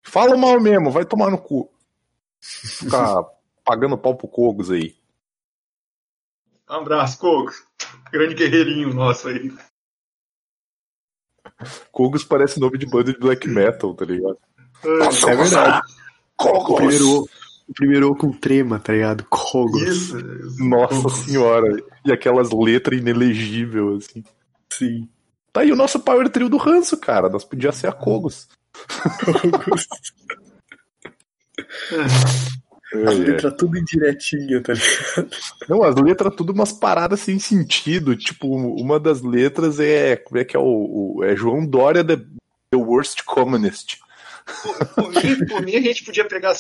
Fala mal mesmo, vai tomar no cu. Ficar pagando pau pro Kogos aí. Um abraço, Kogos. Grande guerreirinho nosso aí. Kogos parece nome de banda de black metal, tá ligado? É verdade. Kogos! O primeiro com trema, tá ligado? Kogos. Isso. Nossa senhora. E aquelas letras inelegíveis, assim. Sim. Tá aí o nosso power trio do ranço, cara. Nós podíamos ser a Kogos. As letras tudo indiretinha, tá ligado? Não, as letras tudo umas paradas sem sentido. Tipo, uma das letras é... Como é que é é João Dória, the Worst Communist. Por mim, a gente podia pegar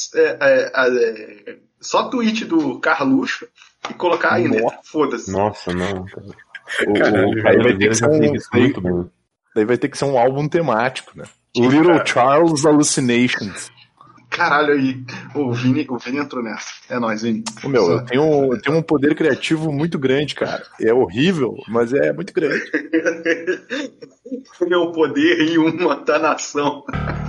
só tweet do Carluxo e colocar aí, né? Foda-se. Nossa, não. Aí vai ter que ser daí vai ter que ser um álbum temático, né? Little Charles Hallucinations. Caralho, aí. O Vini entrou nessa. É nóis, Vini. Eu tenho um poder criativo muito grande, cara. É horrível, mas é muito grande. Meu poder em uma da nação.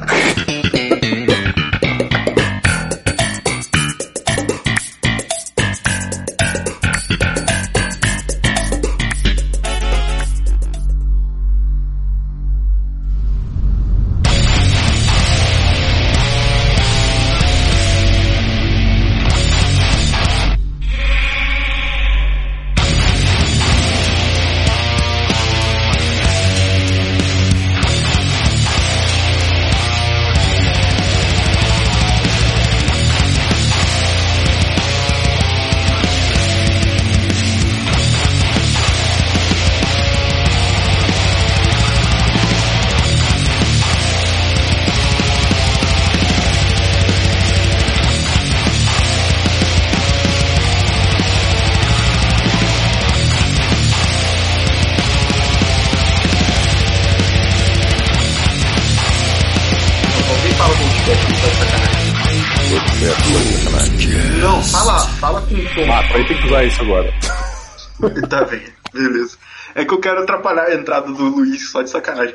Não, fala com o Tom. Vai ter que usar isso agora. Tá bem, beleza. É que eu quero atrapalhar a entrada do Luiz só de sacanagem.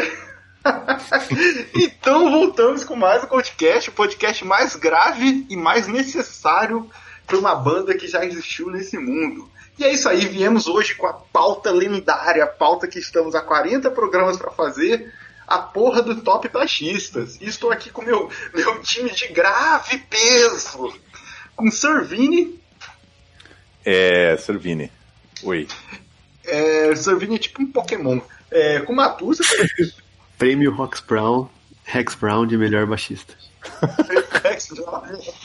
Então voltamos com mais um podcast, o podcast mais grave e mais necessário para uma banda que já existiu nesse mundo. E é isso aí, viemos hoje com a pauta lendária, a pauta que estamos há 40 programas para fazer, a porra do Top Baixistas. E estou aqui com meu time de grave peso, com Servini. Servini. Oi. Servini é tipo um Pokémon. Com Matusa. Prêmio Rex Brown de melhor baixista. Rex Brown.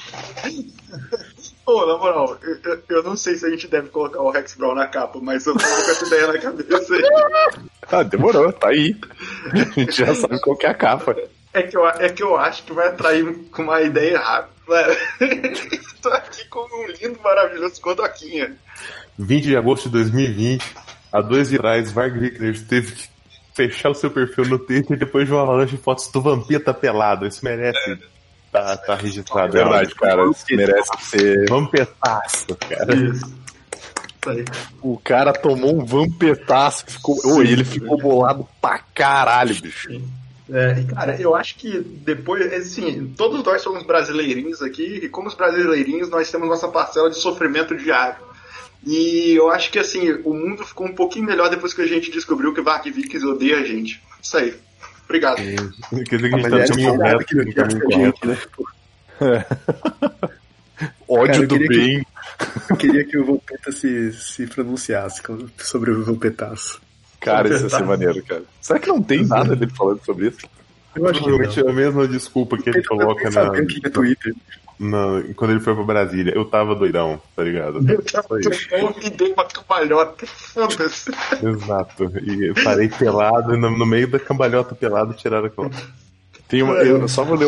Pô, na moral, eu não sei se a gente deve colocar o Rex Brown na capa, mas eu tô com essa ideia na cabeça aí. Demorou, tá aí. A gente já sabe qual que é a capa. É que eu acho que vai atrair com uma ideia errada. Tô aqui com um lindo, maravilhoso Godoquinha. 20 de agosto de 2020, há 2 dias atrás, Varg Vickers teve que fechar o seu perfil no Twitter depois de uma avalanche de fotos do Vampeta pelado. Isso merece tá registrado. É verdade, cara. Isso merece ser Vampetaço, cara. Isso. Aí. O cara tomou um vampetaço. Ele ficou bolado pra caralho, bicho. Cara, eu acho que depois, assim, todos nós somos brasileirinhos aqui, e como os brasileirinhos, nós temos nossa parcela de sofrimento diário. E eu acho que, assim, o mundo ficou um pouquinho melhor depois que a gente descobriu que o Varg Vickers odeia a gente. Isso aí. Obrigado. Quer dizer que a gente tá no caminho reto, no caminho correto, né? Ódio do bem. Eu queria que o Vampeta se pronunciasse sobre o Vampetaço. Cara, isso ia ser maneiro, cara. Será que não tem nada dele falando sobre isso? Eu acho que é a mesma desculpa que ele coloca no Twitter. Quando ele foi pra Brasília. Eu tava doidão, tá ligado? Eu me dei uma cambalhota. Foda-se. Exato. E eu parei pelado, e no meio da cambalhota pelado tiraram a conta. Eu só vou ler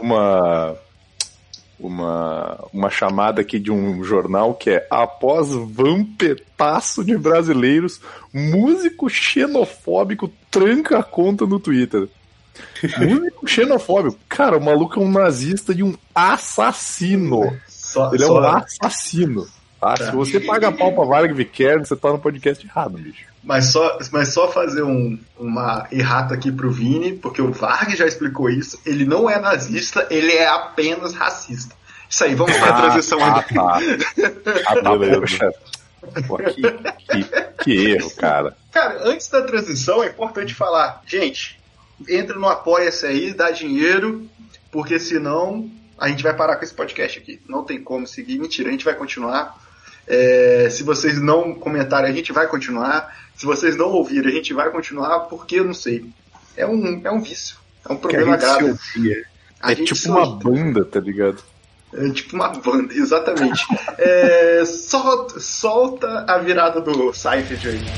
uma chamada aqui de um jornal que é: após vampetaço de brasileiros, músico xenofóbico tranca a conta no Twitter. Músico xenofóbico. Cara, o maluco é um nazista e um assassino. Ele é um assassino. Tá? Se você paga pau pra Varg Vikernes, você tá no podcast errado, bicho. Mas só fazer uma errata aqui pro Vini, porque o Varg já explicou isso. Ele não é nazista, ele é apenas racista. Isso aí, vamos pra transição ainda. Poxa. Pô, que erro, cara. Cara, antes da transição é importante falar, gente, entra no Apoia-se aí, dá dinheiro, porque senão a gente vai parar com esse podcast aqui. Não tem como seguir. Mentira, a gente vai continuar. Se vocês não comentarem, a gente vai continuar. Se vocês não ouvirem, a gente vai continuar, porque eu não sei. É um vício. É um problema grave. É tipo uma banda, tá ligado? É tipo uma banda, exatamente. Solta a virada do Seinfeld aí.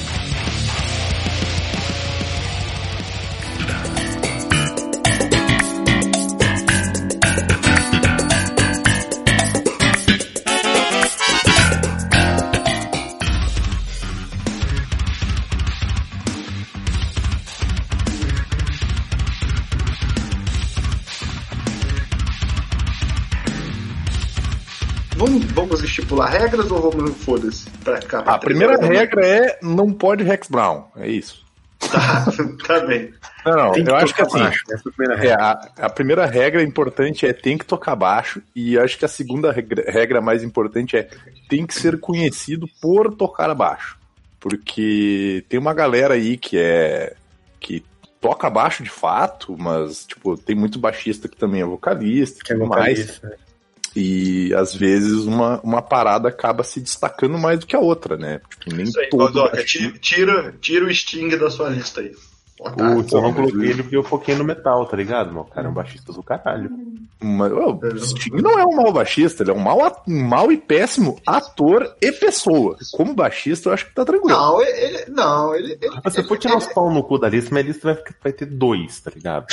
Vamos estipular regras ou vamos foda-se? A primeira regra é não pode Rex Brown, é isso. Tá bem. Não, eu acho que assim, a primeira regra importante é tem que tocar baixo, e eu acho que a segunda regra mais importante é tem que ser conhecido por tocar baixo. Porque tem uma galera aí que toca baixo de fato, mas tipo, tem muito baixista que também é vocalista, que é mais. E às vezes uma parada acaba se destacando mais do que a outra, né? Tipo, nem isso aí, todo Baldoca, tira o Sting da sua lista aí. Putz, eu não coloquei ele porque eu foquei no metal, tá ligado? Meu cara é um baixista do caralho. Mas, o Sting não é um mau baixista, ele é um mau e péssimo ator e pessoa. Como baixista, eu acho que tá tranquilo. Não, ele Mas se for tirar os pau no cu da lista, minha lista vai ter 2, tá ligado?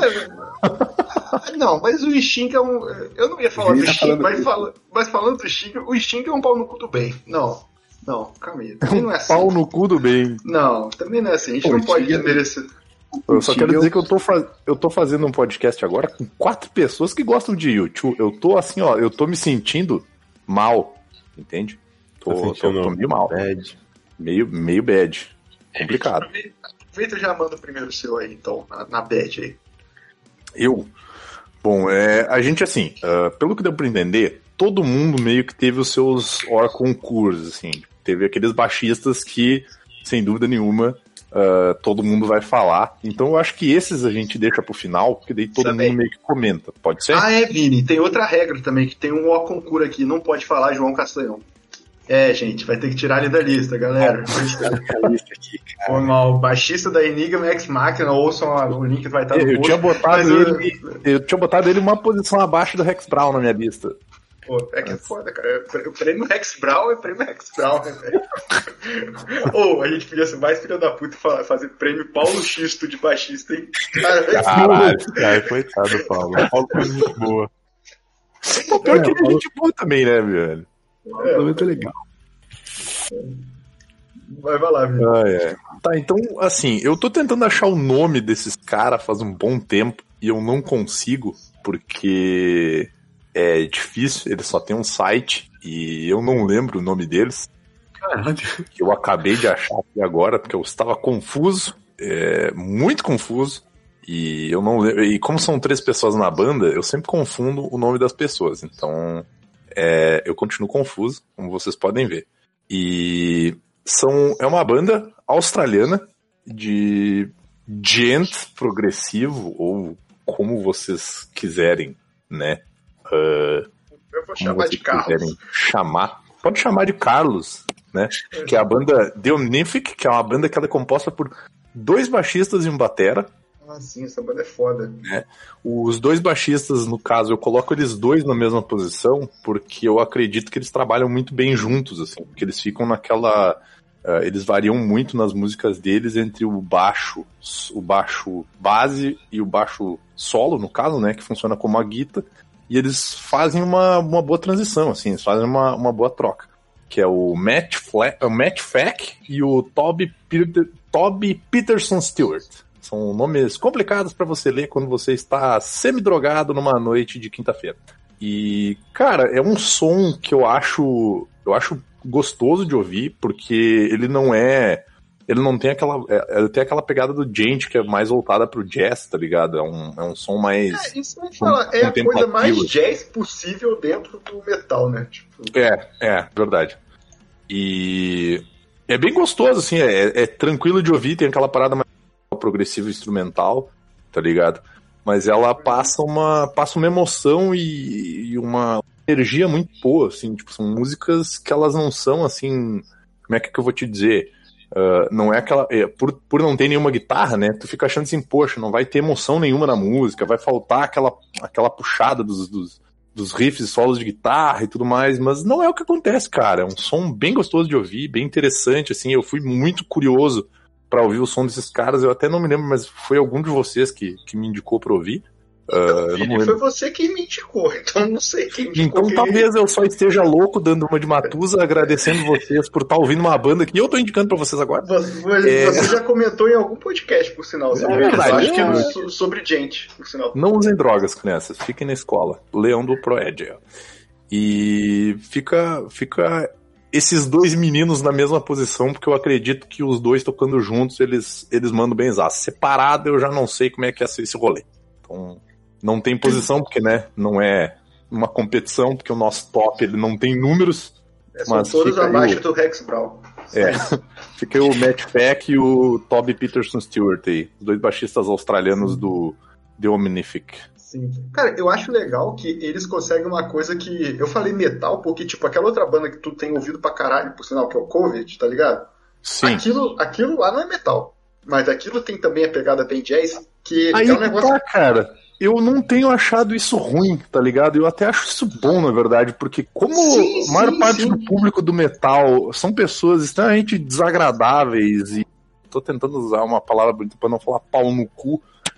Não, mas o Sting é um... Eu não ia falar do Sting, mas falando do Sting, o Sting é um pau no cu do bem. Não, calma aí. Também não é assim. Pau no cu do bem. Não, também não é assim. A gente não pode desmerecer. Eu só quero dizer que eu tô fazendo um podcast agora com 4 pessoas que gostam de YouTube. Eu tô assim, ó, eu tô me sentindo mal, entende? Tô meio mal. Bad. Meio bad. Complicado. Aproveita e já manda o primeiro seu aí, então, na bad aí. Bom, a gente assim, pelo que deu pra entender, todo mundo meio que teve os seus concursos, assim. Teve aqueles baixistas que, sem dúvida nenhuma, todo mundo vai falar. Então eu acho que esses a gente deixa pro final, porque daí todo mundo meio que comenta. Pode ser? Vini, tem outra regra também, que tem um concurso aqui, não pode falar João Castanhão. Gente, vai ter que tirar ele da lista, galera. Foi mal. Baixista da Enigma Ex Machina, ouçam o link que vai estar no post. Eu tinha botado ele uma posição abaixo do Rex Brown na minha lista. Pô, que é foda, cara. O prêmio Rex Brown é prêmio Rex Brown, né, velho? A gente podia ser mais filho da puta e fazer prêmio Paulo Xisto de baixista, hein? Caralho, cara, coitado do Paulo. Paulo foi muito boa. O pior que ele é gente boa também, né, velho? Muito legal. Vai lá, viu? Tá, então, assim, eu tô tentando achar o nome desses caras faz um bom tempo e eu não consigo, porque é difícil, eles só tem um site e eu não lembro o nome deles. Caralho. Eu acabei de achar aqui agora, porque eu estava confuso, muito confuso, e eu não lembro. E como são 3 pessoas na banda, eu sempre confundo o nome das pessoas, então eu continuo confuso, como vocês podem ver. E é uma banda australiana de gent progressivo, ou como vocês quiserem, né? Eu vou chamar de Carlos. Pode chamar de Carlos, né? Que é a banda The Omnific, que é uma banda que ela é composta por 2 baixistas e um batera. Sim, essa banda é foda. Os 2 baixistas, no caso, eu coloco eles 2 na mesma posição, porque eu acredito que eles trabalham muito bem juntos, assim, porque eles ficam naquela... eles variam muito nas músicas deles entre o baixo base e o baixo solo, no caso, né, que funciona como a guitarra, e eles fazem uma boa transição, assim, eles fazem uma boa troca, que é o Matt Fack e o Toby Peterson Stewart. São nomes complicados pra você ler quando você está semi-drogado numa noite de quinta-feira. E, cara, é um som que eu acho eu acho gostoso de ouvir, porque ele não tem aquela pegada do Djent, que é mais voltada pro jazz, tá ligado? É um som mais... Isso que eu ia falar, é a coisa mais jazz possível dentro do metal, né? Tipo... Verdade. E é bem gostoso, assim, é tranquilo de ouvir, tem aquela parada mais progressiva instrumental, tá ligado? Mas ela passa uma emoção e uma energia muito boa, assim, tipo, são músicas que elas não são, assim, como é que eu vou te dizer? Não é aquela... por não ter nenhuma guitarra, né, tu fica achando assim, poxa, não vai ter emoção nenhuma na música, vai faltar aquela puxada dos riffs e solos de guitarra e tudo mais, mas não é o que acontece, cara, é um som bem gostoso de ouvir, bem interessante, assim, eu fui muito curioso pra ouvir o som desses caras, eu até não me lembro, mas foi algum de vocês que me indicou pra ouvir. Foi você que me indicou, então não sei quem indicou. Então talvez eu só esteja louco dando uma de Matusa, agradecendo vocês por estar ouvindo uma banda que eu tô indicando pra vocês agora. Você já comentou em algum podcast, por sinal. É verdade. Acho que é sobre gente, por sinal. Não usem drogas, crianças, fiquem na escola. Leão do Proed. E fica esses dois meninos na mesma posição, porque eu acredito que os dois tocando juntos, eles mandam bem exato. Separado eu já não sei como é que é esse rolê. Então, não tem posição, porque, né, não é uma competição, porque o nosso top, ele não tem números. São todos abaixo do Rex Brown. Fica aí o Matt Peck e o Toby Peterson Stewart aí, os dois baixistas australianos do The Omnific. Sim. Cara, eu acho legal que eles conseguem uma coisa que... Eu falei metal porque, tipo, aquela outra banda que tu tem ouvido pra caralho, por sinal, que é o Covid, tá ligado? Sim. Aquilo lá não é metal. Mas aquilo tem também a pegada bem jazz, que aí é um negócio... Tá, cara. Eu não tenho achado isso ruim, tá ligado? Eu até acho isso bom, na verdade, porque como a maior parte do público do metal são pessoas extremamente desagradáveis e tô tentando usar uma palavra bonita pra não falar pau no cu,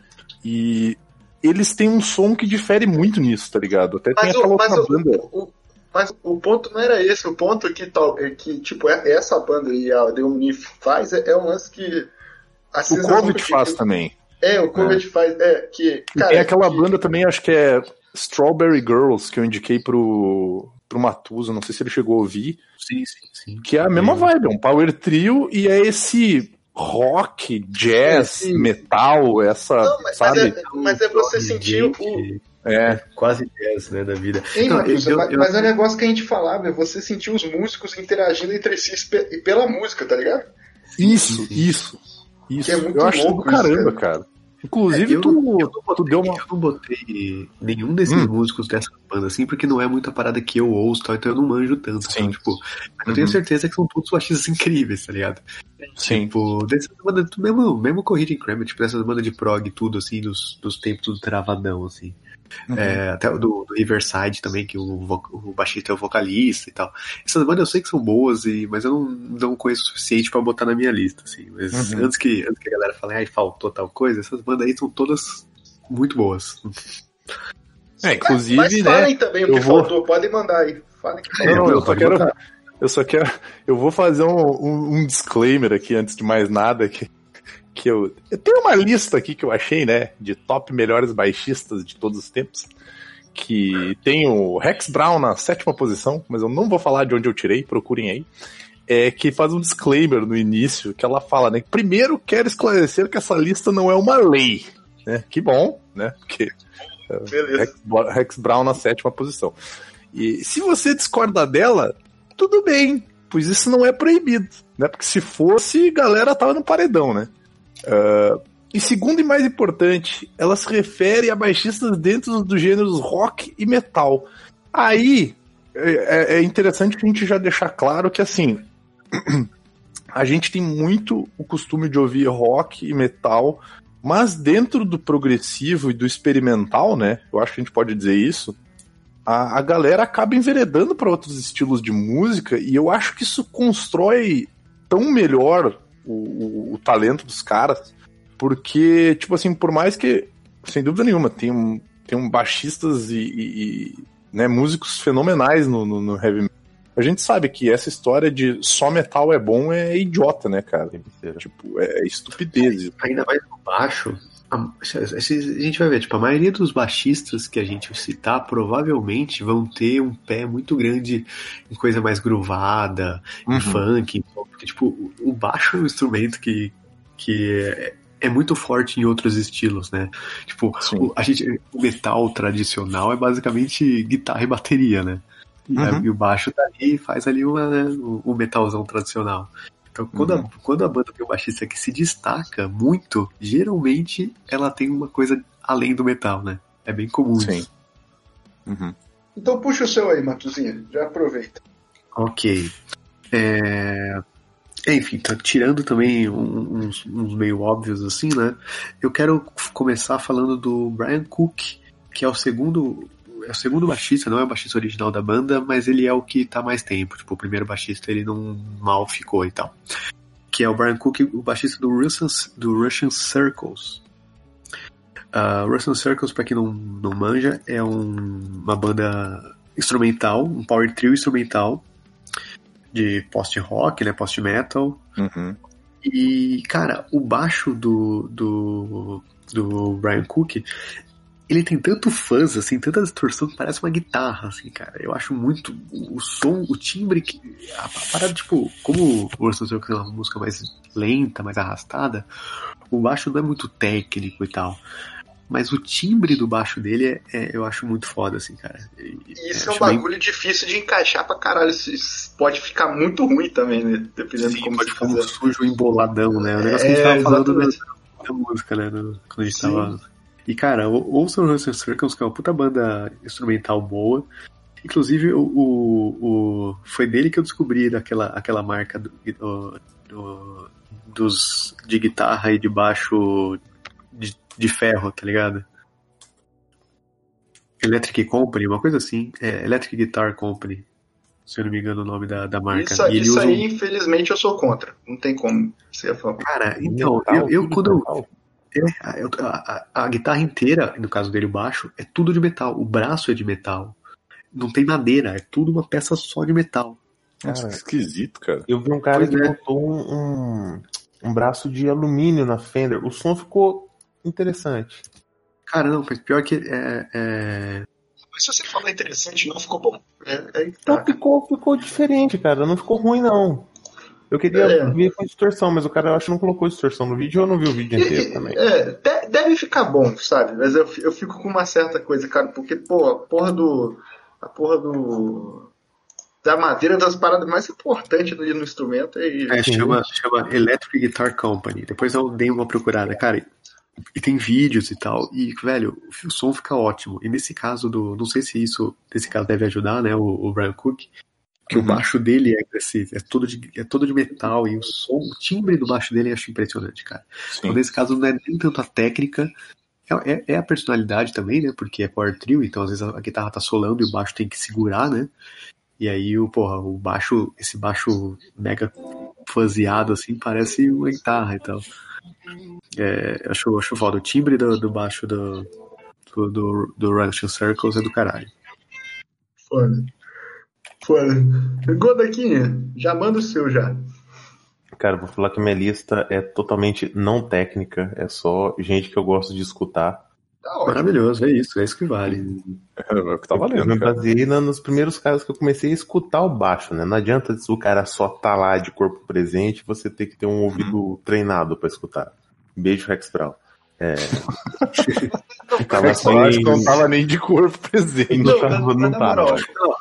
e eles têm um som que difere muito nisso, tá ligado? Até tem aquela outra banda... Mas o ponto não era esse, o ponto é que tipo, essa banda e a The Omnif faz é um lance que... O Covid faz também. O Covid faz. Cara, tem aquela banda também, acho que é Strawberry Girls, que eu indiquei pro Matusa, não sei se ele chegou a ouvir. Sim. Que é a mesma vibe, é um power trio e é esse rock, jazz, metal, essa. Não, sabe? Mas é você sentir o. Quase jazz, né, da vida. Mas é um negócio que a gente falava, é você sentir os músicos interagindo entre si e pela música, tá ligado? Isso. Que é muito eu acho louco do caramba, cara. Inclusive, tu deu uma... Eu não botei nenhum desses músicos dessa banda, assim, porque não é muita parada que eu ouço, tá? Então eu não manjo tanto. Sim. Então, tipo, eu tenho certeza que são todos baixistas incríveis, tá ligado? Sim. Tipo, dessa banda, mesmo Corrida em Crime, tipo, dessa banda de prog, tudo, assim, dos tempos tudo travadão, assim. Até do Riverside também, que o baixista é o vocalista e tal. Essas bandas eu sei que são boas, mas eu não conheço o suficiente pra botar na minha lista, assim. Mas antes que a galera fale, faltou tal coisa, essas bandas aí são todas muito boas. Inclusive, mas falem também o que faltou, podem mandar aí. Falem que faltou. Eu vou fazer um disclaimer aqui antes de mais nada, que eu tenho uma lista aqui que eu achei, né, de top melhores baixistas de todos os tempos, que tem o Rex Brown na 7ª posição, mas eu não vou falar de onde eu tirei, procurem aí, que faz um disclaimer no início, que ela fala, né, primeiro quero esclarecer que essa lista não é uma lei, né, que bom, né, porque Rex Brown na 7ª posição. E se você discorda dela, tudo bem, pois isso não é proibido, né, porque se fosse, galera tava no paredão, né. E segundo e mais importante, ela se refere a baixistas dentro dos gêneros rock e metal. Aí é interessante a gente já deixar claro que assim a gente tem muito o costume de ouvir rock e metal, mas dentro do progressivo e do experimental, né? Eu acho que a gente pode dizer isso. A galera acaba enveredando para outros estilos de música e eu acho que isso constrói tão melhor o talento dos caras, porque, tipo assim, por mais que, sem dúvida nenhuma, tem baixistas e né, músicos fenomenais no heavy metal, a gente sabe que essa história de só metal é bom é idiota, né, cara? Tipo, é estupidez. Ainda mais no baixo, A gente vai ver, tipo, a maioria dos baixistas que a gente citar provavelmente vão ter um pé muito grande em coisa mais groovada, em funk, porque, tipo, o baixo é um instrumento que é muito forte em outros estilos, né? Tipo, o metal tradicional é basicamente guitarra e bateria, né? E o baixo tá ali e faz ali o metalzão tradicional. Então, quando a banda tem um baixista que se destaca muito, geralmente ela tem uma coisa além do metal, né? É bem comum isso. Então puxa o seu aí, Matuzinha. Já aproveita. Ok. Enfim, tá tirando também uns meio óbvios assim, né? Eu quero começar falando do Brian Cook, que é o segundo baixista, não é o baixista original da banda, mas ele é o que tá mais tempo. Tipo, o primeiro baixista ele não mal ficou e tal. Que é o Brian Cook, o baixista do Russian Circles. Russian Circles, pra quem não manja, é uma banda instrumental, um power trio instrumental de post-rock, né, post-metal. E, cara, o baixo do Brian Cook, ele tem tanto fuzz, assim, tanta distorção que parece uma guitarra, assim, cara. Eu acho muito o som, o timbre, a parada, tipo, como o Russian Circles é uma música mais lenta, mais arrastada, o baixo não é muito técnico e tal. Mas o timbre do baixo dele eu acho muito foda, assim, cara. Isso é um bagulho difícil de encaixar pra caralho. Isso pode ficar muito ruim também, né? Dependendo de como pode ficar um sujo emboladão, né? O negócio que a gente tava falando da música, né? Quando a gente tava... E, cara, ouça o Russian Circles, que é uma puta banda instrumental boa. Inclusive, foi dele que eu descobri aquela marca de guitarra e de baixo de ferro, tá ligado? Electric Company, uma coisa assim. Electric Guitar Company, se eu não me engano o nome da marca. Isso aí, infelizmente, eu sou contra. Não tem como você falar. Cara, então, a guitarra inteira, no caso dele o baixo, é tudo de metal. O braço é de metal. Não tem madeira, é tudo uma peça só de metal. Nossa, que esquisito, cara. Eu vi um cara que botou um braço de alumínio na Fender. O som ficou interessante. Cara, não, mas pior que Mas se você falar interessante, não ficou bom. Então ficou diferente, cara. Não ficou ruim, não. Eu queria ver com distorção, mas o cara, eu acho que não colocou distorção no vídeo, eu não vi o vídeo inteiro também. Deve ficar bom, sabe? Mas eu fico com uma certa coisa, cara, porque, pô, a porra da madeira das paradas mais importantes no instrumento chama Electric Guitar Company. Depois eu dei uma procurada, cara, e tem vídeos e tal, e, velho, o som fica ótimo. E nesse caso não sei se nesse caso deve ajudar, né, o Brian Cook, que o baixo dele é todo de metal, e o timbre do baixo dele eu acho impressionante, cara. Então, nesse caso, não é nem tanto a técnica, é a personalidade também, né? Porque é power trio, então às vezes a guitarra tá solando e o baixo tem que segurar, né? E aí, o baixo, esse baixo mega fuzzeado, assim, parece uma guitarra e tal. Acho foda. O timbre do baixo do Russian Circles é do caralho. Foda. Godaquinha, já manda o seu já. Cara, vou falar que minha lista é totalmente não técnica, é só gente que eu gosto de escutar. Tá maravilhoso, é isso que vale. É o que tá valendo. Eu me baseei nos primeiros casos que eu comecei a escutar o baixo, né? Não adianta o cara só tá lá de corpo presente, você tem que ter um ouvido treinado pra escutar. Beijo, Rex Brown. Não tava nem de corpo presente. Não tava.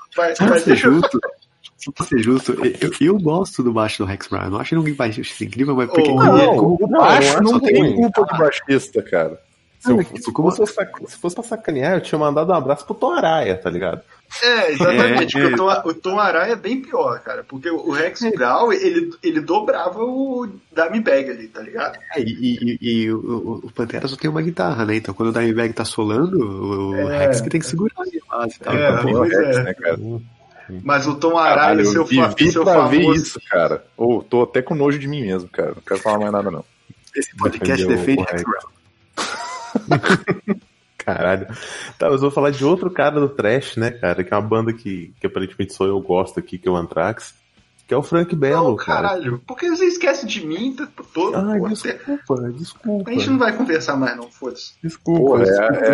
Pra ser justo, eu gosto do baixo do Rex Brown. Eu não acho ninguém baixista incrível, mas porque o baixo não tem culpa de baixista, cara. Se fosse pra sacanear, eu tinha mandado um abraço pro Tom Araya, tá ligado? Exatamente. O Tom Araya é bem pior, cara. Porque o Rex Brown, ele dobrava o Dimebag ali, tá ligado? E o Pantera só tem uma guitarra, né? Então quando o Dimebag tá solando, o Rex que tem que segurar ali a base e tal. O Rex, né, cara? Mas o Tom Araya, seu famoso... ver isso, cara. Tô até com nojo de mim mesmo, cara. Não quero falar mais nada, não. Esse podcast defende Rex Brown. Caralho. Tá, mas eu vou falar de outro cara do thrash, né, cara? Que é uma banda que aparentemente só eu gosto aqui, que é o Anthrax. Que é o Frank Bello, Não, cara. caralho. Por que você esquece de mim todo? Ai, Pô, desculpa. a gente não vai conversar mais, não, foda-se. Desculpa.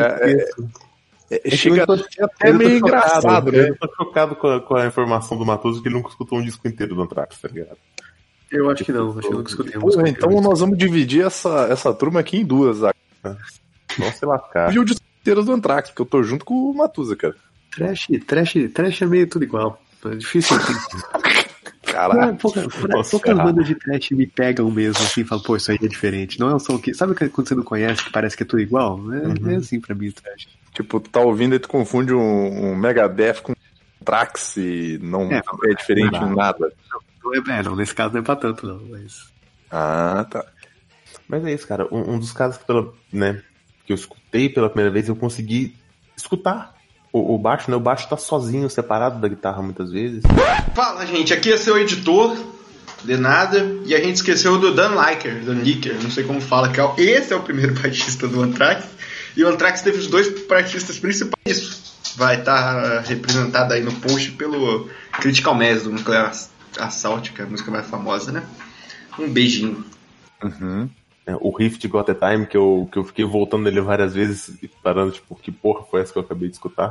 Chega a ser até meio engraçado, né? Eu tô chocado com a informação do Matoso que ele nunca escutou um disco inteiro do Anthrax, tá ligado? Eu acho que não, acho que eu nunca escutei a Porra, música. então nós vamos dividir essa turma aqui em duas. Vamos se lascar. E o disco inteiro do Anthrax, porque eu tô junto com o Matusa, cara. Trash é meio tudo igual. É difícil assim. Caralho. Poucas bandas de trash me pegam mesmo, assim, falam, pô, isso aí é diferente. Não é um som que. Sabe quando você não conhece, que parece que é tudo igual? É assim pra mim, trash. Tipo, tu tá ouvindo e tu confunde um Megadeth com um Anthrax e não é diferente em nada. Não, nesse caso não é pra tanto, não. Mas... Ah, tá. Mas é isso, cara. Um dos casos que eu escutei pela primeira vez, eu consegui escutar o baixo, né? O baixo tá sozinho, separado da guitarra muitas vezes. Fala, gente, aqui é seu editor, de nada, e a gente esqueceu do Dan Liker, não sei como fala, esse é o primeiro baixista do Anthrax, e o Anthrax teve os dois baixistas principais. Vai estar representado aí no post pelo Critical Mass do Nuclear Assault, que é a música mais famosa, né? Um beijinho. Uhum. O riff de Got the Time, que eu fiquei voltando nele várias vezes e parando, tipo, que porra foi essa que eu acabei de escutar?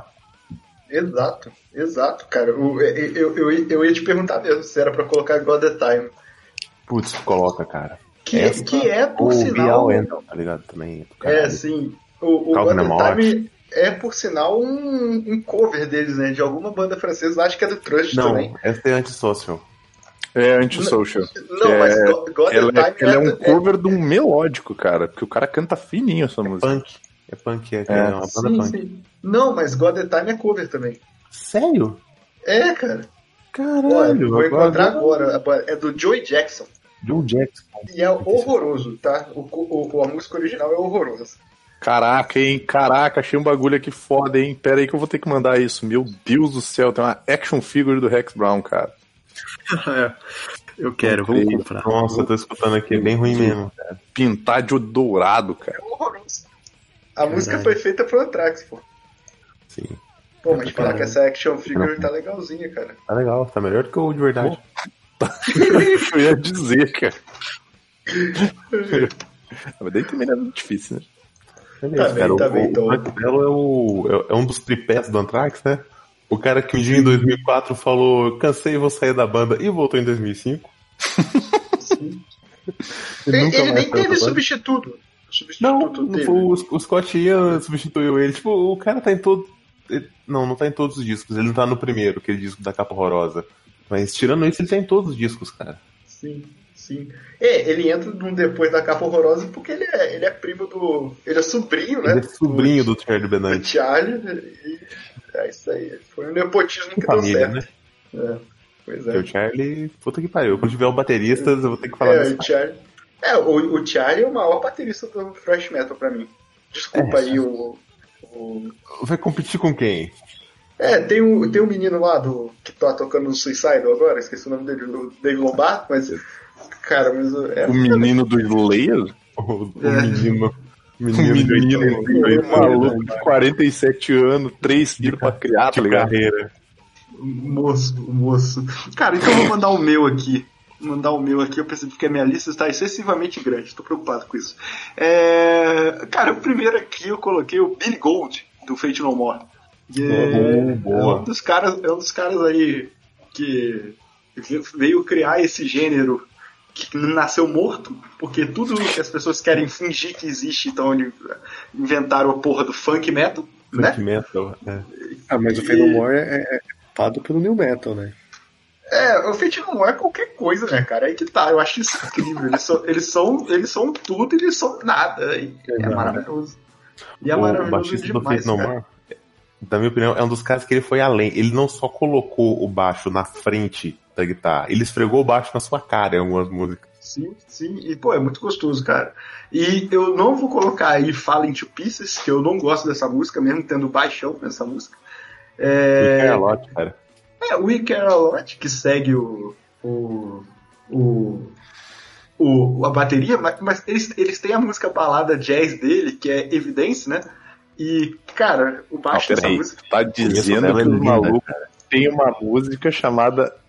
Exato, cara. Eu ia te perguntar mesmo se era pra colocar God the Time. Putz, coloca, cara. Que é, por sinal... Tá ligado? Também. Sim. O God the Time é, por sinal, um cover deles, né? De alguma banda francesa, acho que é do Trust também. Não, essa é Antisocial. É Antisocial. Não, mas God the Time é um cover de um melódico, cara. Porque o cara canta fininho essa música. É punk, é uma banda punk. Sim. Não, mas God the Time é cover também. Sério? É, cara. Caralho. Vou encontrar agora. É do Joey Jackson. Joe Jackson. E é horroroso, tá? A música original é horrorosa. Caraca, hein? Caraca, achei um bagulho aqui foda, hein? Pera aí que eu vou ter que mandar isso. Meu Deus do céu, tem uma action figure do Rex Brown, cara. Eu quero, vamos comprar. Nossa, eu tô escutando aqui, é bem ruim mesmo, cara. Pintar de dourado, cara. É horroroso. A música foi feita pro Anthrax, pô. Sim. Pô, mas falar que essa action figure tá legalzinha, cara. Tá legal, tá melhor do que o de verdade. Eu ia dizer, cara. Mas daí também não é muito difícil, né? Tá bem, então. O Frank Bello é um dos tripés do Anthrax, né? O cara que um dia em 2004 falou, cansei e vou sair da banda, e voltou em 2005. Sim. Ele nem teve substituto. O Scott Ian substituiu ele. Tipo, o cara tá em todo... Não tá em todos os discos. Ele não tá no primeiro, aquele disco da capa horrorosa. Mas tirando isso, ele tá em todos os discos, cara. Sim. Ele entra depois da capa horrorosa porque ele é primo do... Ele é sobrinho, né? Ele é sobrinho do Charlie Benante. Do Charlie. E é isso aí. Foi um nepotismo que família, deu certo. Né? Pois é. Porque o Charlie... Puta que pariu. Quando tiver o baterista, eu vou ter que falar disso. O Charlie... o Charlie é o maior baterista do thrash metal pra mim. Desculpa aí o... Vai competir com quem? Tem um menino lá que tá tocando no Suicidal agora, esqueci o nome dele, o Dave Lombardo, mas... Cara, mas... O menino do Slayer? O menino... Um maluco de 47 anos, 3 tiros pra criar, tá ligado? Carreira. Moço. Cara, então eu vou mandar o meu aqui. Eu percebi que a minha lista está excessivamente grande, tô preocupado com isso. Cara, o primeiro aqui eu coloquei o Billy Gould, do Fate No More. É um dos caras aí que veio criar esse gênero que nasceu morto, porque tudo que as pessoas querem fingir que existe, então eles inventaram a porra do funk metal, né? Funk metal, mas o Fate No More é pado pelo new metal, né? O Fate No More é qualquer coisa, né, cara? Aí que tá, eu acho isso incrível. Eles são tudo e eles são nada. É maravilhoso. E é maravilhoso baixista demais, do Fate No More, na minha opinião, é um dos caras que ele foi além. Ele não só colocou o baixo na frente da guitarra, ele esfregou o baixo na sua cara em algumas músicas. Sim. E, pô, é muito gostoso, cara. E eu não vou colocar aí Falling to Pieces, que eu não gosto dessa música, mesmo tendo baixão nessa música. É a lot, cara. We Care A Lot, que segue a bateria, mas eles têm a música balada jazz dele, que é Evidence, né? E, cara, o baixo dessa música... Tá dizendo que o maluco tem uma música chamada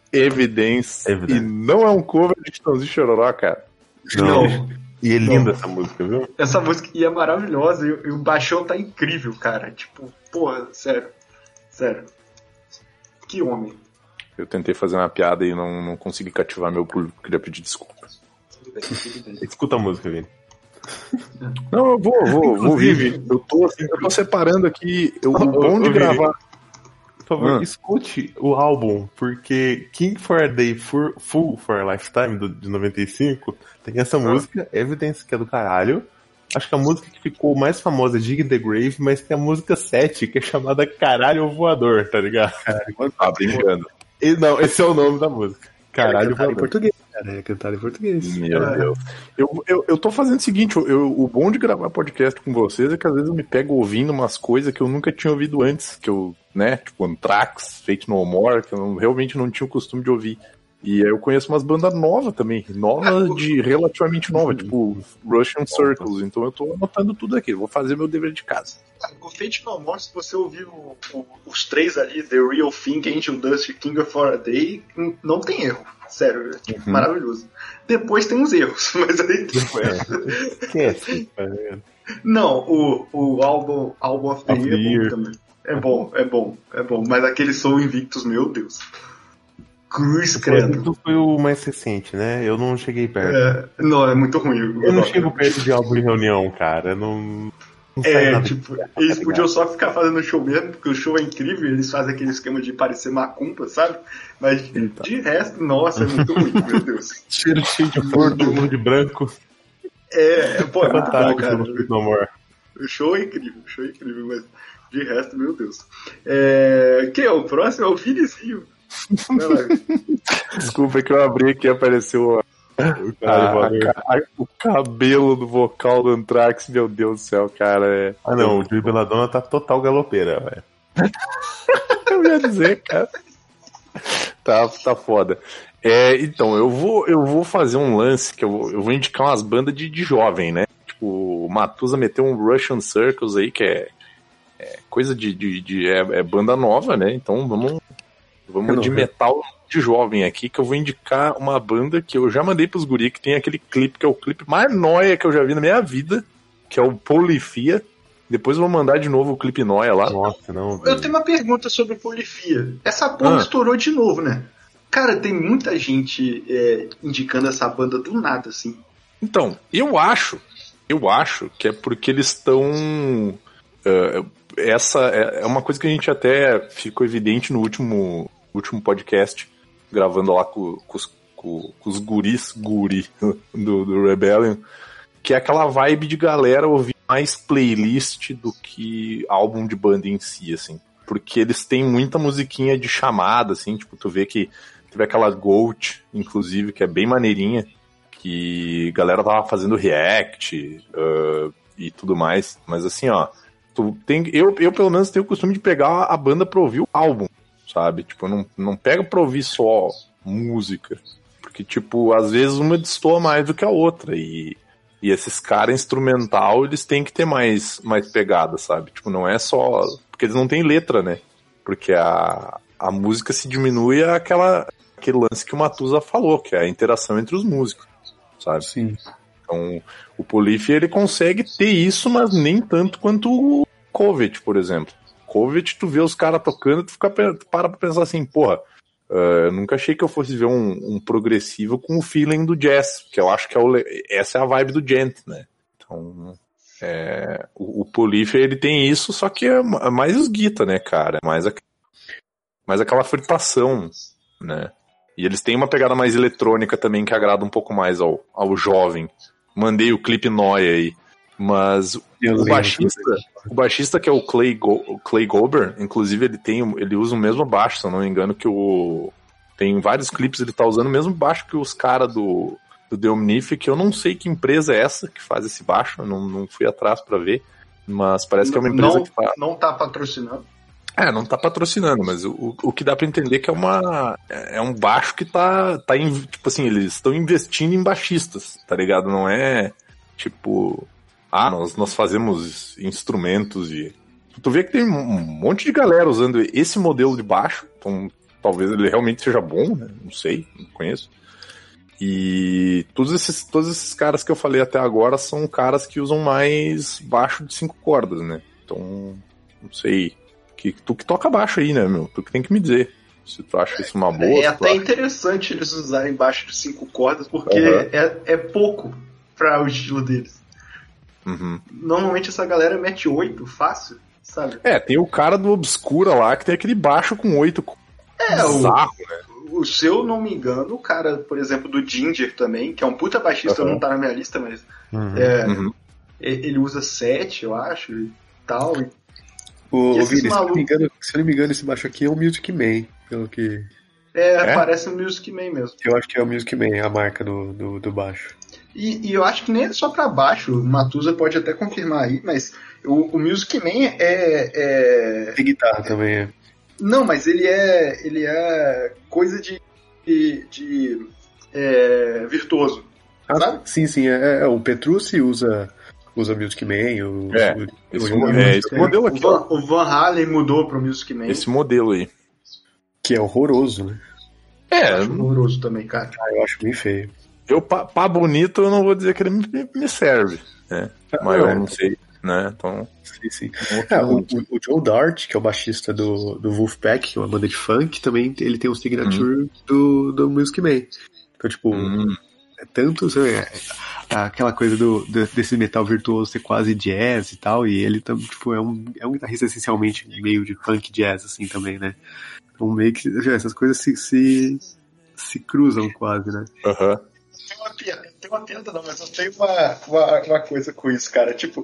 Evidence. E não é um cover de Chitãozinho e Chororó, cara. Não. E é linda essa música, viu? Essa música e é maravilhosa. E o baixão tá incrível, cara. Tipo, porra, sério. Sério. Que homem. Eu tentei fazer uma piada e não consegui cativar meu público. Queria pedir desculpas. Escuta a música, Vini. Não, eu vou ouvir. Eu tô separando aqui. O bom de gravar. Por favor, escute o álbum, porque King for a Day, Full for a Lifetime, de 95, tem essa música, Evidence, que é do caralho. Acho que a música que ficou mais famosa é Dig the Grave, mas tem a música 7, que é chamada Caralho Voador, tá ligado? Tá brincando. Não, esse é o nome da música. Caralho Voador. Em português, cara. É cantado em português. Meu Deus. Eu tô fazendo o seguinte, o bom de gravar podcast com vocês é que às vezes eu me pego ouvindo umas coisas que eu nunca tinha ouvido antes, que eu, né, tipo Anthrax, Fate No More, que eu realmente não tinha o costume de ouvir. E aí eu conheço umas bandas novas também, relativamente novas, tipo Russian Circles, então eu tô anotando tudo aqui, vou fazer meu dever de casa. O Fate No More, se você ouvir os três ali, The Real Thing, Angel Dust e King for a Day, não tem erro. Sério, é tipo, maravilhoso. Depois tem uns erros, mas aí... Esquece. Não, o álbum of the Year é bom também. É bom. Mas aquele Soul Invictus, meu Deus. Cruz credo. Foi o mais recente, né? Eu não cheguei perto. Não, é muito ruim. Eu não chego perto de álbum em reunião, cara. Não tipo, eles podiam só ficar fazendo show mesmo, porque o show é incrível, eles fazem aquele esquema de parecer macumba, sabe? Mas de resto, nossa, é muito ruim, meu Deus. Cheiro cheio de flor, todo mundo de branco. É muito bom, cara. O show é incrível, mas de resto, meu Deus. Quem é o próximo? É o Vinizinho. Desculpa que eu abri aqui e apareceu o cabelo do vocal do Anthrax, meu Deus do céu, cara. Não, o Joey Belladonna tá total galopeira, velho. Eu ia dizer, cara. Tá foda. Então, eu vou fazer um lance que eu vou indicar umas bandas de jovem, né? Tipo, o Matusa meteu um Russian Circles aí, que é coisa é banda nova, né? Então vamos de metal de jovem aqui, que eu vou indicar uma banda que eu já mandei pros guri, que tem aquele clipe, que é o clipe mais nóia que eu já vi na minha vida, que é o Polifia. Depois eu vou mandar de novo o clipe nóia lá. Nossa, não. Eu tenho uma pergunta sobre Polifia. Essa porra estourou de novo, né? Cara, tem muita gente indicando essa banda do nada, assim. Então, eu acho que é porque eles estão... essa é uma coisa que a gente até ficou evidente no último podcast, gravando lá com os guris do Rebellion, que é aquela vibe de galera ouvir mais playlist do que álbum de banda em si, assim. Porque eles têm muita musiquinha de chamada, assim, tipo, tu vê que teve aquela Goat, inclusive, que é bem maneirinha, que a galera tava fazendo react e tudo mais. Mas assim, ó, eu pelo menos tenho o costume de pegar a banda pra ouvir o álbum, sabe? Tipo, não pega pra ouvir só música. Porque, tipo, às vezes uma destoa mais do que a outra. E esses caras instrumental, eles têm que ter mais pegada, sabe? Tipo, não é só... Porque eles não têm letra, né? Porque a música se diminui aquele lance que o Matusa falou, que é a interação entre os músicos, sabe? Sim. Então, o Polifia, ele consegue ter isso, mas nem tanto quanto o Covet, por exemplo. Covet, tu vê os caras tocando, tu para pra pensar assim, porra, eu nunca achei que eu fosse ver um progressivo com o feeling do jazz, que eu acho que essa é a vibe do Gent, né? Então, o Polifia, ele tem isso, só que é mais os guitar, né, cara? Mais aquela fritação, né? E eles têm uma pegada mais eletrônica também, que agrada um pouco mais ao jovem. Mandei o clipe Noia aí. Mas o baixista que é o Clay Gober, inclusive ele usa o mesmo baixo, se eu não me engano, tem vários clipes, ele tá usando o mesmo baixo que os caras do The Omnif, que eu não sei que empresa é essa que faz esse baixo, eu não fui atrás pra ver, mas parece que é uma empresa que tá... Não tá patrocinando. Não tá patrocinando, mas o que dá pra entender é que é um baixo que tá tipo assim, eles estão investindo em baixistas, tá ligado? Não é tipo... nós fazemos instrumentos e... Tu vê que tem um monte de galera usando esse modelo de baixo, então talvez ele realmente seja bom, né? Não sei, não conheço. E todos esses caras que eu falei até agora são caras que usam mais baixo de 5 cordas, né? Então, não sei. Tu que toca baixo aí, né, meu? Tu que tem que me dizer. Se tu acha isso uma boa. É até interessante eles usarem baixo de 5 cordas, porque é pouco para o estilo deles. Uhum. Normalmente essa galera mete 8, fácil, sabe? Tem o cara do Obscura lá que tem aquele baixo com 8. Bizarro, né? Se eu não me engano, o cara, por exemplo, do Ginger também, que é um puta baixista, não tá na minha lista, mas ele usa 7, eu acho, e tal. Vini, se eu não me engano, esse baixo aqui é o Music Man, pelo que... Parece um Music Man mesmo. Eu acho que é o Music Man, a marca do baixo. E eu acho que nem é só pra baixo, o Matusa pode até confirmar aí, mas o Music Man Tem guitarra também, Não, mas ele é coisa de virtuoso, sabe? Sim, o Petrucci usa Music Man, esse modelo aqui. O Van Halen mudou pro Music Man. Esse modelo aí. Que é horroroso, né? Eu acho horroroso também, cara. Eu acho bem feio. Pra bonito, eu não vou dizer que ele me serve, né? Mas eu não sei, né? Então... Sim. O Joe Dart, que é o baixista do Wolfpack, que é uma banda de funk, também ele tem um signature do Music Man. Então, tipo, tanto aquela coisa desse metal virtuoso ser quase jazz e tal, e ele tipo, é um guitarrista essencialmente meio de funk jazz, assim, também, né? Então, meio que essas coisas se cruzam quase, né? Tem uma piada não, mas eu tenho uma coisa com isso, cara. Tipo,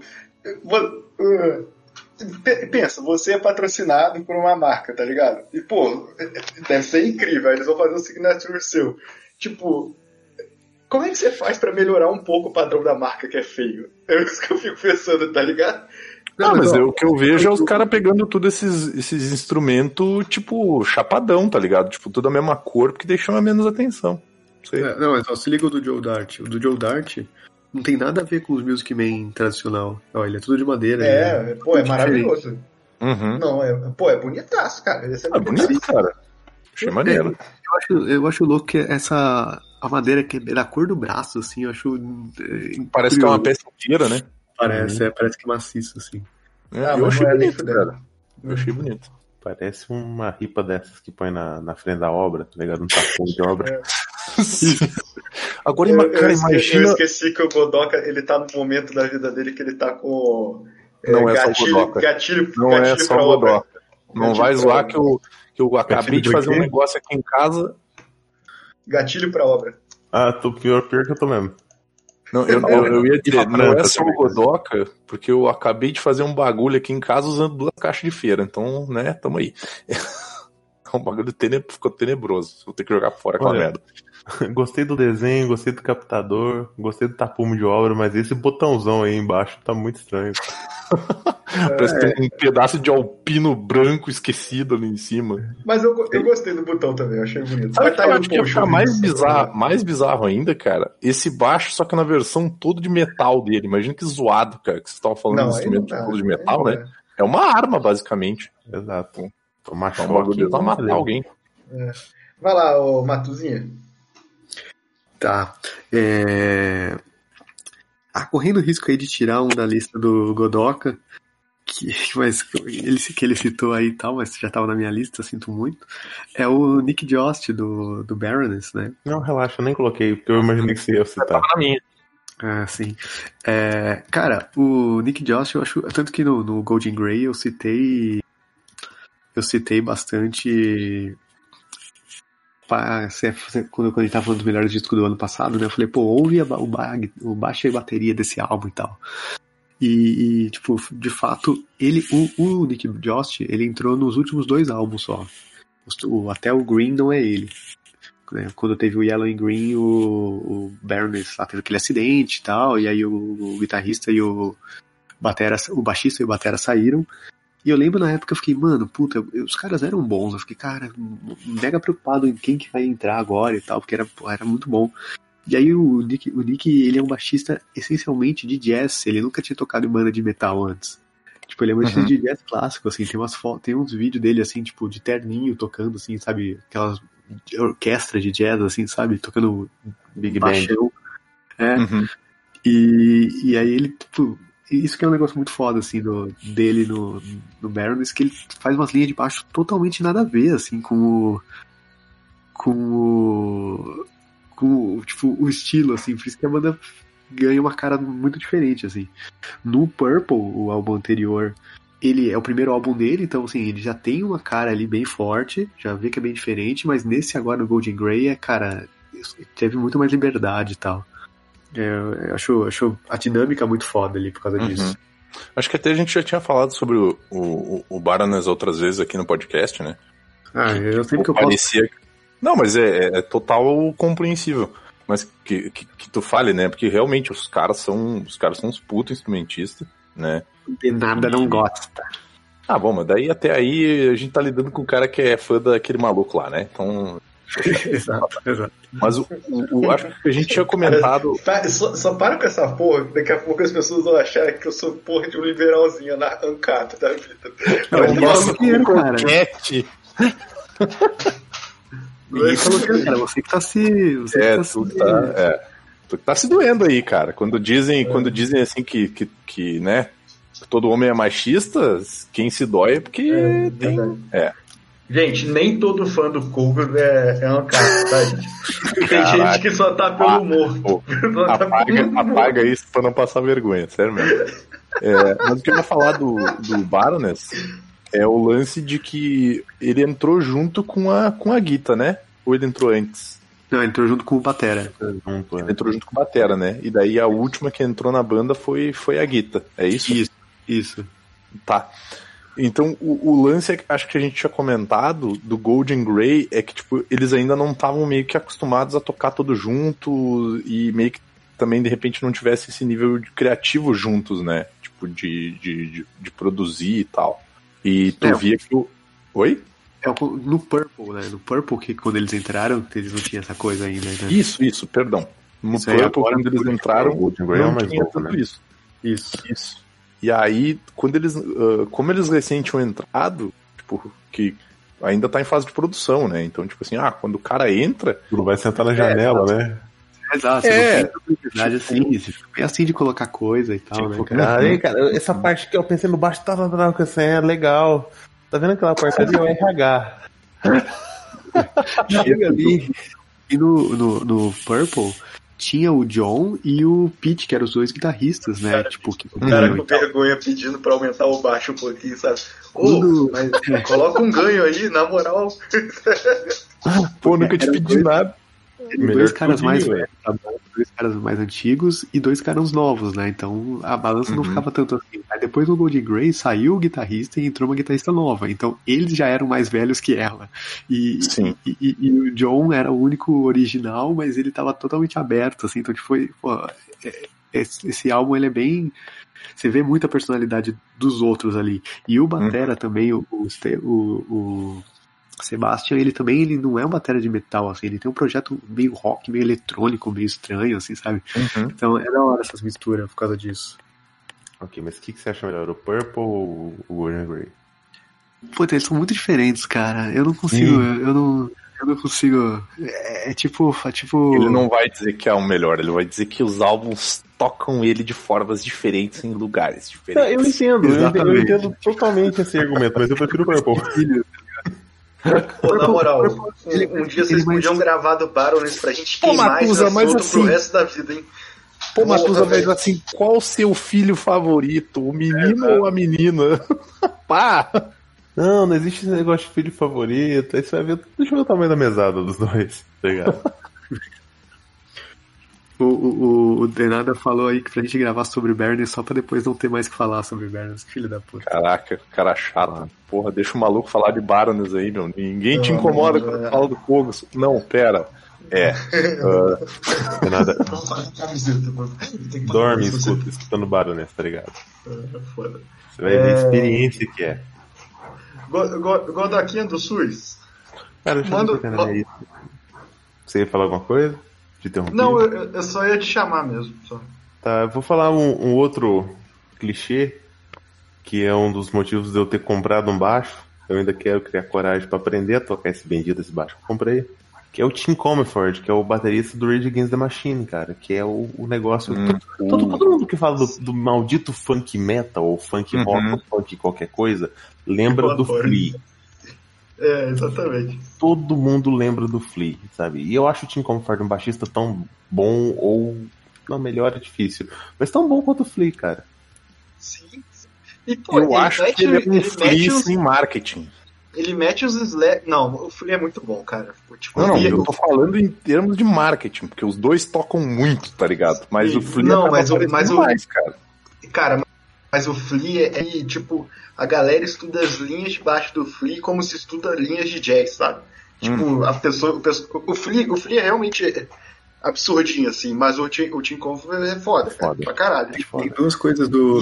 pensa, você é patrocinado por uma marca, tá ligado? E, pô, deve ser incrível, eles vão fazer um signature seu. Tipo, como é que você faz pra melhorar um pouco o padrão da marca que é feio? É isso que eu fico pensando, tá ligado? Mas o que eu vejo é os caras pegando tudo esses instrumentos, tipo, chapadão, tá ligado? Tipo, tudo a mesma cor, porque daí chama menos atenção. Não, mas se liga o do Joe Dart. O do Joe Dart não tem nada a ver com os Music Man tradicional. Ele é tudo de madeira. É maravilhoso. Não, é bonitaço, cara. É bonito, cara. Achei maneiro. Eu acho louco que a madeira que é da cor do braço, assim, eu acho... Parece que é uma peça inteira, né? Parece que é maciço, assim. Eu achei bonito, cara. Eu achei bonito. Parece uma ripa dessas que põe na frente da obra, tá ligado? Um tapão de obra. Agora, cara, imagina... Eu esqueci que o Godoka, ele tá no momento da vida dele que ele tá com gatilho não é só o Godoka. Não vai zoar que eu acabei de fazer um negócio aqui em casa. Gatilho pra obra. Pior que eu tô mesmo. Não, eu ia dizer, não é só o Godoka, porque eu acabei de fazer um bagulho aqui em casa usando 2 caixas de feira, então, né, tamo aí. É um bagulho ficou tenebroso, vou ter que jogar fora aquela merda. Gostei do desenho, gostei do captador, gostei do tapume de obra, mas esse botãozão aí embaixo tá muito estranho. Parece que tem um pedaço de alpino branco esquecido ali em cima. Mas eu gostei do botão também, eu achei bonito. Sabe que eu acho que ia ficar mais bizarro ainda, cara? Esse baixo, só que na versão todo de metal dele. Imagina que zoado, cara, que vocês estavam falando de instrumento todo de metal, né? É uma arma, basicamente. Exato. Tomar choque pra matar alguém. Vai lá, ô Matuzinha. Tá. Correndo o risco aí de tirar um da lista do Godoka, que ele citou aí e tal, mas já tava na minha lista, sinto muito, é o Nick Jost do Baroness, né? Não, relaxa, eu nem coloquei, porque eu imaginei que você ia citar. Tava na minha. Sim. Cara, o Nick Jost, eu acho, tanto que no Golden Grey eu citei bastante... Quando a gente tava falando dos melhores discos do ano passado, né? Eu falei, ouve o baixo e a bateria desse álbum e tal. E tipo, de fato, o Nick Jost, ele entrou nos últimos 2 álbuns só. Até o Green não é ele. Quando teve o Yellow and Green, o Baroness lá teve aquele acidente e tal, e aí o guitarrista e o baixista e o batera saíram. E eu lembro na época, eu fiquei, mano, puta, os caras eram bons. Eu fiquei, cara, mega preocupado em quem que vai entrar agora e tal, porque era muito bom. E aí o Nick, ele é um baixista essencialmente de jazz, ele nunca tinha tocado em banda de metal antes. Tipo, ele é muito de jazz clássico, assim, tem uns vídeos dele, assim, tipo, de terninho tocando, assim, sabe, aquelas orquestra de jazz, assim, sabe, tocando Big baixão. E aí ele, tipo, isso que é um negócio muito foda, assim, dele no Baroness, que ele faz umas linhas de baixo totalmente nada a ver, assim, com tipo, o estilo, assim, por isso que a banda ganha uma cara muito diferente, assim. No Purple, o álbum anterior, ele é o primeiro álbum dele, então, assim, ele já tem uma cara ali bem forte, já vê que é bem diferente, mas nesse agora, no Golden Grey, cara, teve muito mais liberdade e tal. Eu acho a dinâmica muito foda ali por causa disso. Acho que até a gente já tinha falado sobre o Baroness outras vezes aqui no podcast, né? Eu sempre que eu parecia... posso... Não, mas é total compreensível. Mas que tu fale, né? Porque realmente os caras são uns putos instrumentistas, né? De nada não gosta. Ah, bom, mas daí até aí a gente tá lidando com um cara que é fã daquele maluco lá, né? Então... exato. Mas acho que a gente tinha comentado... Só para com essa porra, daqui a pouco as pessoas vão achar que eu sou porra de um liberalzinho na ANCAP da vida. Nossa, cara. Ninguém falou que era você que tá se... Tu tá se doendo aí, cara. Quando dizem assim que né, todo homem é machista, quem se dói é porque tem... Gente, nem todo fã do Cover é uma cara, tá, gente? Tem gente que só tá pelo humor. Apaga isso pra não passar vergonha, sério mesmo. Mas o que eu ia falar do Baroness é o lance de que ele entrou junto com a Guita, né? Ou ele entrou antes? Não, ele entrou junto com o Batera. Ele entrou junto com o Batera, né? E daí a última que entrou na banda foi a Guita, é isso? Isso. Tá. Então, o lance, acho que a gente tinha comentado, do Golden Grey, é que, tipo, eles ainda não estavam meio que acostumados a tocar todo junto e meio que também, de repente, não tivesse esse nível de criativo juntos, né? Tipo, de produzir e tal. E tu via que o... Oi? No Purple, né? No Purple, que quando eles entraram, eles não tinham essa coisa ainda, né? Isso, perdão. No Purple, quando eles entraram, não tinha tudo isso. Isso. E aí, quando eles, como eles recém tinham entrado, tipo, que ainda tá em fase de produção, né? Então, tipo assim, quando o cara entra... Tu não vai sentar na janela, né? Exato, você não tem verdade assim, é assim de colocar coisa e tal, né? Cara, essa parte que eu pensei no baixo, é legal. Tá vendo aquela parte ali? É o RH. Chega ali. E no Purple... tinha o John e o Pete, que eram os dois guitarristas, né? Cara, tipo, com vergonha pedindo pra aumentar o baixo um pouquinho, sabe? Mas coloca um ganho aí, na moral. Pô, nunca te pedi nada. Dois caras mais velhos, dois caras mais antigos e dois caras novos, né? Então a balança não ficava tanto assim. Aí depois do Golden Grey saiu o guitarrista e entrou uma guitarrista nova. Então eles já eram mais velhos que ela. E o John era o único original, mas ele tava totalmente aberto, assim. Então foi, esse álbum ele é bem... Você vê muita personalidade dos outros ali. E o batera também, o Sebastian, ele não é uma bateria de metal, assim, ele tem um projeto meio rock, meio eletrônico, meio estranho, assim, sabe? Então é da hora essas misturas por causa disso. Ok, mas o que você acha melhor, o Purple ou o Golden Grey? Puta, eles são muito diferentes, cara. Eu não consigo, eu não consigo. É tipo. Ele não vai dizer que é o melhor, ele vai dizer que os álbuns tocam ele de formas diferentes em lugares diferentes. Eu entendo totalmente esse argumento, mas eu prefiro o Purple. Pô, na moral, um dia vocês podiam gravar do Baroness pra gente queimar esse assunto pro resto da vida, hein? Pô, Matusa, mas assim, qual o seu filho favorito? O menino ou a menina? Pá! Não existe esse negócio de filho favorito. Aí você vai ver, deixa eu ver o tamanho da mesada dos dois, tá ligado? O Denada falou aí que pra gente gravar sobre Bernie só pra depois não ter mais que falar sobre Bernie, filho da puta. Caraca, cara chato. Porra, deixa o maluco falar de Baroness aí, meu. Ninguém te incomoda quando fala do Kogos. Não, pera. Denada. Dorme escutando Baroness, tá ligado? Foda. Você vai ver a experiência que é. Godoquinha do SUS. Cara, deixa eu ver isso. Você ia falar alguma coisa? Não, eu só ia te chamar mesmo. Só. Tá, eu vou falar um outro clichê que é um dos motivos de eu ter comprado um baixo. Eu ainda quero criar coragem pra aprender a tocar esse bendito desse baixo que eu comprei. Que é o Tim Comerford, que é o baterista do Rage Against the Machine, cara. Que é o negócio... Todo mundo que fala do maldito funk metal, ou funk rock, ou funk qualquer coisa, lembra do Flea. É, exatamente. Todo mundo lembra do Flea, sabe? E eu acho o Tim Comerford um baixista tão bom, ou... Não, melhor é difícil. Mas tão bom quanto o Flea, cara. Sim. E, pô, eu acho que ele é um Flea sem marketing. Ele mete os slap... Não, o Flea é muito bom, cara. Tipo, não, eu tô falando em termos de marketing, porque os dois tocam muito, tá ligado? Mas sim, o Flea não, mas mais, cara. Cara, mas o Flea é tipo, a galera estuda as linhas de baixo do Flea como se estuda linhas de jazz, sabe? Tipo, o Flea é realmente absurdinho, assim, mas o Tim Comerford é foda, cara, pra caralho. Tem duas coisas do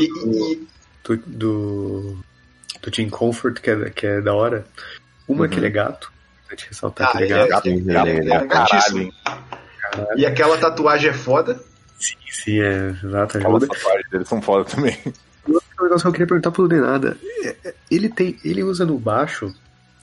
Tim Comerford que é da hora. Uma que ele é gato, pra te ressaltar que ele é gato. Ele é gatíssimo. Caralho. E aquela tatuagem é foda. Sim, é exato. Aquelas tatuagens deles são foda também. Um negócio que eu queria perguntar pro Denada. Ele usa no baixo,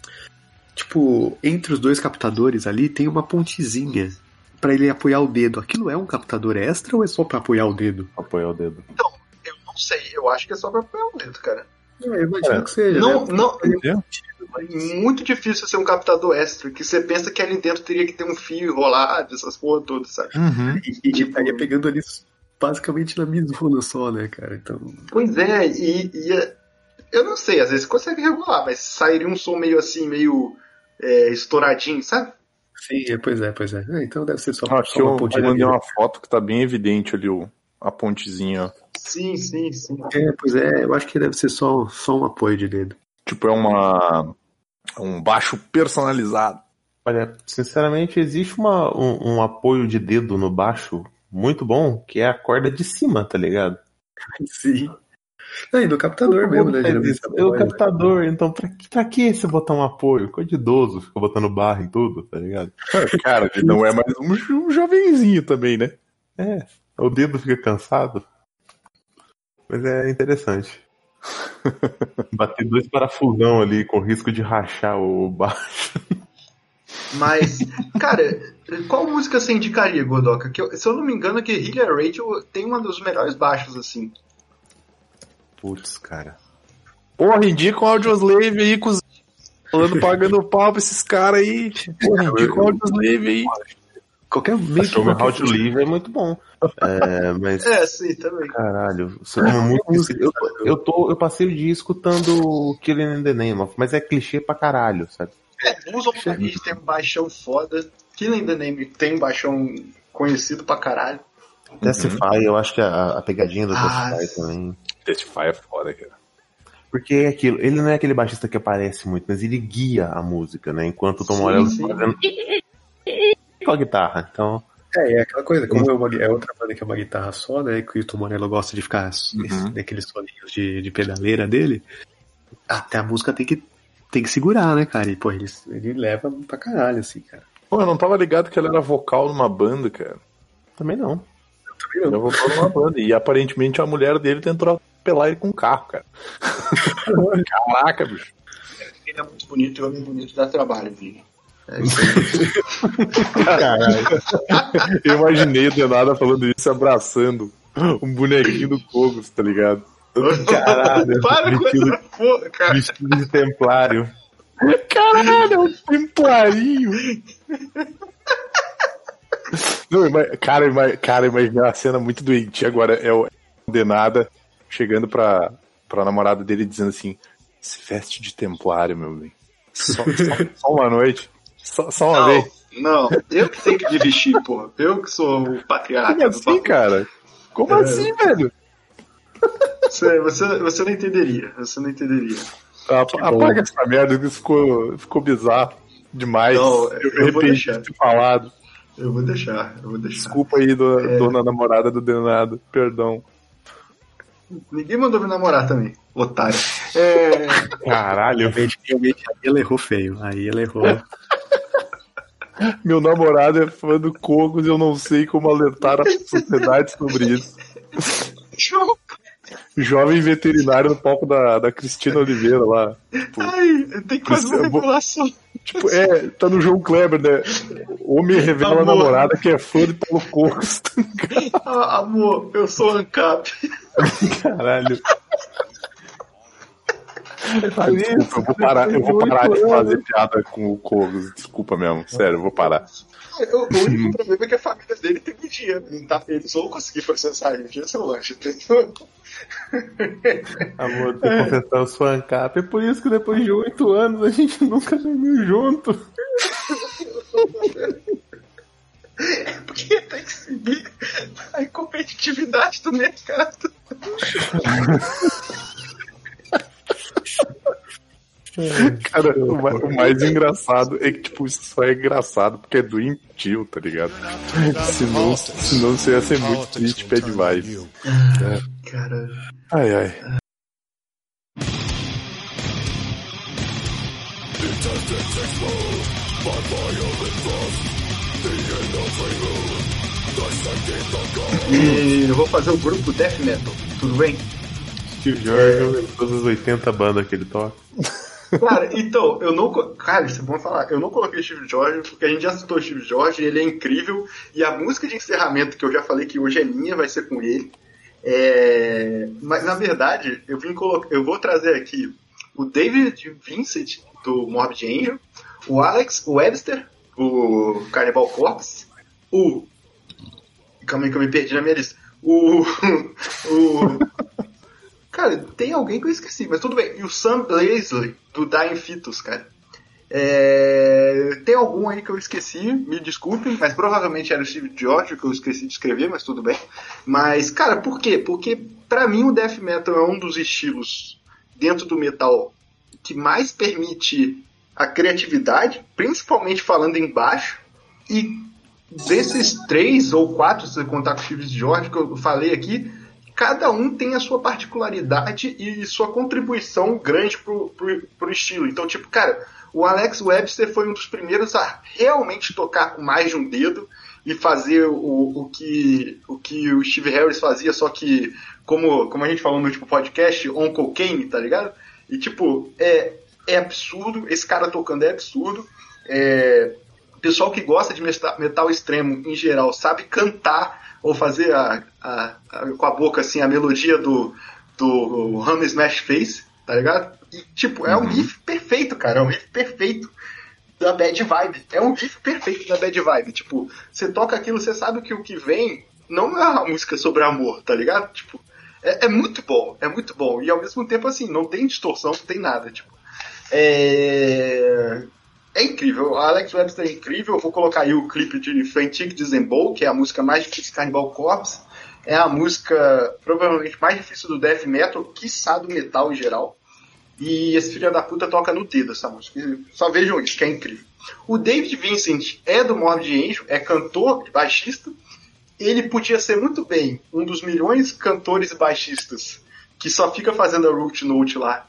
tipo, entre os dois captadores ali tem uma pontezinha pra ele apoiar o dedo. Aquilo é um captador extra ou é só pra apoiar o dedo? Apoiar o dedo. Então, eu não sei. Eu acho que é só pra apoiar o dedo, cara. Eu imagino que seja. Muito difícil ser um captador extra, que você pensa que ali dentro teria que ter um fio enrolado, essas porra todas, sabe? E estaria pegando ali basicamente na misura só, né, cara? Então... Pois é, eu não sei, às vezes consegue regular, mas sairia um som meio assim, meio estouradinho, sabe? Sim, pois é. Então deve ser só uma pontinha. Eu mandei uma foto que tá bem evidente ali a pontezinha. Sim. Pois é, eu acho que deve ser só um apoio de dedo. Tipo, é um baixo personalizado. Olha, sinceramente, existe um apoio de dedo no baixo muito bom, que é a corda de cima, tá ligado? Sim. E no captador mesmo, né? É o captador, então pra que você botar um apoio? Coisa de idoso, fica botando barra em tudo, tá ligado? Cara, ele não é mais um jovenzinho também, né? É, o dedo fica cansado. Mas é interessante. Bater 2 parafusão ali com risco de rachar o baixo. Mas, cara, qual música você indicaria, Godoka? Se eu não me engano, que Hillier Radio tem uma dos melhores baixos, assim. Putz, cara. Porra, indica um Audioslave aí com os... falando, pagando pau pra esses caras aí. Porra, indica um Audioslave aí. Qualquer meio que o Audioslave é muito bom. Mas... sim, também. Caralho, eu passei o dia escutando Killing in the Name of, mas é clichê pra caralho, sabe? Blues of Paris tem um baixão foda. Killing in the Name tem um baixão conhecido pra caralho. Testify, eu acho que a pegadinha do Testify também. Testify é foda, cara. Porque é aquilo, ele não é aquele baixista que aparece muito, mas ele guia a música, né? Enquanto o Tom Morello fazendo com a guitarra, então... É aquela coisa, como é outra banda que é uma guitarra só, né? Que o Tom Morello gosta de ficar naqueles solinhos de pedaleira dele. Até a música tem que segurar, né, cara? E, pô, ele leva pra caralho, assim, cara. Pô, eu não tava ligado que ele era vocal numa banda, cara. Também não. Ele era vocal numa banda. E aparentemente a mulher dele tentou apelar ele com um carro, cara. Caraca, bicho. Ele é muito bonito e homem bonito dá trabalho, Vini. É isso aí. Caralho. Eu imaginei o Denada falando isso, abraçando um bonequinho do Cogos, tá ligado? Caralho. Para com essa porra, cara. Vestido de templário. Caralho, é um templarinho. Não, cara, imagina uma cena muito doentia agora. É o Denada chegando pra namorada dele dizendo assim: se veste de templário, meu bem. Só uma noite. Só uma vez. Não, eu que tenho que me vestir, pô. Eu que sou o patriarca. Como assim, cara? Como assim, velho? Você não entenderia. Você não entenderia. Apaga essa merda, que ficou bizarro demais. Não, eu vou deixar. De ter falado. Eu vou deixar. Desculpa aí, dona namorada do Denado. Perdão. Ninguém mandou me namorar também, otário. Caralho, realmente aí ela errou feio. Aí ela errou. Meu namorado é fã do Cogos e eu não sei como alertar a sociedade sobre isso. jovem veterinário no palco da Cristina Oliveira lá. Tipo, Ai, tem quase uma revelação. Tipo, tá no João Kleber, né? Homem revela a namorada que é fã de Paulo Cocos. Amor, eu sou ANCAP. Caralho. Desculpa, eu vou parar de fazer piada com o Cogos. Desculpa mesmo, sério, eu vou parar. O único problema é que a família dele tem dinheiro. Eles vão conseguir processar ele, esse é o lanche, entendeu? Amor, tem que confessar, eu sou ANCAP. É por isso que depois de 8 anos a gente nunca dormiu junto. Porque tem que seguir a competitividade do mercado. Cara, o mais engraçado é que, tipo, isso só é engraçado porque é doentio, tá ligado? Senão você ia ser muito triste, bad vibes. Cara. Ai. E eu vou fazer o grupo Death Metal, tudo bem? Steve Jorge, todas as 80 bandas que ele toca. Cara, então, eu não. Cara, isso é bom falar. Eu não coloquei Steve Jorge, porque a gente já citou Steve Jorge, ele é incrível. E a música de encerramento, que eu já falei que hoje é minha, vai ser com ele. Mas na verdade, eu vou trazer aqui o David Vincent, do Morbid Angel, o Alex Webster, o Cannibal Corpse, calma aí que eu me perdi na minha lista. Cara, tem alguém que eu esqueci, mas tudo bem. E o Sam Blazley, do Dying Fetus, cara. Tem algum aí que eu esqueci, me desculpem, mas provavelmente era o Steve George que eu esqueci de escrever, mas tudo bem. Mas, cara, por quê? Porque pra mim o Death Metal é um dos estilos dentro do metal que mais permite a criatividade, principalmente falando em baixo. E desses 3 ou 4, se você contar com o Steve George que eu falei aqui, cada um tem a sua particularidade e sua contribuição grande pro estilo. Então, tipo, cara, o Alex Webster foi um dos primeiros a realmente tocar com mais de um dedo e fazer o que o Steve Harris fazia, só que, como a gente falou no último podcast, on cocaine, tá ligado? E, tipo, é absurdo, esse cara tocando é absurdo. O pessoal que gosta de metal extremo, em geral, sabe cantar ou fazer com a boca, assim, a melodia do Hammer Smash Face, tá ligado? E, tipo, é um riff perfeito, cara. É um riff perfeito da bad vibe. É um riff perfeito da bad vibe. Tipo, você toca aquilo, você sabe que o que vem não é uma música sobre amor, tá ligado? Tipo, é muito bom. É muito bom. E, ao mesmo tempo, assim, não tem distorção, não tem nada, tipo. É incrível. O Alex Webster é incrível. Eu vou colocar aí o clipe de Frantic Disembowel, que é a música mais difícil de Cannibal Corpse. É a música provavelmente mais difícil do death metal, quiçá do metal em geral. E esse filho da puta toca no dedo essa música. Só vejam isso, que é incrível. O David Vincent é do Morbid Angel, é cantor e baixista. Ele podia ser muito bem um dos milhões de cantores e baixistas que só fica fazendo a root note lá.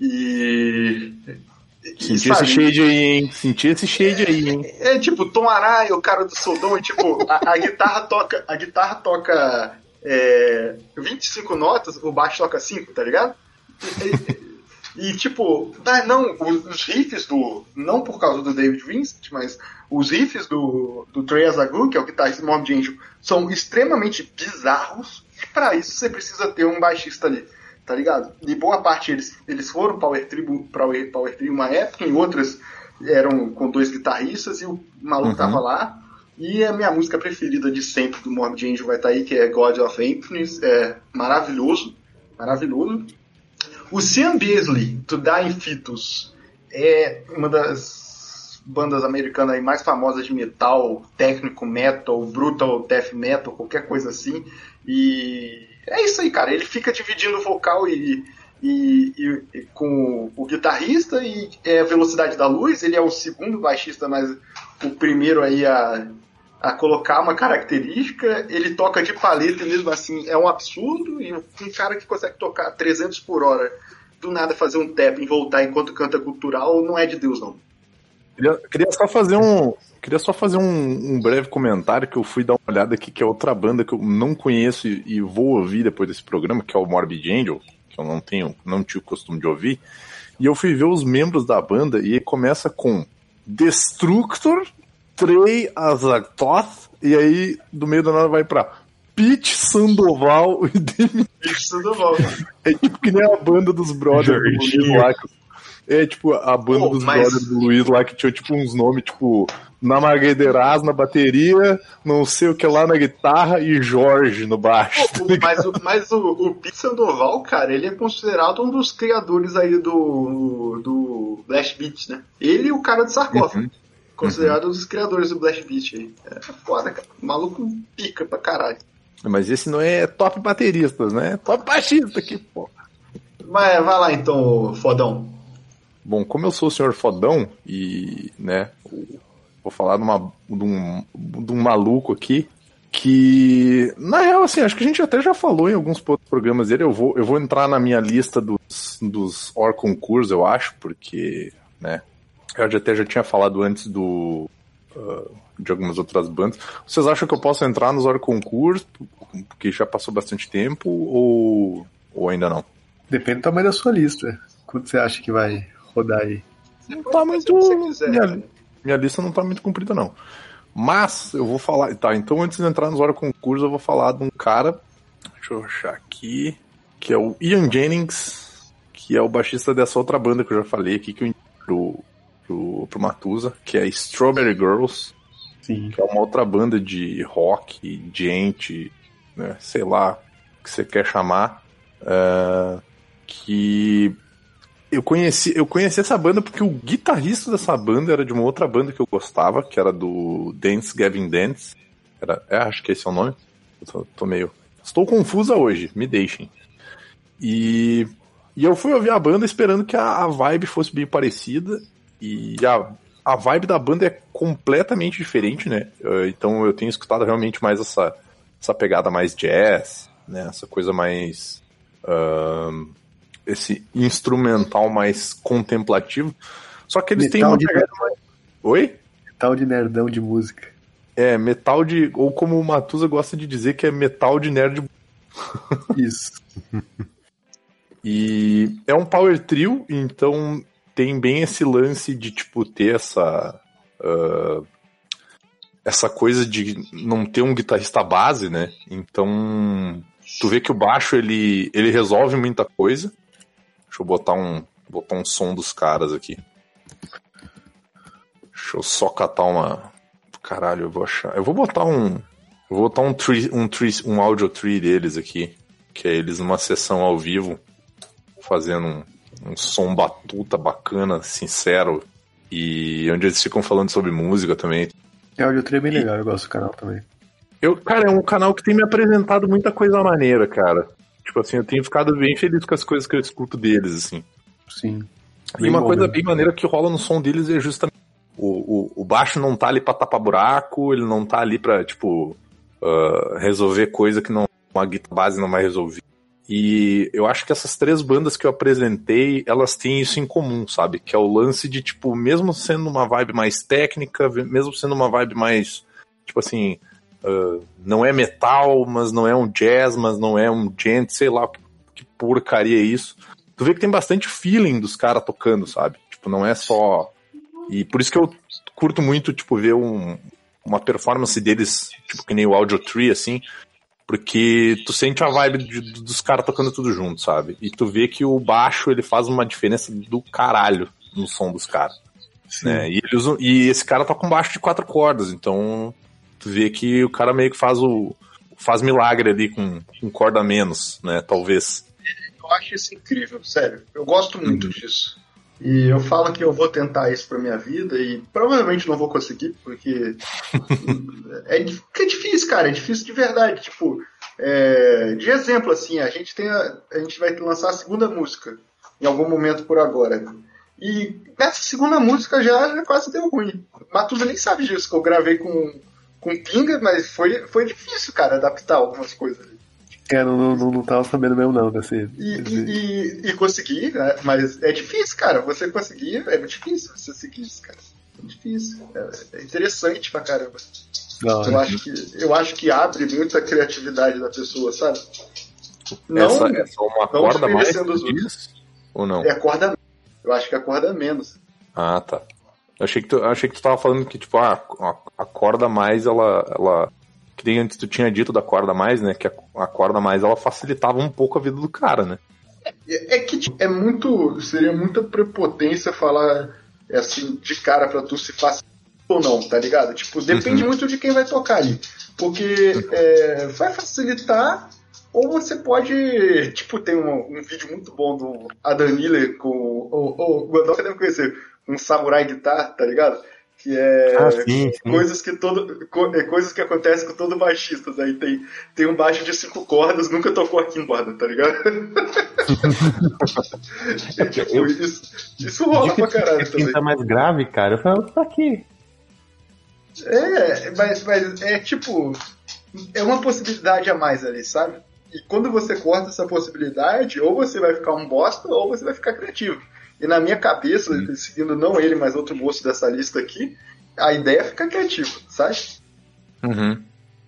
Senti esse shade aí, hein? Senti esse shade aí, hein? Tipo, Tom Araya, o cara do Sodom, e tipo, a guitarra toca 25 notas, o baixo toca 5, tá ligado? E tipo, não, os riffs não por causa do David Vincent, mas os riffs do Trey Azagu, que é o guitarrista do Morbid Angel, são extremamente bizarros, e pra isso você precisa ter um baixista ali. Tá ligado? E boa parte eles foram Power Trio uma época, em outras eram com 2 guitarristas e o maluco tava lá. E a minha música preferida de sempre do Morbid Angel vai estar aí, que é God of Emptiness. É maravilhoso. Maravilhoso. O Sam Beasley, do Dying Fetus, é uma das bandas americanas aí mais famosas de metal, técnico metal, brutal death metal, qualquer coisa assim. E é isso aí, cara. Ele fica dividindo o vocal e com o guitarrista e a velocidade da luz. Ele é o segundo baixista, mas o primeiro aí a colocar uma característica. Ele toca de paleta e mesmo assim é um absurdo. E um cara que consegue tocar 300 por hora, do nada fazer um tap e voltar enquanto canta cultural, não é de Deus, não. Queria só fazer um breve comentário que eu fui dar uma olhada aqui, que é outra banda que eu não conheço e vou ouvir depois desse programa, que é o Morbid Angel, que eu não tinha o costume de ouvir. E eu fui ver os membros da banda e começa com Destructor, Trey Azagthoth, e aí do meio da nada vai pra Pete Sandoval e Demi. Pete Sandoval. É tipo que nem a banda dos brothers do Luiz lá. É tipo a banda dos brothers do Luiz lá, que tinha tipo uns nomes, tipo Namagueiras na bateria, não sei o que lá na guitarra e Jorge no baixo. Mas o Pete Sandoval, cara, ele é considerado um dos criadores aí do Blast Beat, né? Ele e o cara do sarcófago. Considerado um dos criadores do Blast Beat aí. É foda, cara. O maluco pica pra caralho. Mas esse não é top bateristas, né? É top baixista aqui, pô. Mas vai lá então, fodão. Bom, como eu sou o senhor fodão e, né, vou falar de um maluco aqui que, na real, assim, acho que a gente até já falou em alguns programas dele. Eu vou entrar na minha lista dos hors concursos, eu acho, porque, né, eu até já tinha falado antes de algumas outras bandas. Vocês acham que eu posso entrar nos hors concursos, porque já passou bastante tempo, ou ainda não? Depende do tamanho da sua lista. Quanto você acha que vai rodar aí? Não tá muito... Minha lista não tá muito comprida, não. Mas eu vou falar... Tá, então antes de entrar nos hors concursos, eu vou falar de um cara... Deixa eu achar aqui... Que é o Ian Jennings, que é o baixista dessa outra banda que eu já falei aqui, que eu indico pro Matusa, que é Strawberry Girls. Sim. Que é uma outra banda de rock, gente, né, sei lá o que você quer chamar. Que... Eu conheci essa banda porque o guitarrista dessa banda era de uma outra banda que eu gostava, que era do Dance Gavin Dance. Acho que esse é o nome. Tô meio... Estou confusa hoje, me deixem. E eu fui ouvir a banda esperando que a vibe fosse bem parecida. E a vibe da banda é completamente diferente, né? Então eu tenho escutado realmente mais essa pegada mais jazz, né? Essa coisa mais... esse instrumental mais contemplativo. Só que eles têm uma pegada mais... Oi? Metal de nerdão de música. É, metal de... Ou como o Matusa gosta de dizer, que é metal de nerd. Isso. E é um power trio, então tem bem esse lance de, tipo, ter essa coisa de não ter um guitarrista base, né? Então, tu vê que o baixo, ele resolve muita coisa. Deixa eu botar um som dos caras aqui. Deixa eu só catar uma... Caralho, eu vou achar... Eu vou botar um audio tree deles aqui, que é eles numa sessão ao vivo, fazendo um som batuta bacana, sincero, e onde eles ficam falando sobre música também. É, o audio tree é bem legal, eu gosto do canal também. Cara, é um canal que tem me apresentado muita coisa maneira, cara. Tipo assim, eu tenho ficado bem feliz com as coisas que eu escuto deles, assim. Sim. E uma coisa bem maneira que rola no som deles é justamente o baixo não tá ali pra tapar buraco, ele não tá ali pra, tipo, resolver coisa que uma guitarra base não vai resolver. E eu acho que essas três bandas que eu apresentei, elas têm isso em comum, sabe? Que é o lance de, tipo, mesmo sendo uma vibe mais técnica, mesmo sendo uma vibe mais, tipo assim, não é metal, mas não é um jazz, mas não é um gent, sei lá que porcaria é isso. Tu vê que tem bastante feeling dos caras tocando, sabe? Tipo, não é só... E por isso que eu curto muito, tipo, ver uma performance deles, tipo, que nem o Audio Tree, assim, porque tu sente a vibe dos caras tocando tudo junto, sabe? E tu vê que o baixo, ele faz uma diferença do caralho no som dos caras, né? E esse cara toca um baixo de 4 cordas, então tu vê que o cara meio que faz milagre ali com corda a menos, né? Talvez. Eu acho isso incrível, sério. Eu gosto muito disso. E eu falo que eu vou tentar isso pra minha vida e provavelmente não vou conseguir, porque é difícil, cara, é difícil de verdade. Tipo, de exemplo, assim, a gente vai lançar a segunda música em algum momento por agora. E nessa segunda música já quase deu ruim. Matusa nem sabe disso, que eu gravei com Pinga, mas foi difícil, cara, adaptar algumas coisas ali. Não tava sabendo mesmo não desse... E conseguir, né? Mas é difícil, cara. Você conseguir, é muito difícil você seguir isso, cara. É difícil. É interessante pra caramba. Não, Eu acho que abre muito a criatividade da pessoa, sabe? Essa é só uma corda mais os ou não? É a corda. Eu acho que a corda menos. Ah, tá. Eu achei que tu tava falando que, tipo, a corda mais, ela... Que nem antes tu tinha dito da corda mais, né? Que a corda mais, ela facilitava um pouco a vida do cara, né? É que tipo, seria muita prepotência falar assim, de cara pra tu se facilitar ou não, tá ligado? Tipo, depende muito de quem vai tocar ali. Porque vai facilitar, ou você pode... Tipo, tem um vídeo muito bom do Adam Miller com o Godolphin deve conhecer, um Samurai Guitar, tá ligado? Que é sim. coisas que acontecem com todo baixista. Aí tem um baixo de 5 cordas, nunca tocou aqui em borda, tá ligado? Tipo, isso rola pra caralho também. Tá mais grave, cara. Eu falo, tá aqui. Mas é tipo, é uma possibilidade a mais ali, sabe? E quando você corta essa possibilidade, ou você vai ficar um bosta, ou você vai ficar criativo. E na minha cabeça, seguindo não ele, mas outro moço dessa lista aqui, a ideia é ficar criativo, sabe? Uhum.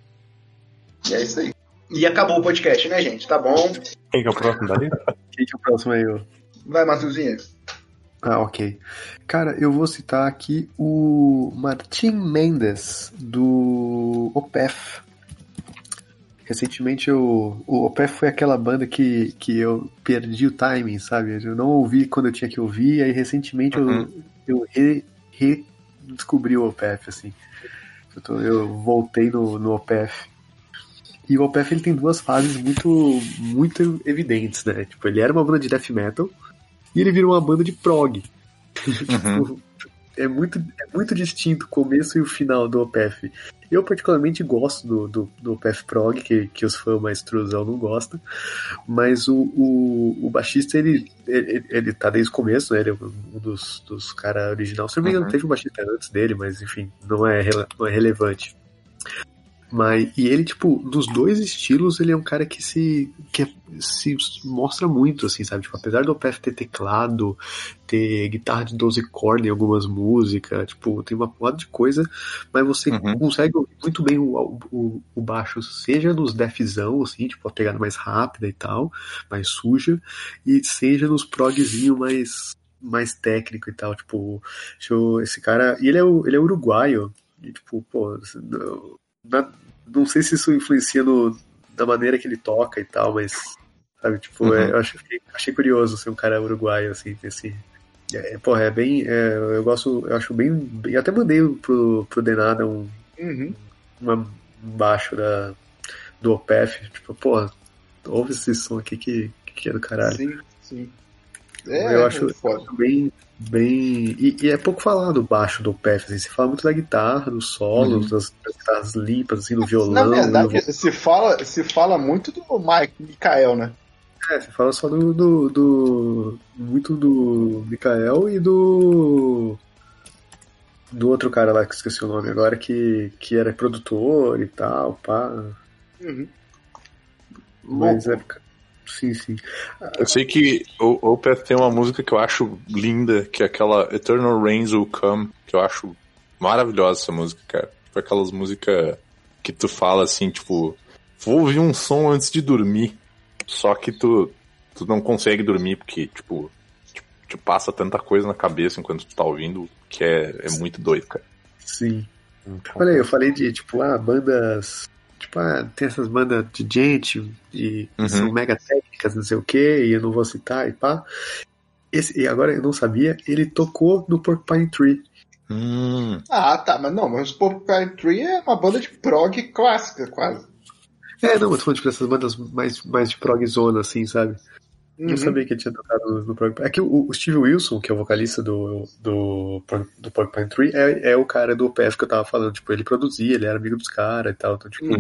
E é isso aí. E acabou o podcast, né, gente? Tá bom. Quem que é o próximo dali? Quem que é o próximo aí? Vai, Matuzinha. Ah, ok. Cara, eu vou citar aqui o Martim Mendes, do Opeth. Recentemente o Opeth foi aquela banda que eu perdi o timing, sabe? Eu não ouvi quando eu tinha que ouvir, aí recentemente eu redescobri o Opeth, assim. Eu voltei no Opeth. E o Opeth, ele tem duas fases muito evidentes, né? Tipo, ele era uma banda de death metal e ele virou uma banda de prog. Tipo, é muito distinto o começo e o final do Opeth. Eu particularmente gosto do Opeth prog, que os fãs mais truzão não gostam, mas o baixista, ele tá desde o começo, né? Ele é um dos caras original. Se não me engano, teve um baixista antes dele, mas enfim, não é relevante. E ele, tipo, dos dois estilos, ele é um cara que se mostra muito, assim, sabe? Tipo, apesar do Opeth ter teclado, ter guitarra de 12 cordas em algumas músicas, tipo, tem uma porrada de coisa, mas você consegue ouvir muito bem o baixo, seja nos deathzão, assim, tipo, a pegada mais rápida e tal, mais suja, e seja nos progzinho mais técnico e tal, tipo, esse cara, e ele é uruguaio, e, tipo, pô, não sei se isso influencia da maneira que ele toca e tal, mas, sabe, tipo, eu achei curioso ser um cara uruguaio, assim, esse... é bem... eu acho bem... Eu até mandei pro Denada um baixo do Opeth, tipo, ouve esse som aqui que é do caralho. Sim. Eu acho bem... E é pouco falado do baixo do Opeth, assim, se fala muito da guitarra, dos solos, das guitarras limpas, assim, do violão. Na verdade, se fala muito do Mikael, né? Se fala só muito do Mikael e do outro cara lá, que esqueci o nome agora, que era produtor e tal, pá. Mas Sim. Eu sei que o Opeth tem uma música que eu acho linda, que é aquela Eternal Rains Will Come, que eu acho maravilhosa essa música, cara. Tipo aquelas músicas que tu fala assim, tipo, vou ouvir um som antes de dormir, só que tu não consegue dormir porque, tipo, te passa tanta coisa na cabeça enquanto tu tá ouvindo, que é muito doido, cara. Sim. Eu falei de, tipo, bandas... Tipo, tem essas bandas de gente e são mega técnicas, não sei o que, e eu não vou citar e pá. E agora eu não sabia, ele tocou no Porcupine Tree. Ah, tá, mas o Porcupine Tree é uma banda de prog clássica, quase. Não, eu tô falando tipo, dessas bandas mais de prog zona, assim, sabe? Não sabia que ele tinha tocado no Porcupine. É que o Steve Wilson, que é o vocalista do Porcupine Tree, é o cara do Opeth que eu tava falando. Tipo, ele produzia, ele era amigo dos caras e tal. Então, tipo...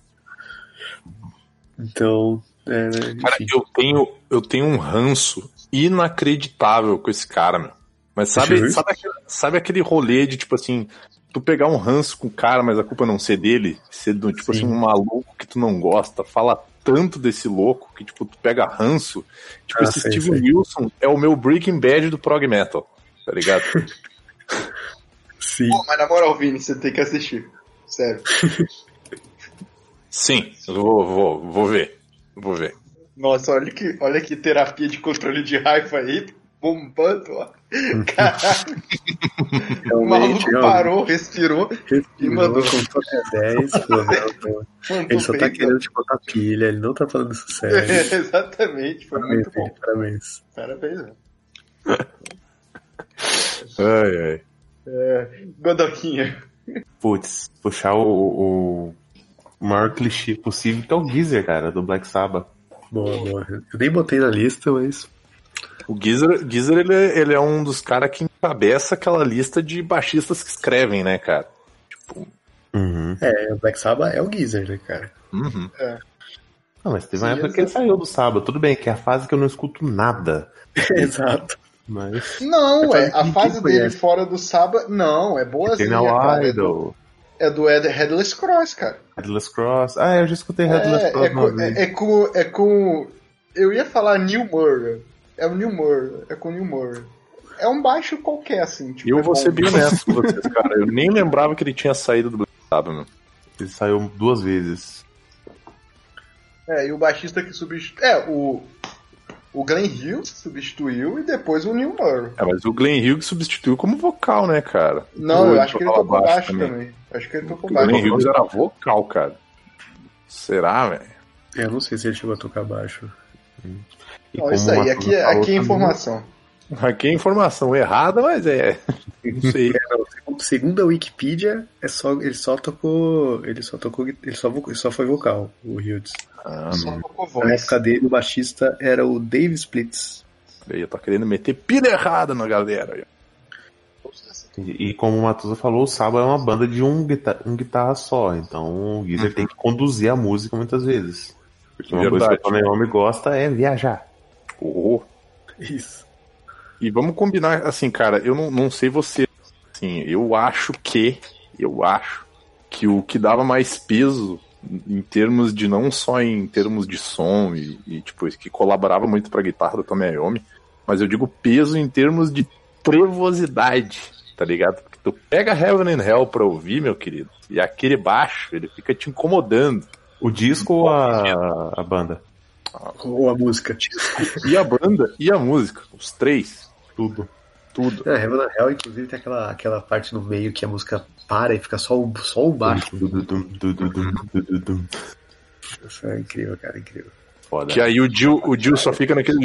Então, cara, eu tenho um ranço inacreditável com esse cara, meu. Mas sabe aquele rolê de, tipo assim, tu pegar um ranço com o cara, mas a culpa não ser dele, ser do, tipo assim, um maluco que tu não gosta, fala tanto desse louco que, tipo, tu pega ranço. Tipo, esse Steve Wilson é o meu Breaking Bad do prog metal, tá ligado? Sim. Pô, mas na moral, Vini, você tem que assistir. Sério. Sim, eu vou ver. Vou ver. Nossa, olha que terapia de controle de raiva aí, bombando, ó. Caralho. O maluco parou, respirou e mandou. Contou até 10, ele só tá querendo te botar pilha, ele não tá falando isso sério. Exatamente, foi muito bom. Parabéns. Parabéns, né? Ai. Godoquinha. Putz, puxar o maior clichê possível, que é o Geezer, cara, do Black Sabbath. Boa. Eu nem botei na lista, mas... O Geezer ele é um dos caras que encabeça aquela lista de baixistas que escrevem, né, cara? Tipo... o Black Sabbath é o Geezer, né, cara? Uhum. Não, mas teve uma época que ele saiu do Sabbath. Tudo bem, que é a fase que eu não escuto nada. Exato. Mas... Não, a fase dele conhece. fora do Saba, não, é boazinha, cara. Idol. É do Headless Cross, cara. Headless Cross. Ah, eu já escutei Headless Cross uma vez. É com... Eu ia falar Neil Murray. É o Neil Murray. É com o Neil Murray. É um baixo qualquer, assim. Tipo, Eu vou ser bem honesto com vocês, cara. Eu nem lembrava que ele tinha saído do Black Sabbath, meu. Ele saiu 2 vezes. E o baixista que substituiu... O Glenn Hughes substituiu e depois o Neil Murray. Mas o Glenn Hughes substituiu como vocal, né, cara? Não, eu acho que ele tocou baixo também. Acho que ele tocou O baixo. Glenn Hughes era vocal, cara. Será, velho? Eu não sei se ele chegou a tocar baixo. Não, isso aí, aqui é informação. Aqui é informação errada, mas não sei. Segundo a Wikipedia, ele só foi vocal, o Hughes. Só tocou Na voz. época dele, o baixista era o Dave Splits. Eu tô querendo meter pilha errada na galera. E como o Matusa falou, o Sabbath é uma banda de um guitarra só. Então o Geezer tem que conduzir a música muitas vezes. Porque uma coisa que o Naomi gosta é viajar. Isso. E vamos combinar, assim, cara, eu não sei você, assim, eu acho que o que dava mais peso em termos de, não só em termos de som e tipo, que colaborava muito pra guitarra do Tony Iommi, mas eu digo peso em termos de trevosidade, tá ligado? Porque tu pega Heaven and Hell pra ouvir, meu querido, e aquele baixo, ele fica te incomodando. O disco ou a banda? Ou a música. E a banda e a música, os três. Tudo. Heaven and Hell, inclusive, tem aquela parte no meio que a música para e fica só o baixo. Isso é incrível, cara, incrível. Foda. Que aí o Jill só fica naquele...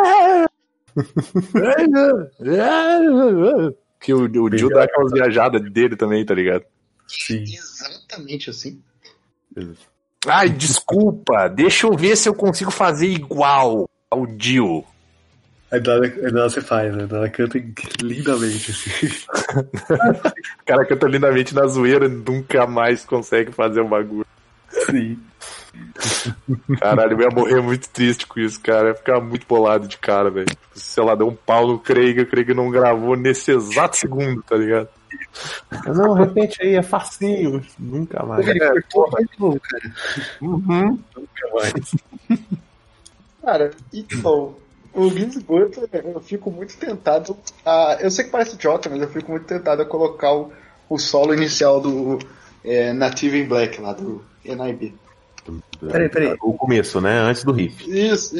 Que o Jill dá aquelas viajadas dele também, tá ligado? Sim. Exatamente assim. Ai, desculpa, deixa eu ver se eu consigo fazer igual ao Jill. Aí nada você faz, né? Ela canta lindamente, assim. O cara canta lindamente na zoeira e nunca mais consegue fazer o bagulho. Sim. Caralho, eu ia morrer muito triste com isso, cara. Eu ia ficar muito bolado de cara, velho. Se ela deu um pau no Craig, o Craig não gravou nesse exato segundo, tá ligado? Não, repete aí, é facinho. Nunca mais. Ele cortou mais de novo, cara. Nunca mais. Cara, então, o Vince Butler, eu fico muito tentado a... Eu sei que parece idiota, mas eu fico muito tentado a colocar o solo inicial do Native in Black, lá do NIB. Peraí. O começo, né? Antes do riff. Isso.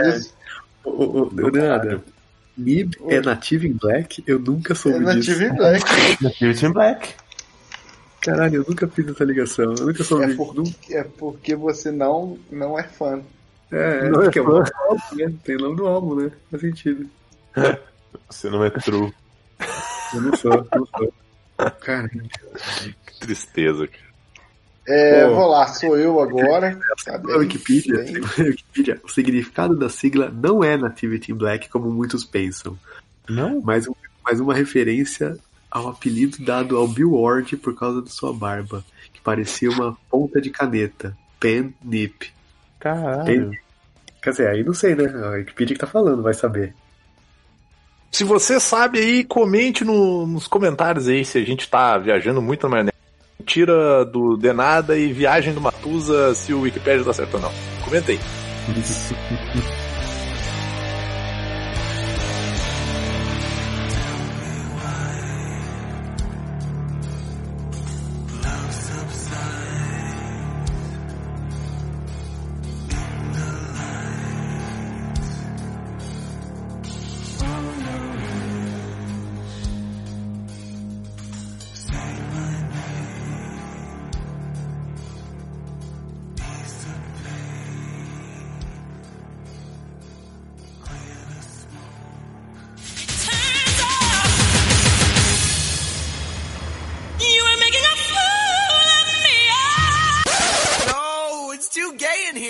Nada. Nib é Native in Black? Eu nunca soube disso. Native in Black. Native in Black. Caralho, eu nunca fiz essa ligação. Eu nunca soube. É porque você não é fã. Porque é o nome do álbum, né? Tem o nome do álbum, né? Faz sentido. Você não é true. Eu não sou. Cara, Que tristeza, cara. Vou lá, sou eu agora. Na Wikipedia, o significado da sigla não é Nativity in Black, como muitos pensam. Não? Mas uma referência ao apelido dado ao Bill Ward por causa de sua barba, que parecia uma ponta de caneta. Pen Nip. Caralho. Quer dizer, aí não sei, né? A Wikipedia que tá falando, vai saber. Se você sabe aí, comente nos comentários aí se a gente tá viajando muito na maionese. Tira do Denada e Viagem do Matusa, se o Wikipedia tá certo ou não. Comenta aí.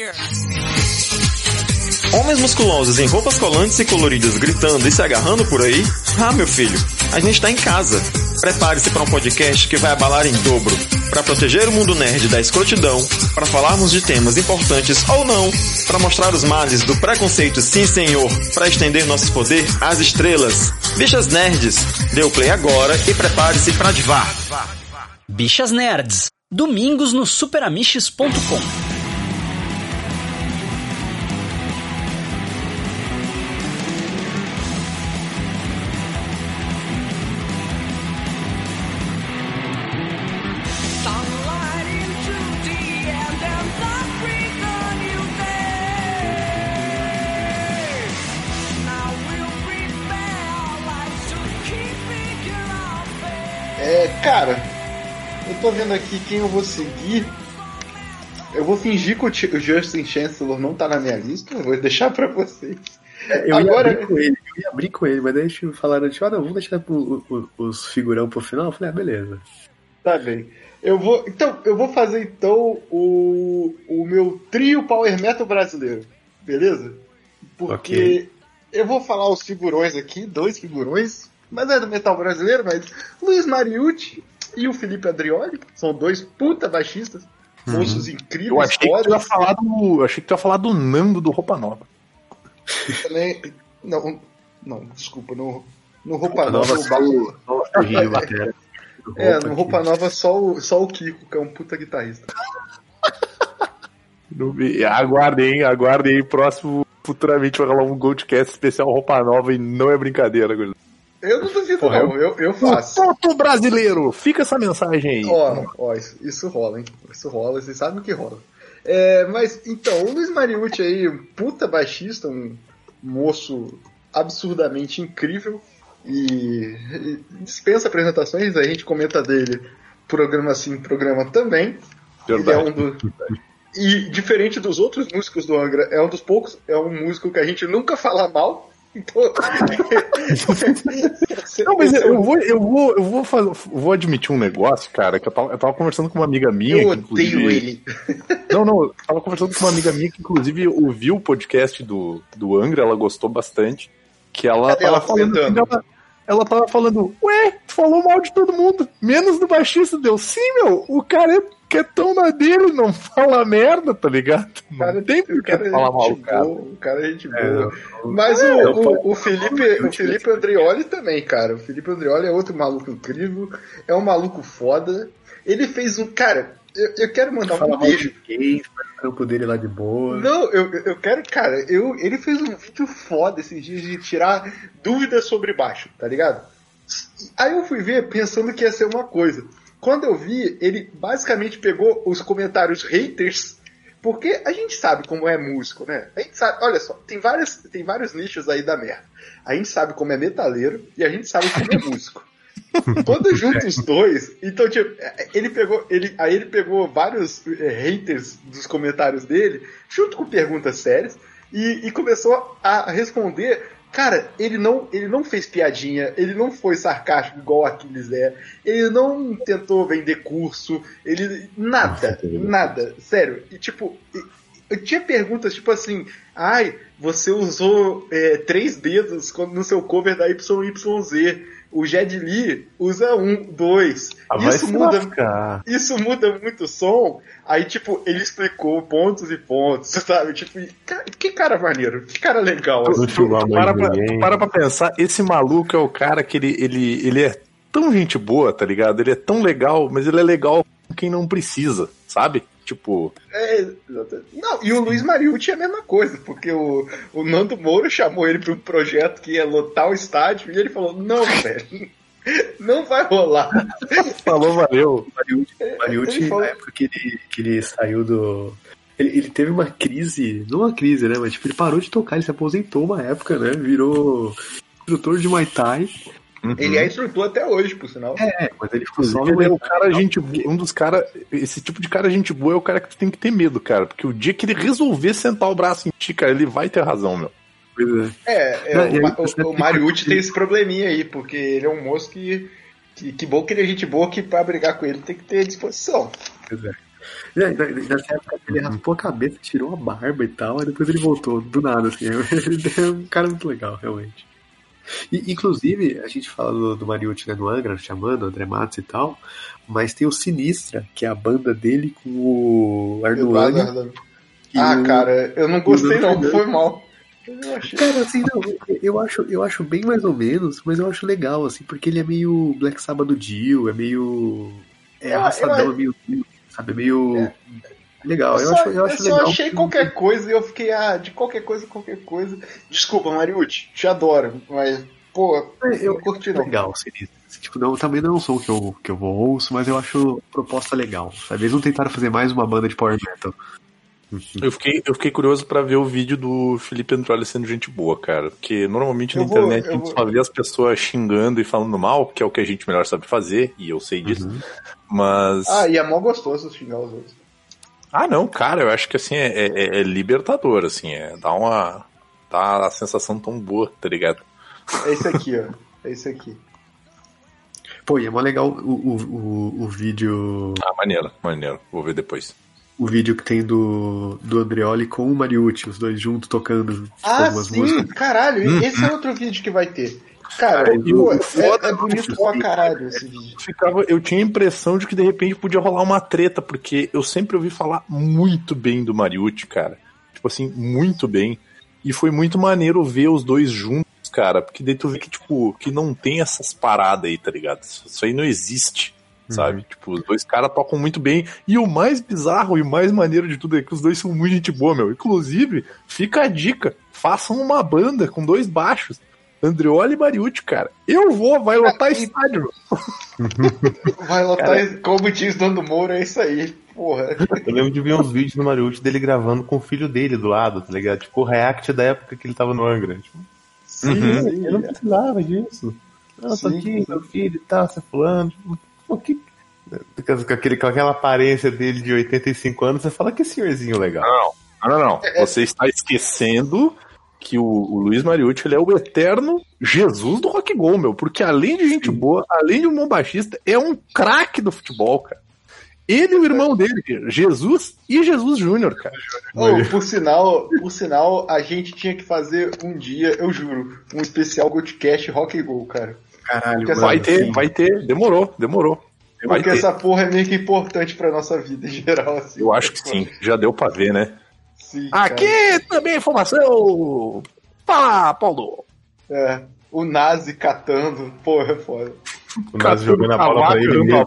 Homens musculosos em roupas colantes e coloridas gritando e se agarrando por aí? Ah, meu filho, a gente tá em casa. Prepare-se para um podcast que vai abalar em dobro. Para proteger o mundo nerd da escrotidão, para falarmos de temas importantes ou não, para mostrar os males do preconceito, sim senhor, para estender nosso poder às estrelas. Bichas Nerds, dê o play agora e prepare-se para divar. Bichas Nerds, domingos no superamiches.com. Cara, eu tô vendo aqui quem eu vou seguir. Eu vou fingir que o Justin Chancellor não tá na minha lista. Eu vou deixar pra vocês. Eu ia abrir com ele, mas daí eles falaram, vamos deixar os figurão pro final. Eu falei, beleza. Tá bem. Eu vou fazer o meu trio Power Metal brasileiro. Beleza? Porque eu vou falar os figurões aqui, 2 figurões. Mas é do metal brasileiro, mas Luiz Mariucci e o Felipe Andrioli são 2 puta baixistas, moços incríveis. Eu achei que tu ia falar do Nando do Roupa Nova. Também, não, desculpa, no Roupa Nova no Roupa Nova só o Kiko, que é um puta guitarrista. Aguardem, próximo, futuramente vai rolar um Goldcast especial Roupa Nova e não é brincadeira, coisa. Eu não duvido, não. Eu faço. O Toto brasileiro! Fica essa mensagem aí. Ó, isso rola, hein? Isso rola, vocês sabem o que rola. Mas, então, o Luiz Mariucci aí, um puta baixista, um moço absurdamente incrível e dispensa apresentações, a gente comenta dele programa sim, programa também. Verdade. E diferente dos outros músicos do Angra, é um dos poucos, é um músico que a gente nunca fala mal. Então... Não, mas eu vou admitir um negócio, cara, que eu tava conversando com uma amiga minha. Eu odeio ele. Não, eu tava conversando com uma amiga minha que inclusive ouviu o podcast do Angra, ela gostou bastante. Que ela tava falando. Ela tava falando, tu falou mal de todo mundo, menos do baixista. Deu, sim, meu, o cara é tão na dele, não fala merda, tá ligado? Cara, não tem por que falar mal, cara. O cara é gente boa. Mas o Felipe Andrioli também, cara. O Felipe Andrioli é outro maluco incrível, é um maluco foda. Ele fez um... Cara, eu quero mandar um beijo. O campo dele lá de boa. Não, eu quero... Cara, ele fez um vídeo foda esses dias de tirar dúvidas sobre baixo, tá ligado? Aí eu fui ver pensando que ia ser uma coisa. Quando eu vi, ele basicamente pegou os comentários haters, porque a gente sabe como é músico, né? A gente sabe, olha só, tem vários nichos aí da merda. A gente sabe como é metaleiro e a gente sabe como é músico. Quando junta os dois, então tipo, ele pegou vários haters dos comentários dele, junto com perguntas sérias, e começou a responder. Cara, ele não fez piadinha, ele não foi sarcástico igual Aquiles é, ele não tentou vender curso, nada, sério. E tipo, eu tinha perguntas tipo assim, você usou 3 dedos no seu cover da YYZ, o Jed Lee usa 1, 2, isso muda muito o som. Aí, tipo, ele explicou pontos e pontos, sabe? Tipo, que cara maneiro, que cara legal. Para pra pensar, esse maluco é o cara que ele é tão gente boa, tá ligado? Ele é tão legal, mas ele é legal com quem não precisa, sabe? Tipo... Não, e o Luiz Mariucci é a mesma coisa, porque o Nando Moura chamou ele para um projeto que ia lotar o estádio e ele falou, não, velho, não vai rolar. Falou, valeu. Mariucci, na época que ele saiu do... Ele teve uma crise, não uma crise, né, mas tipo, ele parou de tocar, ele se aposentou uma época, né, virou instrutor de Muay Thai. Ele é instrutor até hoje, por sinal. Mas ele ficou só no cara, um dos caras. Esse tipo de cara, gente boa, é o cara que tu tem que ter medo, cara. Porque o dia que ele resolver sentar o braço em ti, cara, ele vai ter razão, meu. O Mariucci tem esse probleminha aí, porque ele é um moço que bom que ele é gente boa, que pra brigar com ele tem que ter disposição. Nessa época ele raspou a cabeça, tirou a barba e tal, aí depois ele voltou, do nada, assim. Ele é um cara muito legal, realmente. E, inclusive, a gente fala do Mariucci, né, no Angra, chamando, André Matos e tal, mas tem o Sinistra, que é a banda dele com o Arnold. Cara, eu não gostei não, foi mal. Cara, assim, não, eu acho bem mais ou menos, mas eu acho legal, assim, porque ele é meio Black Sabbath do Dio, é meio... arrastadão, é meio... sabe, meio... legal, eu acho legal. Eu só achei qualquer coisa e eu fiquei, de qualquer coisa. Desculpa, Mariucci, te adoro, mas, pô, eu curti não. Legal, seria. Tipo, não, também não é um som que eu vou ouço, mas eu acho proposta legal, sabe? Eles não tentaram fazer mais uma banda de power metal. Eu fiquei curioso pra ver o vídeo do Felipe Androli sendo gente boa, cara. Porque normalmente na internet a gente só vê as pessoas xingando e falando mal, que é o que a gente melhor sabe fazer, e eu sei disso. Mas... e é mó gostoso xingar os outros. Não, cara, eu acho que assim, é libertador, assim, dá a sensação tão boa, tá ligado? É esse aqui, ó. É esse aqui. Pô, e é mó legal o vídeo... maneiro. Vou ver depois. O vídeo que tem do Andreoli com o Mariucci, os dois juntos tocando algumas músicas. Caralho, esse é outro vídeo que vai ter. Cara, é bonito pra caralho esse vídeo. Eu tinha a impressão de que de repente podia rolar uma treta, porque eu sempre ouvi falar muito bem do Mariucci, cara. Tipo assim, muito bem. E foi muito maneiro ver os dois juntos, cara, porque daí tu vê que, tipo, que não tem essas paradas aí, tá ligado? Isso aí não existe. Sabe? Tipo, os dois caras tocam muito bem. E o mais bizarro e o mais maneiro de tudo é que os dois são muito gente boa, meu. Inclusive, fica a dica: façam uma banda com dois baixos, Andreoli e Mariucci, cara. Vai lotar estádio. Vai lotar, como diz Nando Moura, é isso aí. Porra. Eu lembro de ver uns vídeos do Mariucci dele gravando com o filho dele do lado, tá ligado? Tipo, o react da época que ele tava no Angra. Tipo, sim, eu não precisava disso. Não, tô aqui, meu filho e tal, você fulano. Com aquela aparência dele de 85 anos, você fala que senhorzinho legal. Não. Você está esquecendo que o Luiz Mariucci, ele é o eterno Jesus do rock and roll, meu. Porque além de gente boa, além de um bom baixista, é um craque do futebol, cara. Ele e o irmão dele, Jesus e Jesus Júnior, cara. Por sinal, a gente tinha que fazer um dia, eu juro, um especial Goldcast Rock and Roll, cara. Caralho, vai ter, demorou. Porque essa porra é meio que importante pra nossa vida em geral, assim. Eu acho que sim, já deu pra ver, né? Sim, aqui cara. Também informação! Fala, Paulo! O Nazi catando, porra, é foda. O Nazi jogando a bola pra ele mesmo.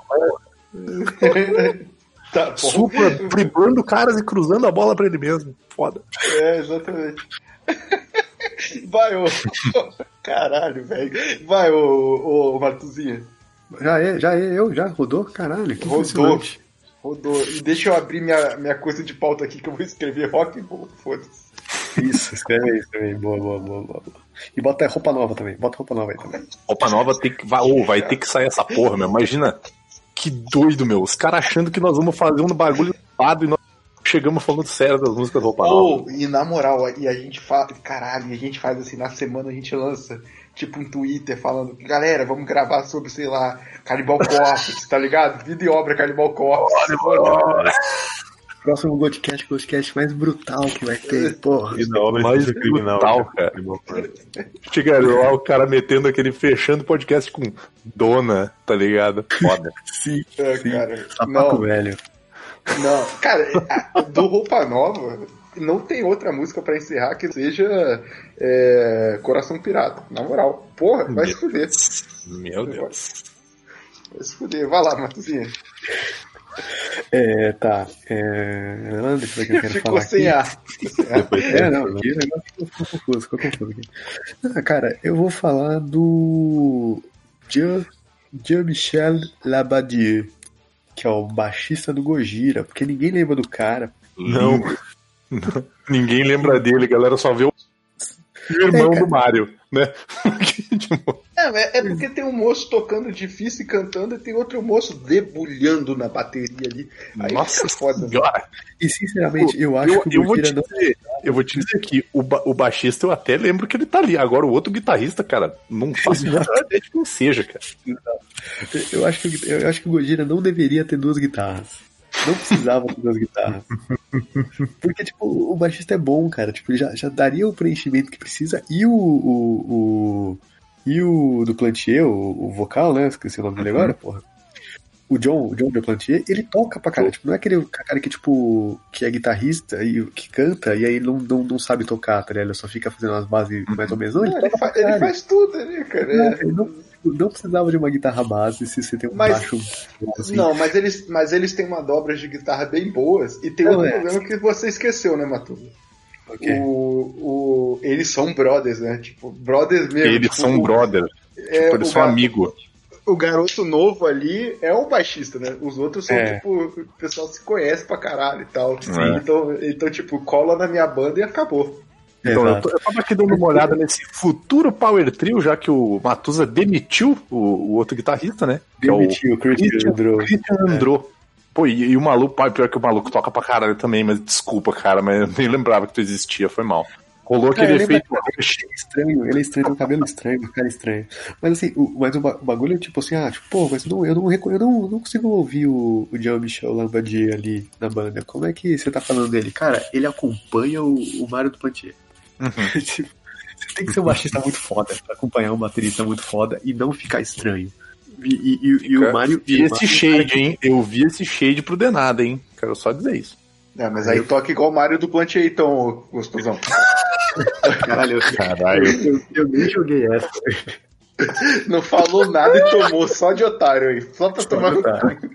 Supra driblando caras e cruzando a bola pra ele mesmo. Foda. Exatamente. Vai, caralho, velho. Vai, ô Matuzinha. Já rodou? Caralho, que Rodou. E deixa eu abrir minha coisa de pauta aqui que eu vou escrever rock and roll, foda-se. Isso, escreve isso também. Boa. E bota roupa nova também. Bota roupa nova aí também. Roupa nova vai ter que sair essa porra, meu. Imagina que doido, meu. Os caras achando que nós vamos fazer um bagulho lado e nós chegamos falando sério das músicas roupa nova. E na moral, e a gente faz. Caralho, a gente faz assim, na semana a gente lança tipo um Twitter falando, galera, vamos gravar sobre, sei lá, Cannibal Corpse, tá ligado? Vida e obra Cannibal Corpse. Próximo podcast mais brutal que vai ter, porra. Vida, obra mais brutal, cara. Chega lá o cara metendo aquele, fechando o podcast com dona, tá ligado? Foda. Sim, cara. Sapato velho. Não, cara, do Roupa Nova não tem outra música pra encerrar que seja Coração Pirata, na moral. Porra, vai se fuder. Meu Deus. Vai se fuder. Vai lá, Matuzinha. Tá. André, que eu quero ficou falar sem aqui. ar. Não, aqui o negócio ficou confuso aqui. Cara, eu vou falar do Jean-Michel Labadieu, que é o baixista do Gojira, porque ninguém lembra do cara. Não. Ninguém lembra dele, galera só vê o irmão do Mário, né? É porque tem um moço tocando difícil e cantando e tem outro moço debulhando na bateria ali. Aí nossa foda. E sinceramente, eu acho que o Gojira não... Eu vou te dizer que o baixista eu até lembro que ele tá ali. Agora o outro guitarrista, cara, não faço a menor ideia de quem seja, cara. Eu acho que o Gojira não deveria ter duas guitarras. Não precisava ter duas guitarras. Porque, tipo, o baixista é bom, cara. Tipo, ele já daria o preenchimento que precisa. E o Duplantier, o vocal, né? Esqueci o nome dele agora, porra. O John Duplantier, ele toca pra caralho. Tipo, não é aquele cara que, tipo, que é guitarrista e que canta e aí não sabe tocar, tá ligado? Ele só fica fazendo as bases mais ou menos. Não, ele faz tudo, né, cara? Ele não precisava de uma guitarra base se você tem um baixo. Assim. Não, mas eles têm uma dobra de guitarra bem boas e tem outro problema que você esqueceu, né, Matuza? Okay. Eles são brothers, né? Tipo, brothers mesmo. Eles são brothers. Tipo, eles são amigos. O garoto novo ali é o baixista, né? Os outros são, tipo, o pessoal se conhece pra caralho e tal. Então, tipo, cola na minha banda e acabou. Então, eu tava aqui dando uma olhada nesse futuro Power Trio, já que o Matuza demitiu o outro guitarrista, né? Demitiu o Christian Androu. Pô, e o maluco, pior que o maluco toca pra caralho também, mas desculpa, cara, mas eu nem lembrava que tu existia, foi mal. Rolou aquele efeito. Ele é estranho, tem um cabelo estranho, um cara estranho. Mas assim, o bagulho é tipo assim, pô, mas eu não consigo ouvir o Jean-Michel Lambadier ali na banda. Como é que você tá falando dele? Cara, ele acompanha o Mário Duplantier. Tipo, você tem que ser um baixista muito foda pra acompanhar um baterista muito foda e não ficar estranho. E o Mário. Eu vi esse shade pro Denada, hein? Quero só dizer isso. Mas aí toca igual o Mário Duplantier, então, gostosão. Caralho. Eu nem joguei essa. Não falou nada e tomou só de otário aí. Só pra tomar no cu.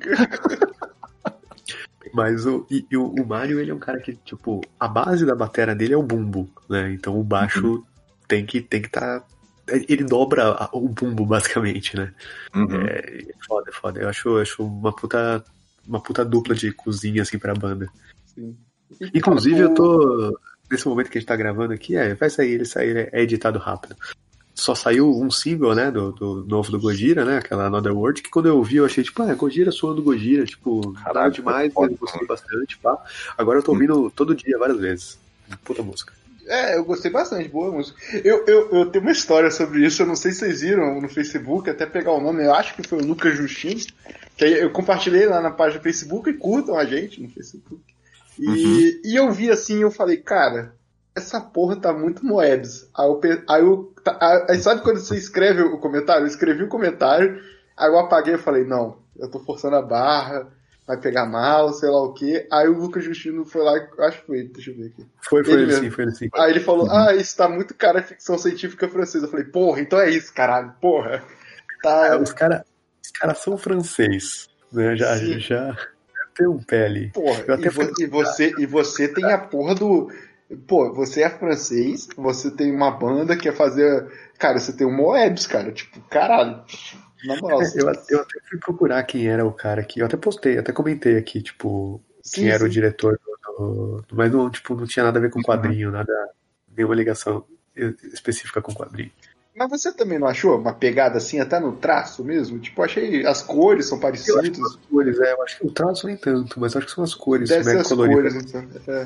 Mas o Mário, ele é um cara que, tipo, a base da bateria dele é o bumbo, né? Então o baixo tem que tá. Ele dobra o bumbo, basicamente, né? É foda. Eu acho uma puta dupla de cozinha, assim, pra banda. Sim. Inclusive, eu tô. Nesse momento que a gente tá gravando aqui, vai sair, é editado rápido. Só saiu um single, né, do novo do Gojira, né, aquela Another World, que quando eu ouvi eu achei, tipo, Gojira suando Gojira, tipo, nada demais, mas eu gostei bastante, pá. Agora eu tô ouvindo todo dia, várias vezes. Puta música. Eu gostei bastante, boa música. Eu tenho uma história sobre isso, eu não sei se vocês viram no Facebook, até pegar o nome, eu acho que foi o Lucas Justino, que eu compartilhei lá na página do Facebook e curtam a gente no Facebook. E eu vi assim, eu falei, cara, essa porra tá muito Moebs. Aí sabe quando você escreve o comentário? Eu escrevi o comentário, aí eu apaguei e falei, não, eu tô forçando a barra, vai pegar mal, sei lá o quê. Aí o Lucas Justino foi lá, acho que foi, deixa eu ver aqui. Foi ele sim. Aí ele falou, isso tá muito cara ficção científica francesa. Eu falei, porra, então é isso, caralho, porra. Tá... Os caras são francês, né, já tem um pé ali. Porra, e você tem a porra do... Pô, você é francês, você tem uma banda que quer fazer... Cara, você tem o Moebs, cara, tipo, caralho. Na moral. Eu até fui procurar quem era o cara que... Eu até comentei aqui, tipo, quem era o diretor mas não, tipo, não tinha nada a ver com quadrinho, nenhuma ligação específica com quadrinho. Mas você também não achou uma pegada assim, até no traço mesmo? Tipo, achei as cores são parecidas. Eu acho que eu acho que o traço nem tanto, mas acho que são as cores. Deve ser as cores, então.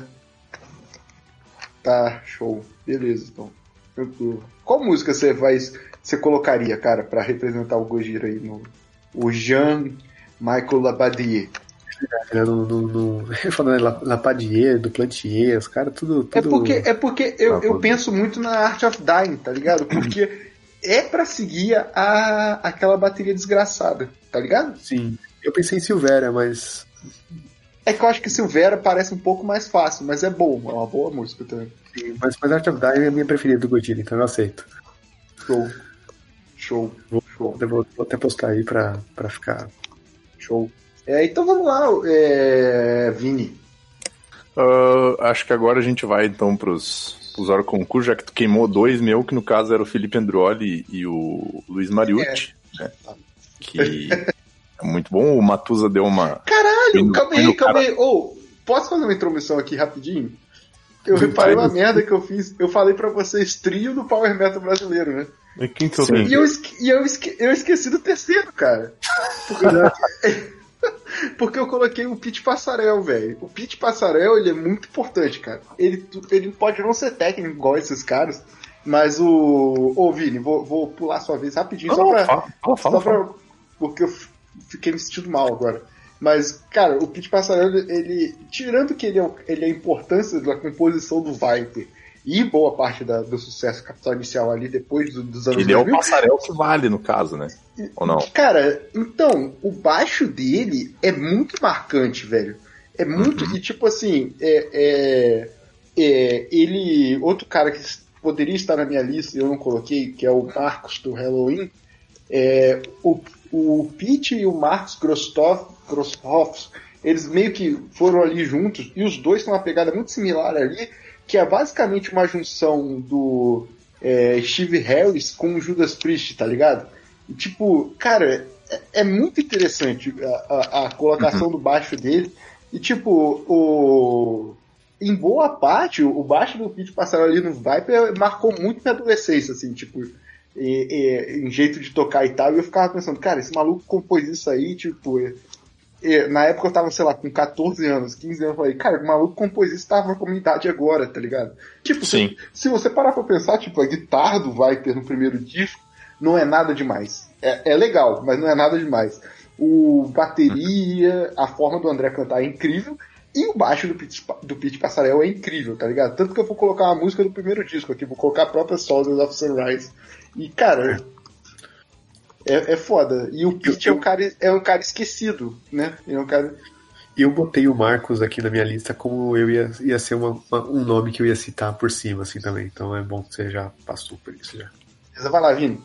Tá, show. Beleza, então. Qual música você colocaria, cara, pra representar o Gojira aí? O Jean-Michel Labadier. Eu falando Lapadier, Duplantier, os caras tudo. É porque eu penso muito na Art of Dying, tá ligado? Porque é pra seguir aquela bateria desgraçada, tá ligado? Sim. Eu pensei em Silvera, mas. É que eu acho que Silvera parece um pouco mais fácil, mas é bom, é uma boa música também. Sim, mas Art of Dying é a minha preferida do Gojira, então eu aceito. Show. Vou até postar aí pra ficar. Show. Então vamos lá, Vini. Acho que agora a gente vai então pros Hora Concurso, já que tu queimou dois meu, que no caso era o Felipe Androli e o Luiz Mariucci, né? Que é muito bom. O Matuza deu uma... Caralho, calma aí. Posso fazer uma intromissão aqui rapidinho? Eu reparei uma merda que eu fiz. Eu falei pra vocês trio do Power Metal brasileiro, né? E quem que eu eu esqueci do terceiro, cara. Porque eu coloquei o Pete Passarel, velho. O Pete Passarel, ele é muito importante, cara. Ele pode não ser técnico igual esses caras, mas Ô, Vini, vou pular sua vez rapidinho, só pra... Porque eu fiquei me sentindo mal agora. Mas, cara, o Pete Passarello, ele, tirando que ele é a importância da composição do Viper e boa parte do sucesso Capital Inicial ali depois dos anos 2000... Ele é o Passarello que vale, no caso, né? Ou não? Cara, então, o baixo dele é muito marcante, velho. É muito... E tipo assim, ele... Outro cara que poderia estar na minha lista e eu não coloquei, que é o Marcos do Halloween, o Pete e o Marcos Groshoff, eles meio que foram ali juntos, e os dois têm uma pegada muito similar ali, que é basicamente uma junção do Steve Harris com o Judas Priest, tá ligado? E, tipo, cara, é muito interessante a colocação do baixo dele, e tipo, em boa parte, o baixo do Pete Passarello ali no Viper marcou muito minha adolescência, assim, tipo, em jeito de tocar e tal, e eu ficava pensando, cara, esse maluco compôs isso aí, tipo, na época eu tava, sei lá, com 14 anos, 15 anos, eu falei, cara, o maluco compôs isso, tava na comunidade agora, tá ligado? Tipo, se você parar pra pensar, tipo, a guitarra do Viper no primeiro disco não é nada demais. É legal, mas não é nada demais. O bateria, a forma do André cantar é incrível, e o baixo do Pete Passarello é incrível, tá ligado? Tanto que eu vou colocar uma música do primeiro disco aqui, vou colocar a própria Soldiers of Sunrise. E, cara, é foda. E o Pete é um cara esquecido, né? É um cara... Eu botei o Marcos aqui na minha lista como eu ia ser um nome que eu ia citar por cima, assim, também. Então é bom que você já passou por isso, já. Vai lá, Vini.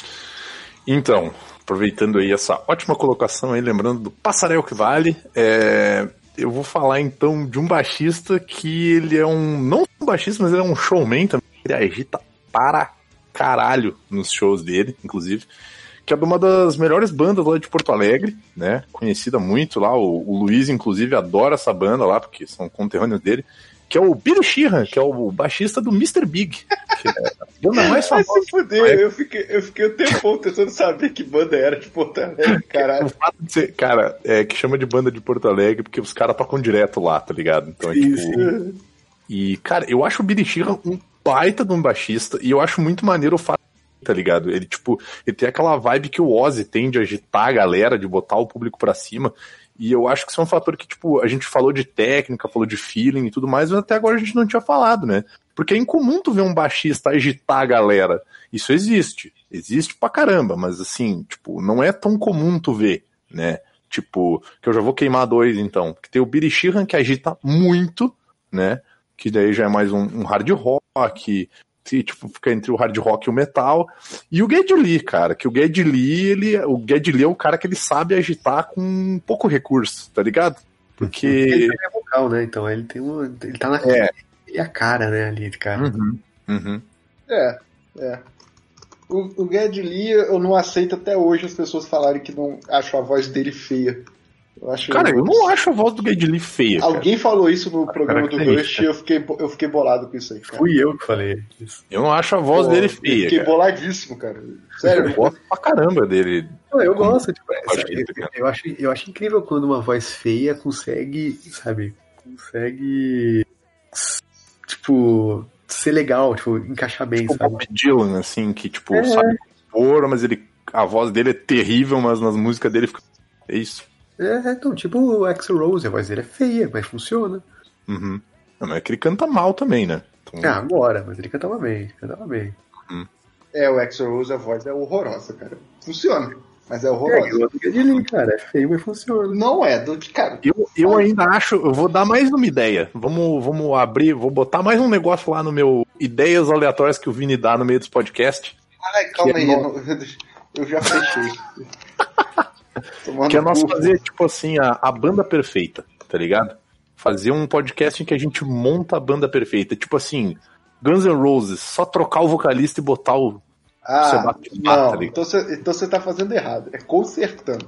Então, aproveitando aí essa ótima colocação aí, lembrando do Passarello que vale, eu vou falar então de um baixista que ele é não um baixista, mas ele é um showman também. Ele agita para caralho nos shows dele, inclusive, que é de uma das melhores bandas lá de Porto Alegre, né, conhecida muito lá, o Luiz inclusive adora essa banda lá, porque são conterrâneos dele, que é o Billy Sheehan, que é o baixista do Mr. Big, que é a banda mais famosa. Ai, se fudeu, eu fiquei um tempão tentando saber que banda era de Porto Alegre, caralho. O fato de ser, cara, que chama de banda de Porto Alegre, porque os caras tocam direto lá, tá ligado? Então sim. E, cara, eu acho o Billy Sheehan um baita de um baixista, e eu acho muito maneiro o fato, tá ligado? Ele, tipo, ele tem aquela vibe que o Ozzy tem de agitar a galera, de botar o público pra cima, e eu acho que isso é um fator que, tipo, a gente falou de técnica, falou de feeling e tudo mais, mas até agora a gente não tinha falado, né? Porque é incomum tu ver um baixista agitar a galera. Isso existe pra caramba, mas assim, tipo, não é tão comum tu ver, né? Tipo, que eu já vou queimar dois então, que tem o Billy Sheehan que agita muito, né? Que daí já é mais um hard rock, que tipo, fica entre o hard rock e o metal, e o Geddy Lee, cara, que o Geddy Lee é o cara que ele sabe agitar com pouco recurso, tá ligado? Porque... Ele é vocal, né, então ele tem ele tá na ele é a cara, né, ali de cara. O Geddy Lee, eu não aceito até hoje as pessoas falarem que não acham a voz dele feia. Eu não acho a voz do Geddy Lee feia. Alguém falou isso no programa do Rush e eu fiquei bolado com isso aí, cara. Fui eu que falei isso. Eu não acho a voz dele feia. Eu fiquei boladíssimo, cara. Sério. Eu gosto pra caramba dele. Eu gosto, tipo, eu acho incrível quando uma voz feia consegue, tipo, ser legal, tipo, encaixar bem, tipo, sabe? Bob Dylan, assim, que, tipo, sabe compor, mas a voz dele é terrível, mas nas músicas dele fica... É isso. Então, tipo o Axl Rose, a voz dele é feia, mas funciona. Não, mas é que ele canta mal também, né? Então... agora, mas ele cantava bem. O Axl Rose, a voz é horrorosa, cara. Funciona, mas é horrorosa. Cara, é feio, mas funciona. Não é, cara. Eu ainda acho, eu vou dar mais uma ideia. Vamos abrir, vou botar mais um negócio lá no meu ideias aleatórias que o Vini dá no meio dos podcasts. Ai, calma aí, eu já fechei. Que é nós fazer, tipo assim, a banda perfeita, tá ligado? Fazer um podcast em que a gente monta a banda perfeita. Tipo assim, Guns N' Roses, só trocar o vocalista e botar o Sebastian Bach, tá então você tá fazendo errado. É consertando.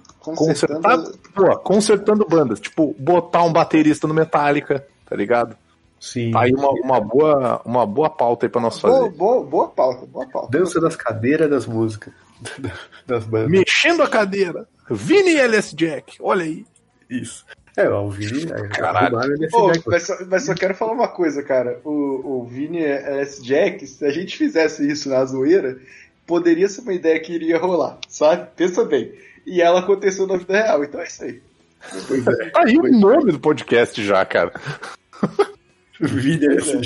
Consertando bandas. Tipo, botar um baterista no Metallica, tá ligado? Sim. Tá aí uma boa pauta aí pra nós fazer. Boa pauta. Dança das cadeiras das músicas. Das bandas. Mexendo a cadeira. Vini LS Jack, olha aí. Isso. O Vini. Caralho. Mas só quero falar uma coisa, cara. O Vini LS Jack, se a gente fizesse isso na zoeira, poderia ser uma ideia que iria rolar, sabe? Pensa bem. E ela aconteceu na vida real, então é isso aí. Pois é. Tá aí o nome do podcast já, cara. Vini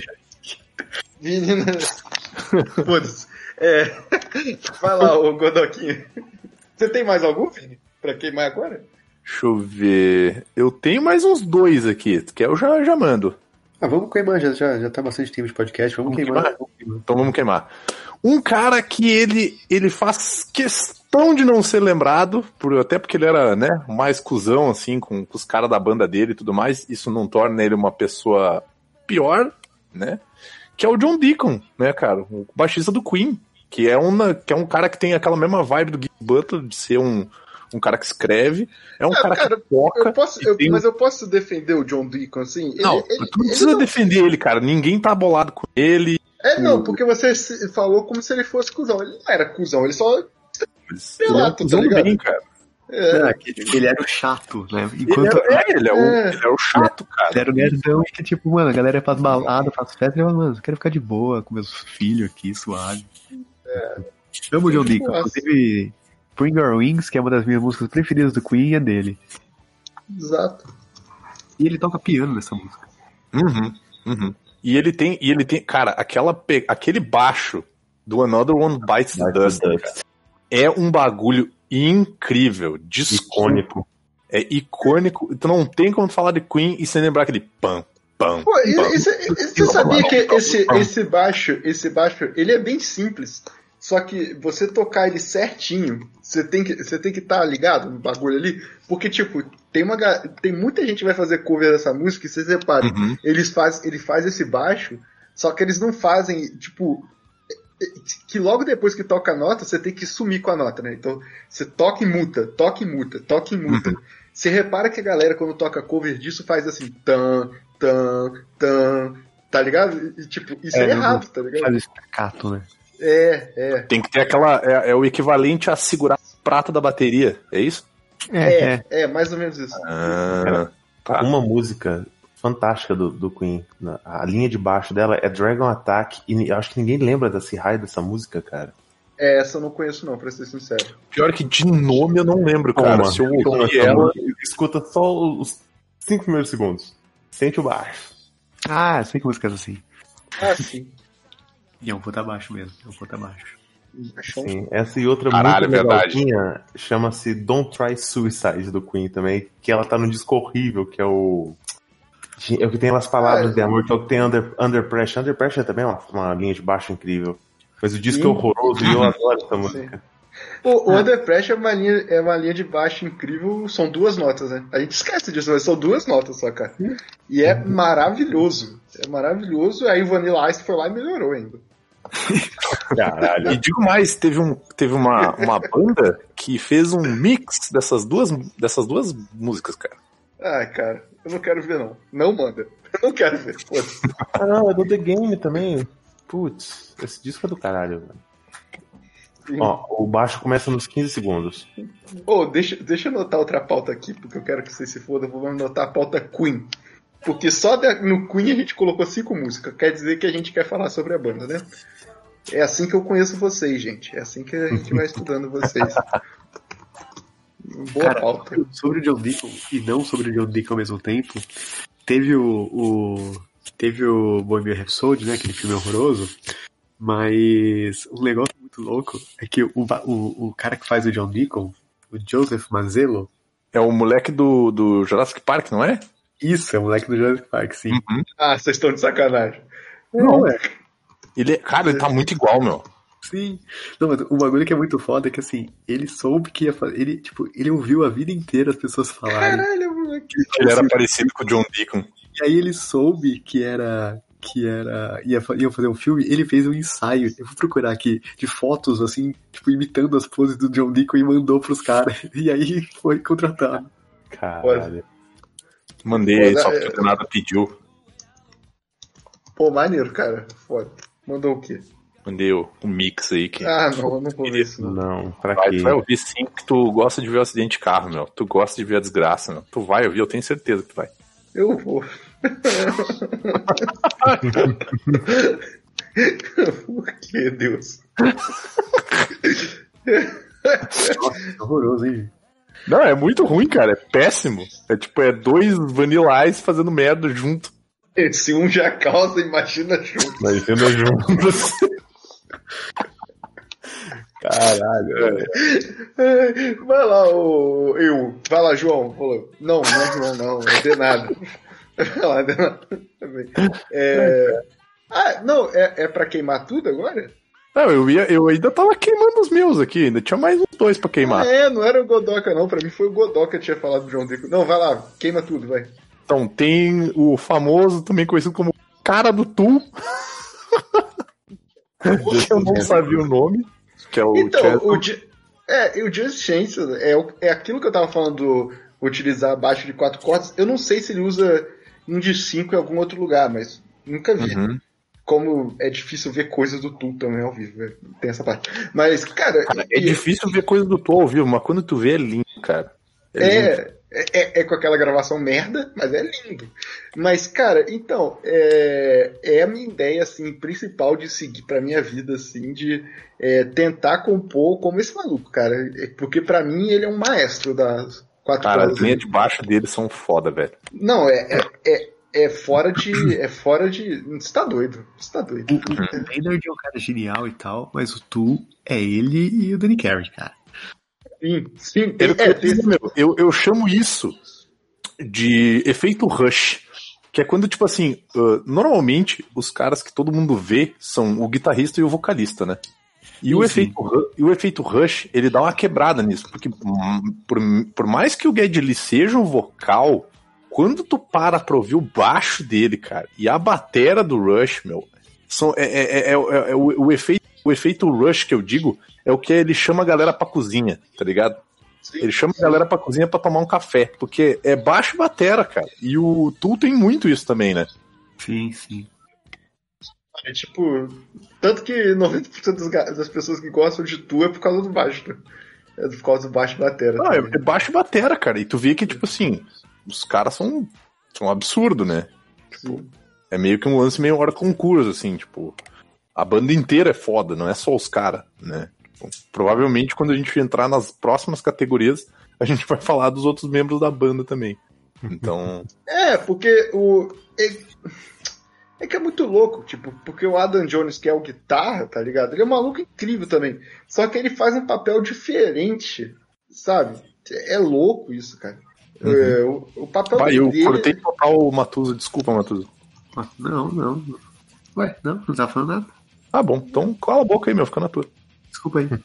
Foda-se. Vai lá, ô Godoquinho. Você tem mais algum, Vini? Pra queimar agora? Deixa eu ver. Eu tenho mais uns 2 aqui, que eu já mando. Vamos queimar, já tá bastante tempo de podcast, vamos queimar. Então vamos queimar. Um cara que ele faz questão de não ser lembrado, até porque ele era, né, mais cuzão, assim, com os caras da banda dele e tudo mais. Isso não torna ele uma pessoa pior, né? Que é o John Deacon, né, cara? O baixista do Queen. Que é um cara que tem aquela mesma vibe do Git Butler, de ser um cara que escreve. É um cara que toca. Mas eu posso defender o John Deacon, assim? Não, tu não precisa defender ele, cara. Ninguém tá bolado com ele. Não, porque você falou como se ele fosse cuzão. Ele não era cuzão, ele só... Ele é cuzão do bem, cara. Ele era o chato, né? Enquanto... Ele é o chato, cara. Ele era o nerdão que, tipo, mano, a galera faz balada, faz festa, e ele fala, mano, eu quero ficar de boa com meus filhos aqui, suave. Amo o John Deacon. Inclusive, Bring Your Wings, que é uma das minhas músicas preferidas do Queen, é dele. Exato. E ele toca piano nessa música. Uhum. E ele tem, cara, aquele baixo do Another One Bites the Dust, cara, é um bagulho incrível, icônico. É icônico. Então não tem como falar de Queen e sem lembrar aquele pam. Pô, você sabia que esse baixo, ele é bem simples. Só que você tocar ele certinho, você tem que estar ligado no bagulho ali, porque, tipo, tem muita gente que vai fazer cover dessa música, e vocês reparem, ele faz esse baixo, só que eles não fazem, tipo, que logo depois que toca a nota, você tem que sumir com a nota, né? Então, você toca e muta, toca e muta, toca e muta. Você repara que a galera, quando toca cover disso, faz assim, tan, tá ligado? E, tipo, isso é errado, tá ligado? Faz staccato, né? Tem que ter aquela. É o equivalente a segurar a prata da bateria, é isso? Mais ou menos isso. Tá. Uma música fantástica do Queen, a linha de baixo dela é Dragon Attack, e eu acho que ninguém lembra desse raio dessa música, cara. Essa eu não conheço não, pra ser sincero. Pior que de nome eu não lembro, cara. Se eu ouvir ela... Escuta só os 5 primeiros segundos. Sente o baixo. Sei que música é assim. Sim. E é um puta baixo mesmo, Sim, essa e outra muito legalzinha chama-se Don't Try Suicide do Queen também, que ela tá no disco horrível, que é o que tem as palavras de amor, que é o que tem Under Pressure. Under Pressure também é uma linha de baixo incrível. Mas o disco é horroroso e eu adoro essa música. O Under Pressure é uma linha de baixo incrível, são 2 notas, né? A gente esquece disso, mas são 2 notas só, cara. E é maravilhoso. Aí o Vanilla Ice foi lá e melhorou ainda. Caralho. E digo mais, teve uma banda que fez um mix dessas duas músicas, cara. Cara, eu não quero ver não. Não manda. Eu não quero ver. Não, é do The Game também. Putz, esse disco é do caralho, velho. O baixo começa nos 15 segundos. Deixa eu anotar outra pauta aqui, porque eu quero que vocês se fodam. Vou anotar a pauta Queen. Porque só no Queen a gente colocou 5 músicas. Quer dizer que a gente quer falar sobre a banda, né? É assim que eu conheço vocês, gente. É assim que a gente vai estudando vocês. Boa pauta. Sobre o John Deacon e não sobre o John Deacon ao mesmo tempo, teve o Bohemian Rhapsody, né? Aquele filme horroroso. Mas um negócio muito louco é que o cara que faz o John Deacon, o Joseph Mazzello, é o moleque do Jurassic Park, não é? Isso, é o moleque do Jurassic Park, sim. Vocês estão de sacanagem. Não, ele tá muito igual, meu. Sim. Não, mas o bagulho que é muito foda é que, assim, ele soube que ia fazer... Ele ouviu a vida inteira as pessoas falarem. Caralho, moleque. Ele era parecido com o John Deacon. E aí ele soube iam fazer um filme, ele fez um ensaio, eu vou procurar aqui, de fotos, assim, tipo, imitando as poses do John Deacon e mandou pros caras. E aí foi contratado. Caralho. Mandei, só porque nada pediu. Pô, maneiro, cara. Foda. Mandou o quê? Mandei o mix aí. Não vou ver isso. Não, pra quê? Tu vai ouvir sim, que tu gosta de ver o acidente de carro, meu. Tu gosta de ver a desgraça, meu. Tu vai ouvir, eu tenho certeza que tu vai. Eu vou. Por que, Deus? Nossa, horroroso, hein? Não, é muito ruim, cara. É péssimo. É tipo, é 2 Vanilla Ice fazendo merda junto. Se um já causa, imagina junto. Imagina juntos. Caralho, velho. Vai lá, vai lá, João. Falou. Não é João, não tem nada. Vai lá, não. Não, é pra queimar tudo agora? Não, eu ainda tava queimando os meus aqui, ainda tinha mais uns 2 pra queimar. Não era o Godoka, não. Pra mim foi o Godoka que tinha falado do João Drico. Não, vai lá, queima tudo, vai. Então, tem o famoso, também conhecido como cara do Tu. Eu não sabia o nome. Que é o então, o Just Chance é aquilo que eu tava falando do utilizar baixo de 4 cordas. Eu não sei se ele usa um de 5 em algum outro lugar, mas nunca vi. Uhum. Como é difícil ver coisas do Tu também ao vivo, né? Tem essa parte. Mas, cara... É difícil ver coisas do Tu ao vivo, mas quando tu vê é lindo, cara. É com aquela gravação merda, mas é lindo. Mas, cara, então, é a minha ideia, assim, principal de seguir pra minha vida, assim, de tentar compor como esse maluco, cara. Porque pra mim ele é um maestro das 4 Cara, cordas. as linhas de baixo dele são foda, velho. Não, é fora de... É fora de... Você tá doido. O Maynard é um cara genial e tal, mas o Tu é ele e o Danny Carey, cara. Sim. Eu chamo isso de efeito Rush, que é quando, tipo assim, normalmente os caras que todo mundo vê são o guitarrista e o vocalista, né? E o efeito Rush, ele dá uma quebrada nisso, porque por mais que o Geddy Lee seja o vocal, quando tu para pra ouvir o baixo dele, cara, e a batera do Rush, meu, o efeito Rush que eu digo é o que ele chama a galera pra cozinha, tá ligado? Sim, ele chama a galera pra cozinha pra tomar um café, porque é baixo e batera, cara. E o Tu tem muito isso também, né? Sim. É tipo, tanto que 90% das pessoas que gostam de Tu é por causa do baixo, né? É por causa do baixo e batera. Não, é baixo e batera, cara. E tu vê que, tipo assim, os caras são um absurdo, né? Tipo, é meio que um lance meio hora concurso, assim, tipo, a banda inteira é foda, não é só os caras, né? Então, provavelmente quando a gente entrar nas próximas categorias, a gente vai falar dos outros membros da banda também. Então... porque é que é muito louco, tipo, porque o Adam Jones, que é o guitarra, tá ligado? Ele é um maluco incrível também. Só que ele faz um papel diferente, sabe? É louco isso, cara. Uhum. O papel dele... Eu cortei total o Matuza, desculpa, Matuza. Não. Ué, não tá falando nada. Ah, bom, então cala a boca aí, meu, fica na tua. Desculpa aí.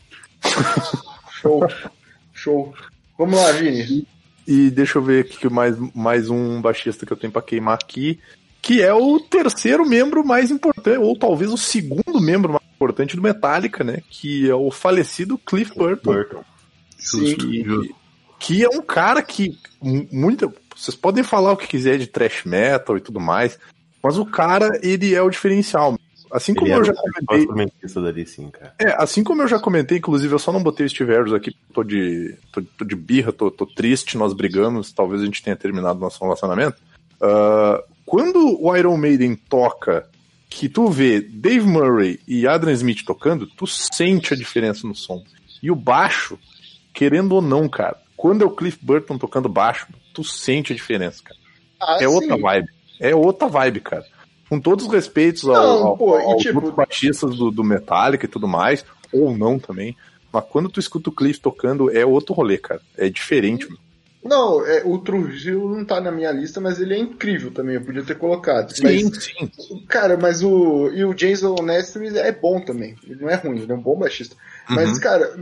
Show. Vamos lá, Vini. E deixa eu ver aqui mais um baixista que eu tenho pra queimar aqui, que é o terceiro membro mais importante, ou talvez o segundo membro mais importante do Metallica, né? Que é o falecido Cliff Burton. Sim. Que é um cara que vocês podem falar o que quiser de thrash metal e tudo mais, mas o cara, ele é o diferencial. Assim como eu já comentei. Dali, sim, cara. Assim como eu já comentei, inclusive eu só não botei o Steve Harris aqui, tô de birra, tô triste, nós brigamos, talvez a gente tenha terminado nosso relacionamento. Quando o Iron Maiden toca, que tu vê Dave Murray e Adrian Smith tocando, tu sente a diferença no som. E o baixo, querendo ou não, cara, quando é o Cliff Burton tocando baixo, tu sente a diferença, cara. É outra vibe, cara. Com todos os respeitos aos outros baixistas do Metallica e tudo mais, ou não também, mas quando tu escuta o Cliff tocando, é outro rolê, cara. É diferente. Não, o Trujillo não tá na minha lista, mas ele é incrível também, eu podia ter colocado. Sim. Cara, mas o Jason Nestri é bom também, ele não é ruim, ele é um bom baixista. Uhum. Mas, cara,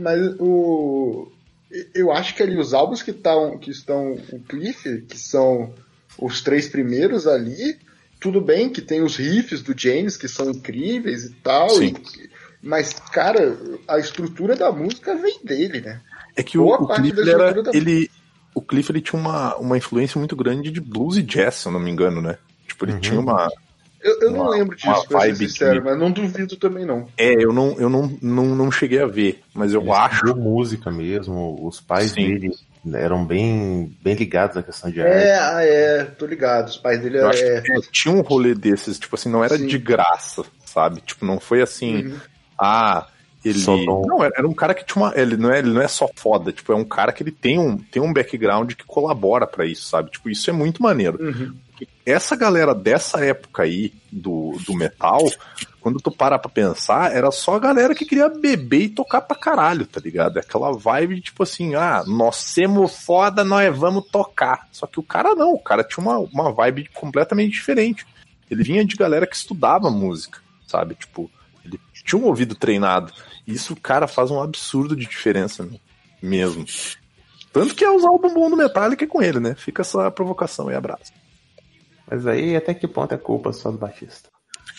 eu acho que ali os álbuns que estão o Cliff, que são os 3 primeiros ali, tudo bem que tem os riffs do James, que são incríveis e tal, mas, cara, a estrutura da música vem dele, né? É que o Cliff ele tinha uma influência muito grande de blues e jazz, se eu não me engano, né? Tipo, ele tinha uma... Eu não lembro disso, pra ser sincero, mas não duvido também não. Eu não cheguei a ver, mas eu acho... música mesmo, os pais dele eram bem ligados à questão de arte. Tô ligado, os pais dele tinha um rolê desses, tipo assim, não era de graça, sabe? Tipo, não foi assim, Ele não, era um cara que tinha uma. Ele não é só foda, tipo, é um cara que ele tem um background que colabora pra isso, sabe? Tipo, isso é muito maneiro. Essa galera dessa época aí do metal, quando tu para pra pensar, era só a galera que queria beber e tocar pra caralho, tá ligado? É aquela vibe de tipo assim, nós somos foda, nós vamos tocar. Só que o cara não, o cara tinha uma vibe completamente diferente. Ele vinha de galera que estudava música, sabe? Tipo, ele tinha um ouvido treinado. E isso, cara, faz um absurdo de diferença, né? Mesmo. Tanto que é usar o bumbum do Metallica com ele, né? Fica essa provocação e abraço. Mas aí, até que ponto é culpa só do baixista?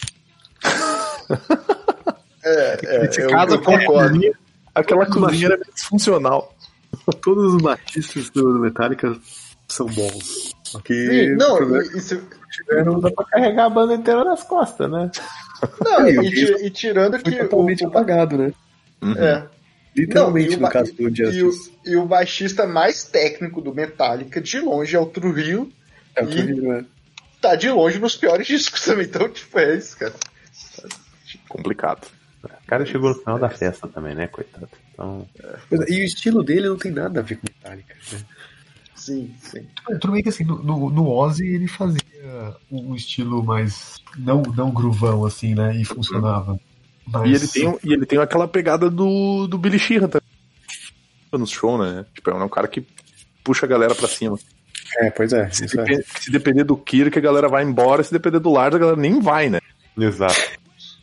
Eu concordo. Aquela cozinha era disfuncional. Todos os baixistas do Metallica são bons. Sim, Não dá pra carregar a banda inteira nas costas, né? Não, e tirando que totalmente apagado, né? Literalmente, no caso do Justice. E o baixista mais técnico do Metallica, de longe, é o Trujillo. É o Trujillo, né? Tá de longe nos piores discos também, então, tipo, é isso, cara. Complicado. O cara chegou no final da festa também, né, coitado? Então... E o estilo dele não tem nada a ver com Metallica, né? Sim. Tudo bem que assim, no Ozzy ele fazia um estilo mais não groovão, assim, né? E funcionava. Mas... E ele tem aquela pegada do Billy Sheehan também. No show, né? Tipo, é um cara que puxa a galera pra cima. Pois é. Se depender do Kirk, a galera vai embora. Se depender do Lars, a galera nem vai, né? Exato.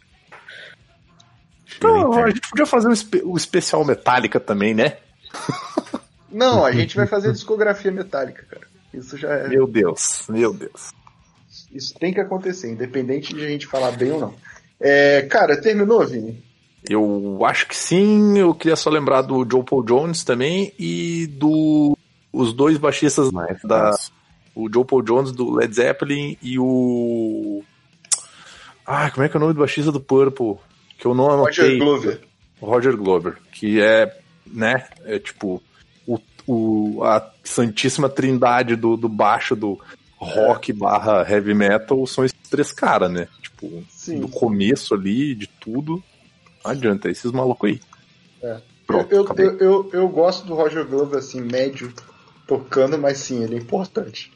Então, a gente podia fazer o especial Metallica também, né? Não, a gente vai fazer discografia Metallica, cara. Isso já é... Meu Deus. Isso tem que acontecer, independente de a gente falar bem ou não. Cara, terminou, Vini? Eu acho que sim. Eu queria só lembrar do Joe Paul Jones também e os dois baixistas o Joe Paul Jones do Led Zeppelin e o... como é que é o nome do baixista do Purple? Que eu não anotei. Roger Glover. Que é, né, tipo a santíssima trindade do baixo do rock / heavy metal são esses três caras, né? Tipo, do começo ali, de tudo. Não adianta, esses malucos aí. Pronto, eu gosto do Roger Glover, assim, médio, tocando, mas sim, ele é importante.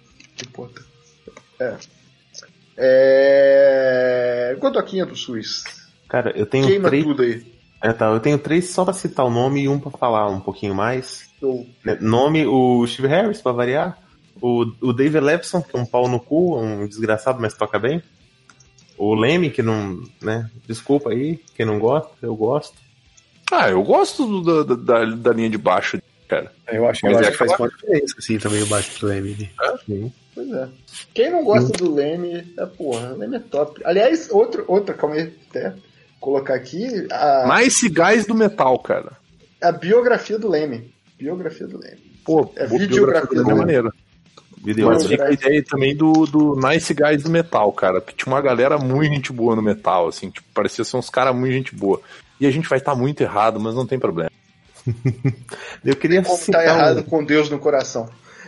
Godoquinha do SUS. Cara, eu tenho Queima 3... tudo aí. Eu tenho 3 só pra citar o nome e um pra falar um pouquinho mais. Show. Nome, o Steve Harris, pra variar. O Dave Ellefson, que é um pau no cu, um desgraçado, mas toca bem. O Lemmy, que não... né? Desculpa aí, quem não gosta, eu gosto. Eu gosto da linha de baixo, cara. Eu acho que faz uma diferença, assim, também o baixo do Lemmy. Sim. Pois é. Quem não gosta do Lemmy, o Lemmy é top. Aliás, outra, calma aí, até colocar aqui... Nice Guys do metal, cara. A biografia do Lemmy. Pô, videografia do Lemmy. Maneiro. Mas fica a ideia também do Nice Guys do metal, cara. Porque tinha uma galera muito gente boa no metal, assim. Tipo, parecia ser uns caras muito gente boa. E a gente vai estar muito errado, mas não tem problema. Eu queria citar errado com Deus no coração.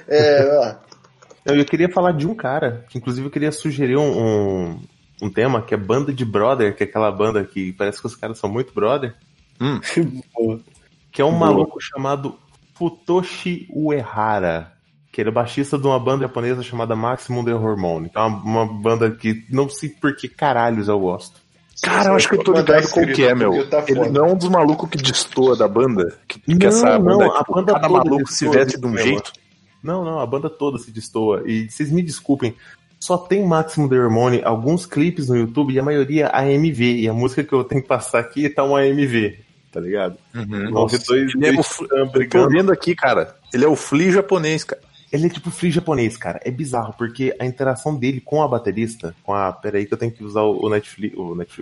Eu queria falar de um cara, que inclusive eu queria sugerir um tema, que é Banda de Brother, que é aquela banda que parece que os caras são muito brother. Que é um maluco chamado Futoshi Uehara, que ele é baixista de uma banda japonesa chamada Maximum The Hormone. É uma banda que não sei por que caralhos eu gosto. Cara, eu acho que eu tô ligado com o que é, meu. Ele não é um dos malucos que destoa da banda? Essa banda, a banda cada maluco se veste de um jeito? Não, a banda toda se destoa. E vocês me desculpem, só tem Maximum The Hormone, alguns clipes no YouTube e a maioria AMV. E a música que eu tenho que passar aqui tá um AMV, tá ligado? Nossa, eu tô vendo aqui, cara. Ele é o Flea japonês, cara. Ele é tipo Flea japonês, cara. É bizarro, porque a interação dele com a baterista, peraí que eu tenho que usar o Netflix.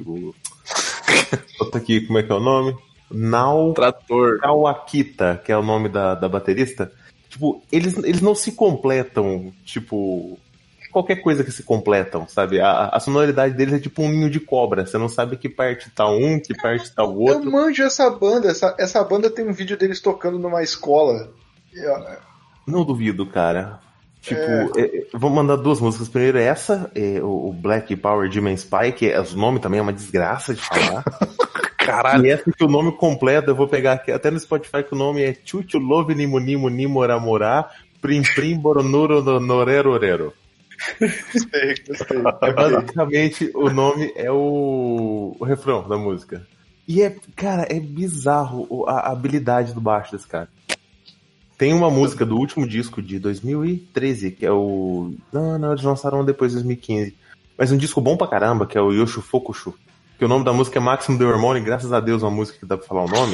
Bota aqui, como é que é o nome? Trator Kawakita, que é o nome da baterista. Tipo, eles não se completam, tipo... Qualquer coisa que se completam, sabe? A sonoridade deles é tipo um ninho de cobra. Você não sabe que parte tá um, que parte tá o outro. Eu manjo essa banda. Essa banda tem um vídeo deles tocando numa escola. Não duvido, cara. Tipo, vou mandar 2 músicas. Primeiro essa, o Black Power Demon Spy, que o nome também é uma desgraça de falar. Caralho. E essa que o nome completo, eu vou pegar aqui, até no Spotify, que o nome é Chuchu Love Nimo Nimo Nimoramorá Prim Prim Boronuro Norerorero. Gostei. Basicamente, o nome é o refrão da música. E cara, é bizarro a habilidade do baixo desse cara. Tem uma música do último disco de 2013, que é o... Não, eles lançaram depois de 2015. Mas um disco bom pra caramba, que é o Yoshu Fokushu. Que o nome da música é Maximum the Hormone, graças a Deus, uma música que dá pra falar o nome.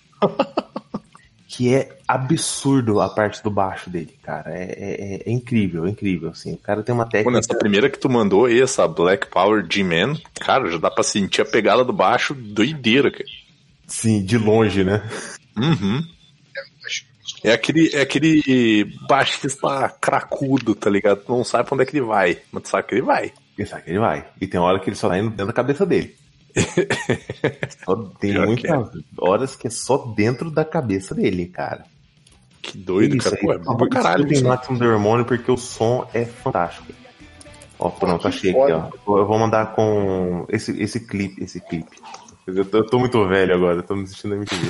Que é absurdo a parte do baixo dele, cara. É incrível, assim. O cara tem uma técnica... Pô, nessa primeira que tu mandou, essa Black Power G-Man, cara, já dá pra sentir a pegada do baixo doideira, cara. Sim, de longe, né? Uhum. É aquele baixista cracudo, tá ligado? Tu não sabe pra onde é que ele vai, mas tu sabe que ele vai. Ele sabe que ele vai. E tem hora que ele só tá indo dentro da cabeça dele. Tem muitas horas que é só dentro da cabeça dele, cara. Que doido, cara. Pô, é bom pra caralho. Tem Maximum the Hormone porque o som é fantástico. Ó, pronto, achei aqui, ó. Eu vou mandar com esse clipe. Eu tô muito velho agora, eu tô me assistindo a MTV.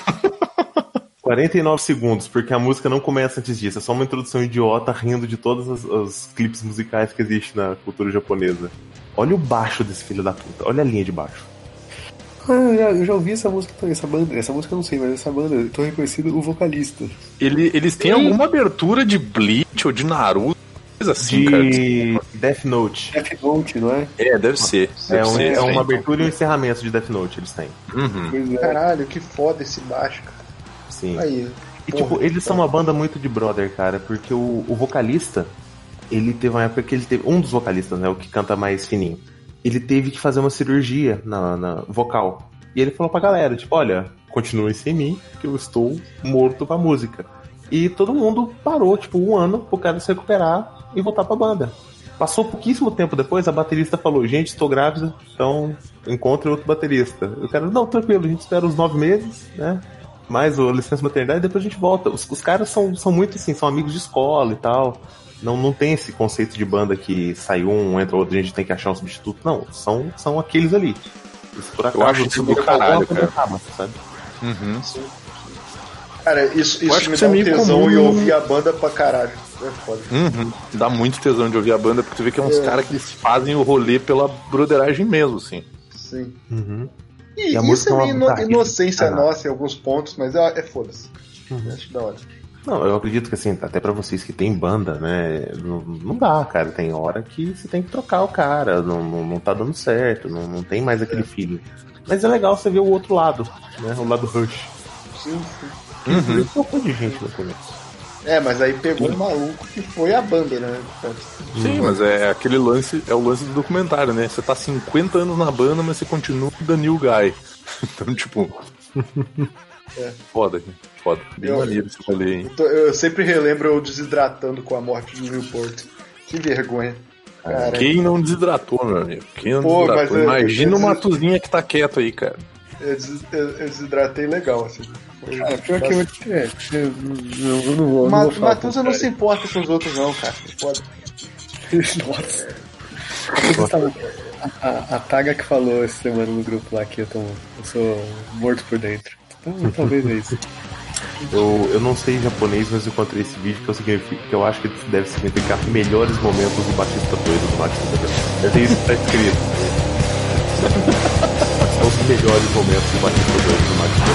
49 segundos, porque a música não começa antes disso. É só uma introdução idiota rindo de todos os clipes musicais que existem na cultura japonesa. Olha o baixo desse filho da puta. Olha a linha de baixo. Eu já ouvi essa música também, essa banda. Essa música eu não sei, mas essa banda, eu tô reconhecido o vocalista. Eles têm alguma abertura de Bleach ou de Naruto, coisa assim, cara. De Death Note. Death Note, não é? É, deve ser. É uma abertura e um encerramento de Death Note, eles têm. Uhum. Pois é. Caralho, que foda esse baixo, cara. Sim. Aí, E tipo, eles são uma banda muito de brother, cara, porque o vocalista, ele teve uma época que ele teve... Um dos vocalistas, né, o que canta mais fininho, ele teve que fazer uma cirurgia na vocal. E ele falou pra galera, tipo, olha, continuem sem mim, que eu estou morto pra música. E todo mundo parou, tipo, 1 ano pro cara se recuperar e voltar pra banda. Passou pouquíssimo tempo depois, a baterista falou, gente, estou grávida, então encontre outro baterista. O cara, não, tranquilo, a gente espera uns 9 meses, né? Mais a licença maternidade e depois a gente volta. Os caras são muito assim, são amigos de escola e tal. Não tem esse conceito de banda que sai um, entra outro, a gente tem que achar um substituto. Não, são aqueles ali. Por acaso, eu acho isso do caralho, cara. Sabe? Uhum. Cara, isso me que dá um meio tesão comum, e ouvir a banda pra caralho. É foda. Uhum. Dá muito tesão de ouvir a banda, porque tu vê que é uns caras que eles fazem o rolê pela broderagem mesmo, assim. Sim. Uhum. E a isso música é é uma meio guitarra inocência que- nossa em alguns pontos, mas é foda-se. Acho da hora. Não, eu acredito que assim, até pra vocês que tem banda, né, não dá, cara. Tem hora que você tem que trocar o cara, não tá dando certo, não tem mais aquele feeling. Mas é legal você ver o outro lado, né, o lado Rush. Sim. Uhum. Um pouco de gente no começo. É, mas aí pegou um maluco que foi a banda, né? Sim, mas é aquele lance, é o lance do documentário, né? Você tá 50 anos na banda, mas você continua the new guy. Então, tipo... Foda, gente. Foda. Bem maneiro esse rolê, hein? Eu sempre relembro eu desidratando com a morte de Newport. Que vergonha. Cara. Quem não desidratou, meu amigo? Quem não Pô, desidratou? mas Imagina o Matuzinha que tá quieto aí, cara. Eu desidratei legal, assim. Cara, pior que eu não vou. Matuza não se importa com os outros, não, cara. Pode. Nossa. A Taga que falou essa semana no grupo lá que eu sou morto por dentro. Então, talvez é isso. Eu não sei japonês, mas eu encontrei esse vídeo que eu acho que deve significar melhores momentos do baixista doido do Max. Deve ter isso que tá escrito. São os melhores momentos do baixista doido do Max.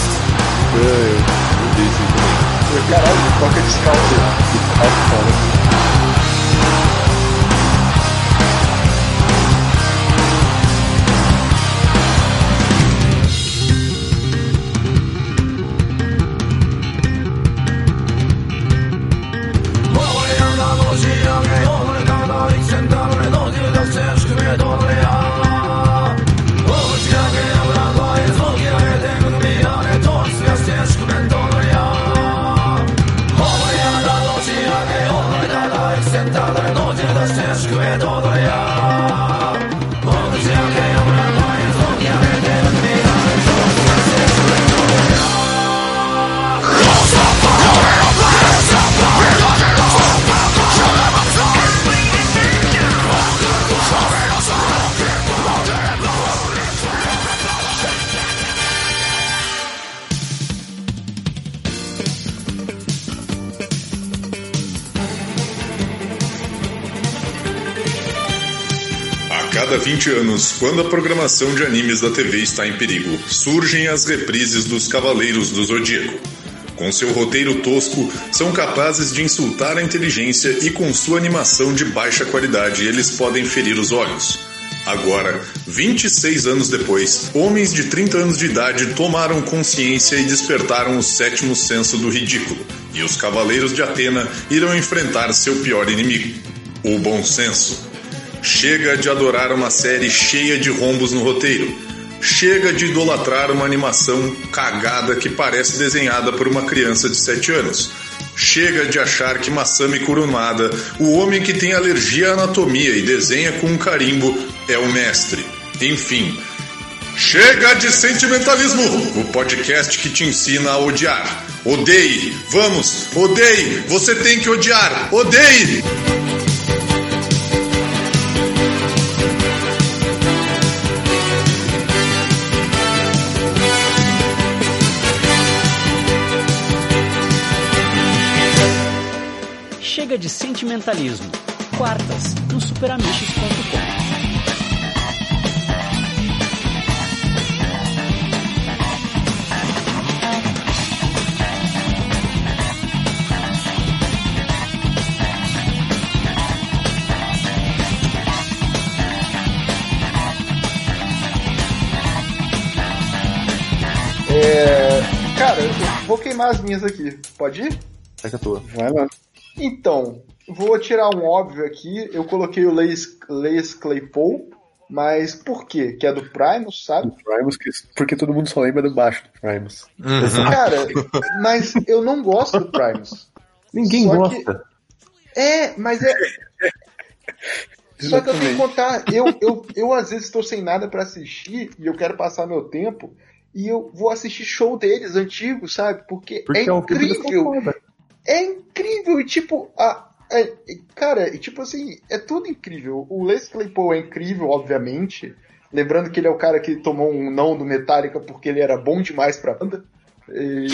Eu disse isso. Caralho, toca descalço. cada 20 anos, quando a programação de animes da TV está em perigo, surgem as reprises dos Cavaleiros do Zodíaco. Com seu roteiro tosco, são capazes de insultar a inteligência e com sua animação de baixa qualidade, eles podem ferir os olhos. Agora, 26 anos depois, homens de 30 anos de idade tomaram consciência e despertaram o sétimo senso do ridículo, e os Cavaleiros de Atena irão enfrentar seu pior inimigo, o bom senso. Chega de adorar uma série cheia de rombos no roteiro. Chega de idolatrar uma animação cagada que parece desenhada por uma criança de 7 anos. Chega de achar que Masami Kurumada, o homem que tem alergia à anatomia e desenha com um carimbo, é o mestre. Enfim, chega de sentimentalismo! O podcast que te ensina a odiar. Odeie! Vamos! Odeie! Você tem que odiar! Odeie! Chega de sentimentalismo. Quartas, no superamixes.com. Cara, eu vou queimar as minhas aqui. Pode ir? Sai a tua. Vai lá. Então, vou tirar um óbvio aqui. Eu coloquei o Lace Claypool, mas por quê? Que é do Primus, sabe? Primus, porque todo mundo só lembra do baixo do Primus. Cara, mas eu não gosto do Primus. Ninguém Só gosta. Mas é... Só que eu tenho que contar, eu às vezes estou sem nada pra assistir e eu quero passar meu tempo e eu vou assistir show deles antigos, sabe? Porque é incrível. É incrível e tipo, cara, e tipo assim, é tudo incrível. O Les Claypool é incrível, obviamente. Lembrando que ele é o cara que tomou um não do Metallica porque ele era bom demais pra banda. E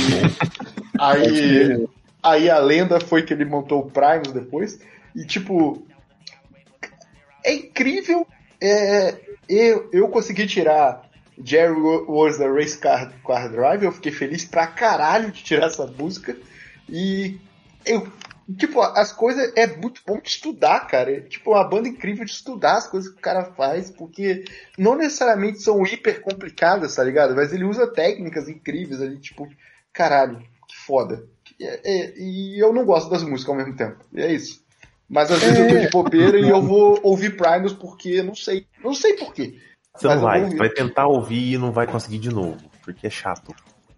aí a lenda foi que ele montou o Primus depois. E tipo, é incrível. Eu consegui tirar Jerry Was a Race Car Drive. Eu fiquei feliz pra caralho de tirar essa música. E tipo, as coisas é muito bom de estudar, cara. É tipo uma banda incrível de estudar as coisas que o cara faz, porque não necessariamente são hiper complicadas, tá ligado? Mas ele usa técnicas incríveis ali, tipo, caralho, que foda. E eu não gosto das músicas ao mesmo tempo. E é isso. Mas às vezes eu tô de bobeira e eu vou ouvir Primus porque não sei porquê. Você não vai tentar ouvir e não vai conseguir de novo, porque é chato.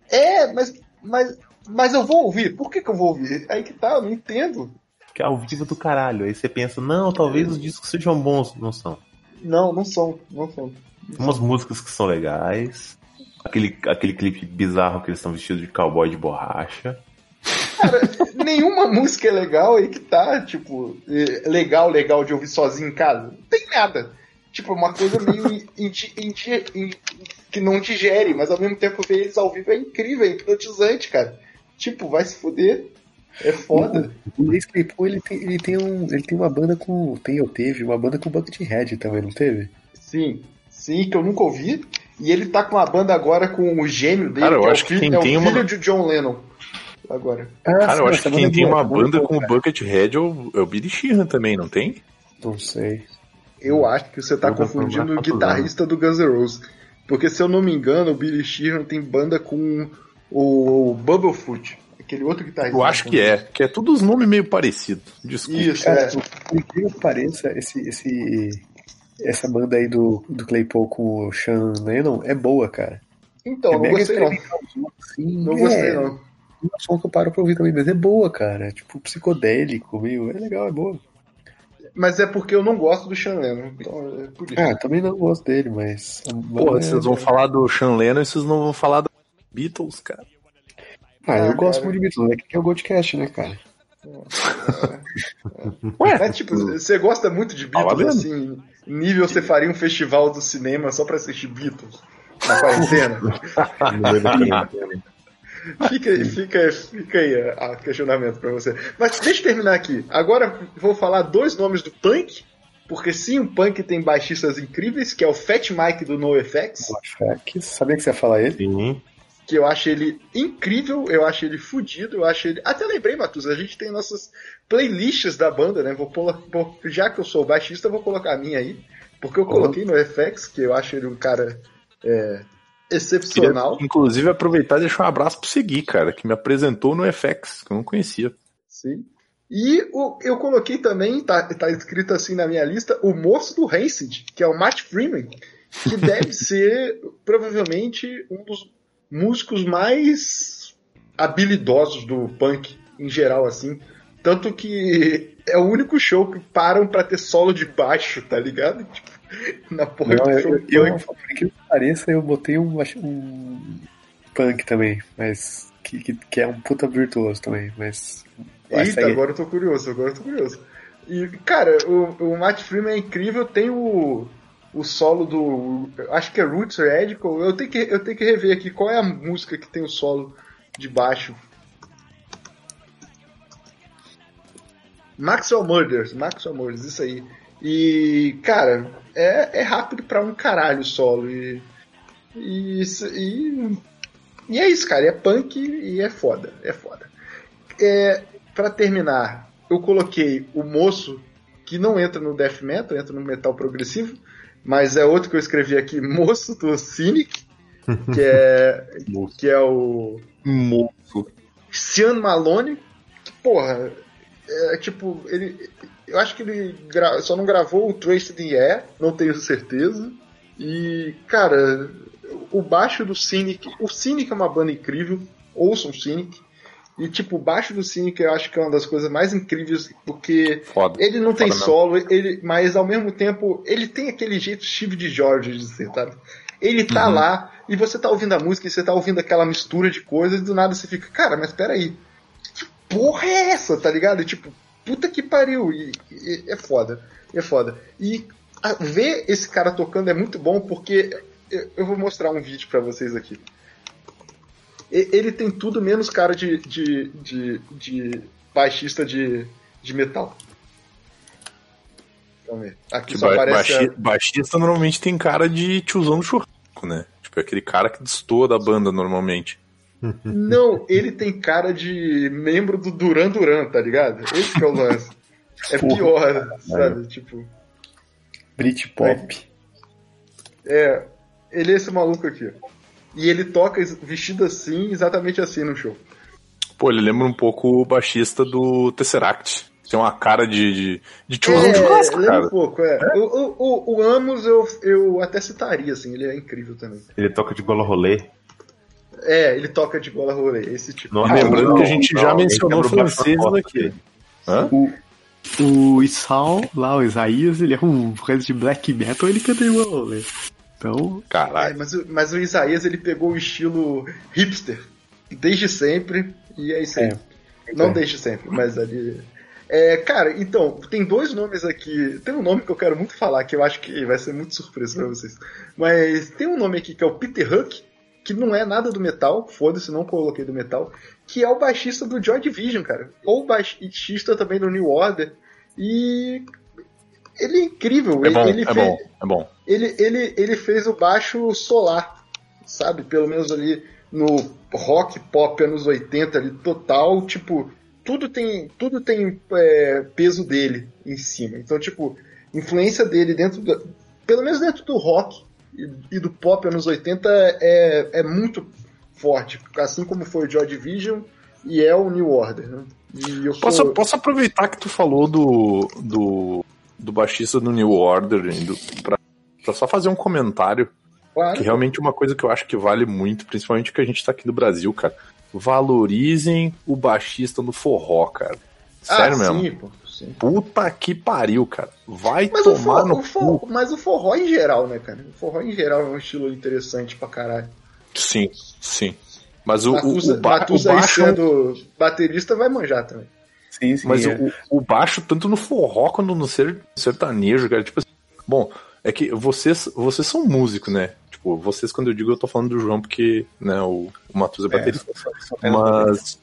Mas eu vou ouvir. Por que eu vou ouvir? Aí que tá, eu não entendo. Que é ao vivo do caralho. Aí você pensa, não, talvez os discos sejam bons. Não são. Não são. Umas músicas que são legais. Aquele clipe bizarro que eles estão vestidos de cowboy de borracha. Cara, nenhuma música é legal, aí que tá, tipo, legal de ouvir sozinho em casa. Não tem nada. Tipo, uma coisa meio que não digere, mas ao mesmo tempo ver eles ao vivo é incrível, é hipnotizante, cara. Tipo, vai se fuder. É foda. O Lace Claypool, ele tem uma banda com... Teve uma banda com Buckethead também, não teve? Sim, que eu nunca ouvi. E ele tá com uma banda agora com o gêmeo dele, cara, eu acho que é o filho de John Lennon. Agora. Cara, eu acho que quem tem uma banda com o Buckethead é o Billy Sheehan também, não tem? Não sei. Eu acho que você tá confundindo o guitarrista do Guns N' Roses. Porque, se eu não me engano, o Billy Sheehan tem banda com o Bubblefoot, aquele outro guitarrista. Eu acho que é tudo os nomes meio parecidos. Desculpa. Isso, cara, por incrível que pareça, essa banda aí do Claypool com o Sean Lennon é boa, cara. Então, não gostei não. Assim, não gostei não. Não é um som que eu paro pra ouvir também, mas é boa, cara. Tipo, psicodélico, meio... É legal, é boa. Mas é porque eu não gosto do Sean Lennon, então é por isso. Também não gosto dele, mas... Pô, vocês vão falar do Sean Lennon e vocês não vão falar do Beatles, cara. Eu gosto muito de Beatles, né? Que é o Goldcast, né, cara? Mas, tipo, você gosta muito de Beatles, assim, nível você faria um festival do cinema só pra assistir Beatles na quarentena? Fica aí a questionamento pra você. Mas deixa eu terminar aqui. Agora vou falar dois nomes do punk porque sim, o punk tem baixistas incríveis, que é o Fat Mike do NoFX. Sabia que você ia falar ele? Sim. Que eu acho ele incrível, eu acho ele fudido, eu acho ele... Até lembrei, Matus, a gente tem nossas playlists da banda, né? Já que eu sou baixista, eu vou colocar a minha aí, porque eu coloquei no FX, que eu acho ele um cara excepcional. Queria, inclusive, aproveitar e deixar um abraço pro Segui, cara, que me apresentou no FX, que eu não conhecia. Sim. E eu coloquei também, tá escrito assim na minha lista, o moço do Rancid, que é o Matt Freeman, que deve ser, provavelmente, um dos músicos mais habilidosos do punk em geral, assim. Tanto que é o único show que param pra ter solo de baixo, tá ligado? Tipo, na porra do show punk. Por que pareça, eu botei um punk também, mas que é um puta virtuoso também, mas... Eita, agora eu tô curioso. E, cara, o Matt Freeman é incrível, tem o solo do... Acho que é Roots Radical. Eu tenho que rever aqui qual é a música que tem o solo de baixo. Maxwell Murders, isso aí. E, cara, é rápido pra um caralho o solo. E é isso, cara. É punk e é foda. Pra terminar, eu coloquei o moço, que não entra no death metal, entra no metal progressivo, mas é outro que eu escrevi aqui, moço do Cynic, que é o moço Sean Maloney, que, porra, tipo, eu acho que ele só não gravou o Traced in Air, não tenho certeza, e, cara, o baixo do Cynic, o Cynic é uma banda incrível, ouçam o Cynic. E, tipo, o baixo do Cynic eu acho que é uma das coisas mais incríveis, porque ele não tem solo, mas ao mesmo tempo ele tem aquele jeito Steve de George de ser, sabe? Ele tá lá, e você tá ouvindo a música, e você tá ouvindo aquela mistura de coisas, e do nada você fica, cara, mas peraí, que porra é essa, tá ligado? E, tipo, puta que pariu, e é foda. E ver esse cara tocando é muito bom, porque eu vou mostrar um vídeo pra vocês aqui. Ele tem tudo menos cara de baixista de metal. Vamos ver. Aqui só aparece baixista normalmente tem cara de tiozão do churrasco, né? Tipo, aquele cara que destoa da banda normalmente. Não, ele tem cara de membro do Duran Duran, tá ligado? Esse que é o lance. É pior, sabe? Tipo... Britpop. Ele é esse maluco aqui, ó. E ele toca vestido assim, exatamente assim no show. Pô, ele lembra um pouco o baixista do Tesseract. Tem uma cara de tiozão de churrasco, cara. Lembra um pouco, O Amos eu até citaria, assim, ele é incrível também. Ele toca de gola rolê. Ele toca de gola rolê, esse tipo. Lembrando que a gente já mencionou franceses aqui. O Isal, lá, o Isaías, ele é um coisa de black metal, ele canta de gola rolê. Então, caralho. Mas o Isaías, ele pegou o estilo hipster desde sempre, e é isso aí. Não desde sempre, mas ali... cara, então, tem dois nomes aqui. Tem um nome que eu quero muito falar, que eu acho que vai ser muito surpresa pra vocês. Mas tem um nome aqui que é o Peter Hook, que não é nada do metal, foda-se, não coloquei do metal, que é o baixista do Joy Division, cara. Ou baixista também do New Order. E... ele é incrível. É bom. Ele fez o baixo solar, sabe? Pelo menos ali no rock pop anos 80 ali, total, tipo, tudo tem peso dele em cima. Então, tipo, influência dele pelo menos dentro do rock e do pop anos 80 é muito forte, assim como foi o Joy Division e é o New Order, né? E Posso aproveitar que tu falou do baixista do New Order pra só fazer um comentário. Claro. Que realmente é uma coisa que eu acho que vale muito, principalmente que a gente tá aqui no Brasil, cara. Valorizem o baixista no forró, cara. Sério mesmo. Sim, pô, sim. Puta que pariu, cara. Vai tomar no cu. Mas o forró em geral, né, cara? O forró em geral é um estilo interessante pra caralho. Sim. Mas o Matusa aí sendo baterista vai manjar também. Sim, mas o baixo, tanto no forró quanto no sertanejo, cara, tipo assim, bom, é que vocês são músicos, né? Tipo, vocês, quando eu digo, eu tô falando do João, porque, né, o Matusa é baterista. Mas,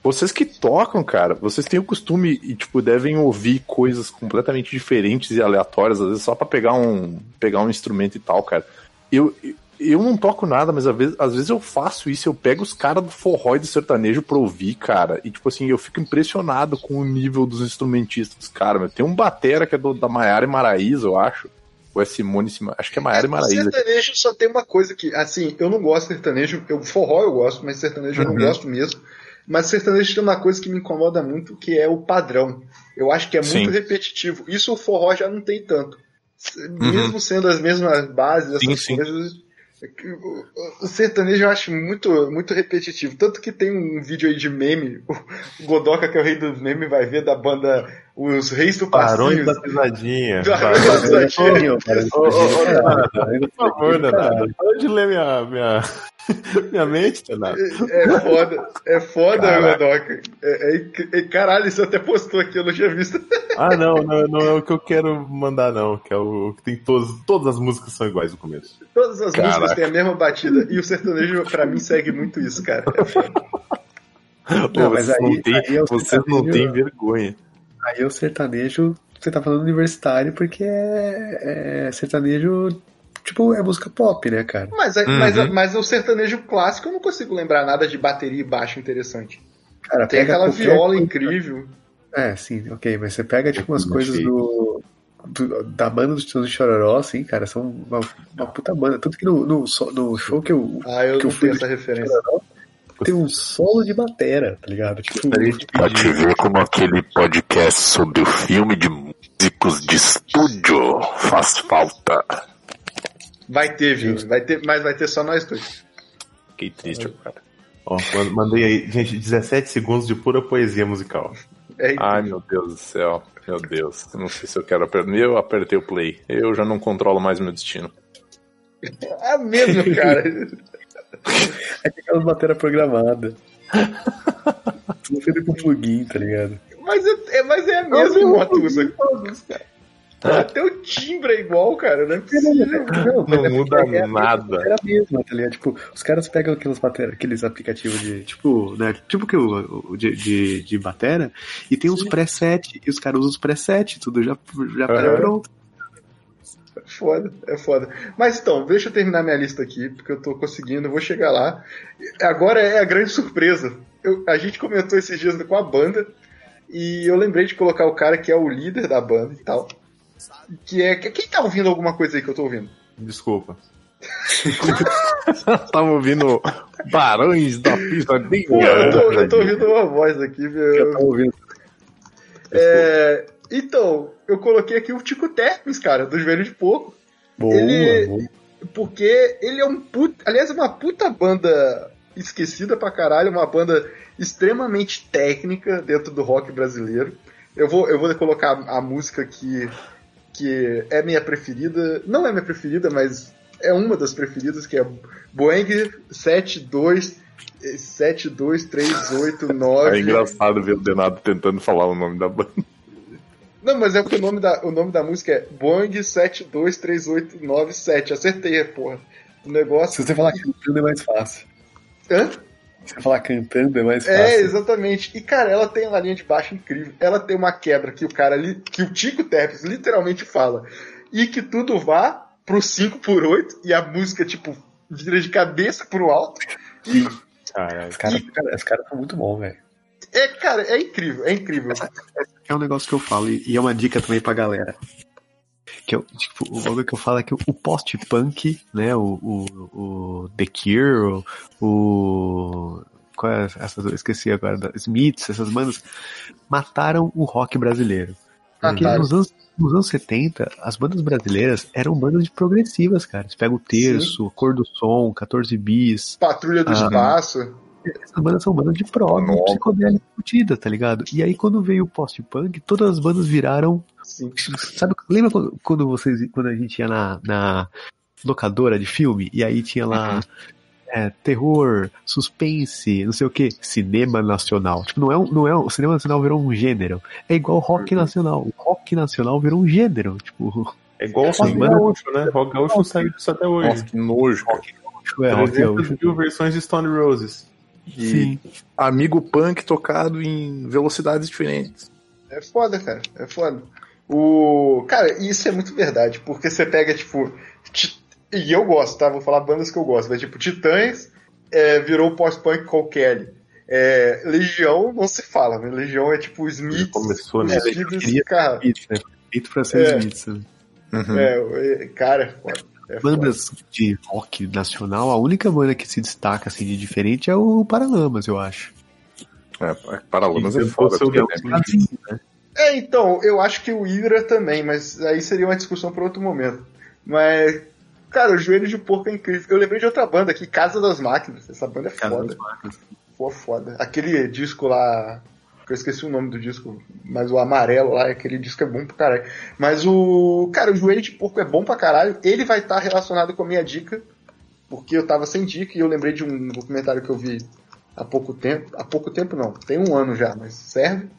Vocês que tocam, cara, vocês têm o costume e, tipo, devem ouvir coisas completamente diferentes e aleatórias, às vezes só pra pegar um instrumento e tal, cara. Eu não toco nada, mas às vezes eu faço isso, eu pego os caras do forró e do sertanejo pra ouvir, cara, e, tipo assim, eu fico impressionado com o nível dos instrumentistas dos caras, meu. Tem um batera que é da Maiara e Maraíza, eu acho. Ou é Simone, acho que é Maiara e Maraíza. Sertanejo só tem uma coisa que, assim, eu não gosto de sertanejo, forró eu gosto, mas sertanejo eu não gosto mesmo. Mas sertanejo tem uma coisa que me incomoda muito, que é o padrão. Eu acho que é muito repetitivo. Isso o forró já não tem tanto. Mesmo sendo as mesmas bases, essas coisas... O sertanejo eu acho muito, muito repetitivo. Tanto que tem um vídeo aí de meme, o Godoka, que é o rei dos memes, vai ver da banda Os Reis do Passinho. Barões da Pisadinha. Barões da Pisadinha. Por favor, Danado. Pode ler minha mente, Danado. É foda, Godoka. Caralho, você até postou aqui, eu não tinha visto. Não é o que eu quero mandar, não. Que é o que tem todas as músicas são iguais no começo. Todas as músicas têm a mesma batida. E o sertanejo, pra mim, segue muito isso, cara. Não, mas vocês não têm vergonha. Aí o sertanejo, você tá falando universitário, porque é sertanejo, tipo, é música pop, né, cara? Mas o sertanejo clássico eu não consigo lembrar nada de bateria e baixo interessante. Cara, tem aquela viola incrível. Sim, ok, mas você pega, tipo, umas coisas da banda do Chitãozinho e Chororó, assim, cara, são uma puta banda. Tanto que no show que eu não fui tenho essa referência. Chororó, tem um solo de batera, tá ligado? Tipo, pra te ver como aquele podcast sobre o filme de músicos de estúdio faz falta. Vai ter, gente, mas vai ter só nós dois. Fiquei triste, cara. Ó, mandei aí, gente, 17 segundos de pura poesia musical. Ai, meu Deus do céu. Meu Deus. Eu não sei se eu quero apertar. Eu apertei o play. Eu já não controlo mais meu destino. É mesmo, cara. É aquelas bateras programadas. Tudo feito com plugin, tá ligado? Mas é a mesma Matusa. Até o timbre é igual, cara. Não muda nada. Era a mesma, tá ligado? Tipo, os caras pegam aqueles aplicativos de, tipo, né? Tipo que de batera, e tem uns preset, e os caras usam os preset, tudo já pronto. É foda. Mas então, deixa eu terminar minha lista aqui, porque eu tô conseguindo, eu vou chegar lá. Agora é a grande surpresa. A gente comentou esses dias com a banda, e eu lembrei de colocar o cara que é o líder da banda e tal. Quem tá ouvindo alguma coisa aí que eu tô ouvindo? Desculpa. Tava ouvindo Barões da Pisadinha. Eu tô ouvindo uma voz aqui, viu? Eu tô ouvindo. Então, eu coloquei aqui o Tico Terpes, cara, dos Velhos de Porco. Boa. Porque ele é aliás, uma puta banda esquecida pra caralho, uma banda extremamente técnica dentro do rock brasileiro. Eu vou colocar a música que é minha preferida, não é minha preferida, mas é uma das preferidas, que é Boeing 72389. É engraçado ver o Denado tentando falar o nome da banda. Não, mas é porque o nome da música é Boeing 723897. Acertei, porra. O negócio... Se você falar cantando é mais fácil. Hã? Se você falar cantando é mais fácil. Exatamente. E, cara, ela tem uma linha de baixo incrível. Ela tem uma quebra que que o Tico Terpes literalmente fala. E que tudo vá pro 5x8 e a música, tipo, vira de cabeça pro alto. E... Cara, os caras são muito bons, velho. Cara, é incrível. É um negócio que eu falo, e é uma dica também pra galera. O bagulho que eu falo é que o post-punk, né, o The Cure, qual é eu esqueci agora, Smiths, essas bandas, mataram o rock brasileiro. Porque nos anos 70, as bandas brasileiras eram bandas de progressivas, cara. Você pega o Terço, Cor do Som, 14 Bis, Patrulha do Espaço. Essas bandas são bandas de prog, psicodélica discutida, tá ligado? E aí quando veio o post-punk, todas as bandas viraram... Sim. Sabe, lembra quando a gente ia na locadora de filme, e aí tinha lá terror, suspense, não sei o que, cinema nacional. Tipo, não é o cinema nacional virou um gênero. É igual rock nacional. O rock nacional virou um gênero. Tipo, é igual o rock gaúcho, né? Rock gaúcho segue disso até hoje. Nossa, que nojo. Rock gaúcho. 300 mil versões de Stone Roses. E amigo punk tocado em velocidades diferentes. É foda, cara. É foda. Cara, isso é muito verdade, porque você pega, tipo. E eu gosto, tá? Vou falar bandas que eu gosto. Mas, tipo, Titãs virou pós-punk qualquer. Legião não se fala, né? Legião é tipo Smith. Começou, né? Cara. Feito pra ser Smith, né? Cara, é foda. Bandas de rock nacional, a única banda que se destaca assim de diferente é o Paralamas, eu acho. Paralamas é foda. Né? Então, eu acho que o Hydra também, mas aí seria uma discussão para outro momento. Mas, cara, o Joelho de Porco é incrível. Eu lembrei de outra banda aqui, Casa das Máquinas. Essa banda é foda. Pô, foda. Aquele disco lá, que eu esqueci o nome do disco, mas o amarelo lá, aquele disco é bom pra caralho. Mas o Joelho de Porco é bom pra caralho. Ele vai estar relacionado com a minha dica, porque eu tava sem dica e eu lembrei de um documentário que eu vi há pouco tempo. Há pouco tempo não, tem um ano já, mas serve.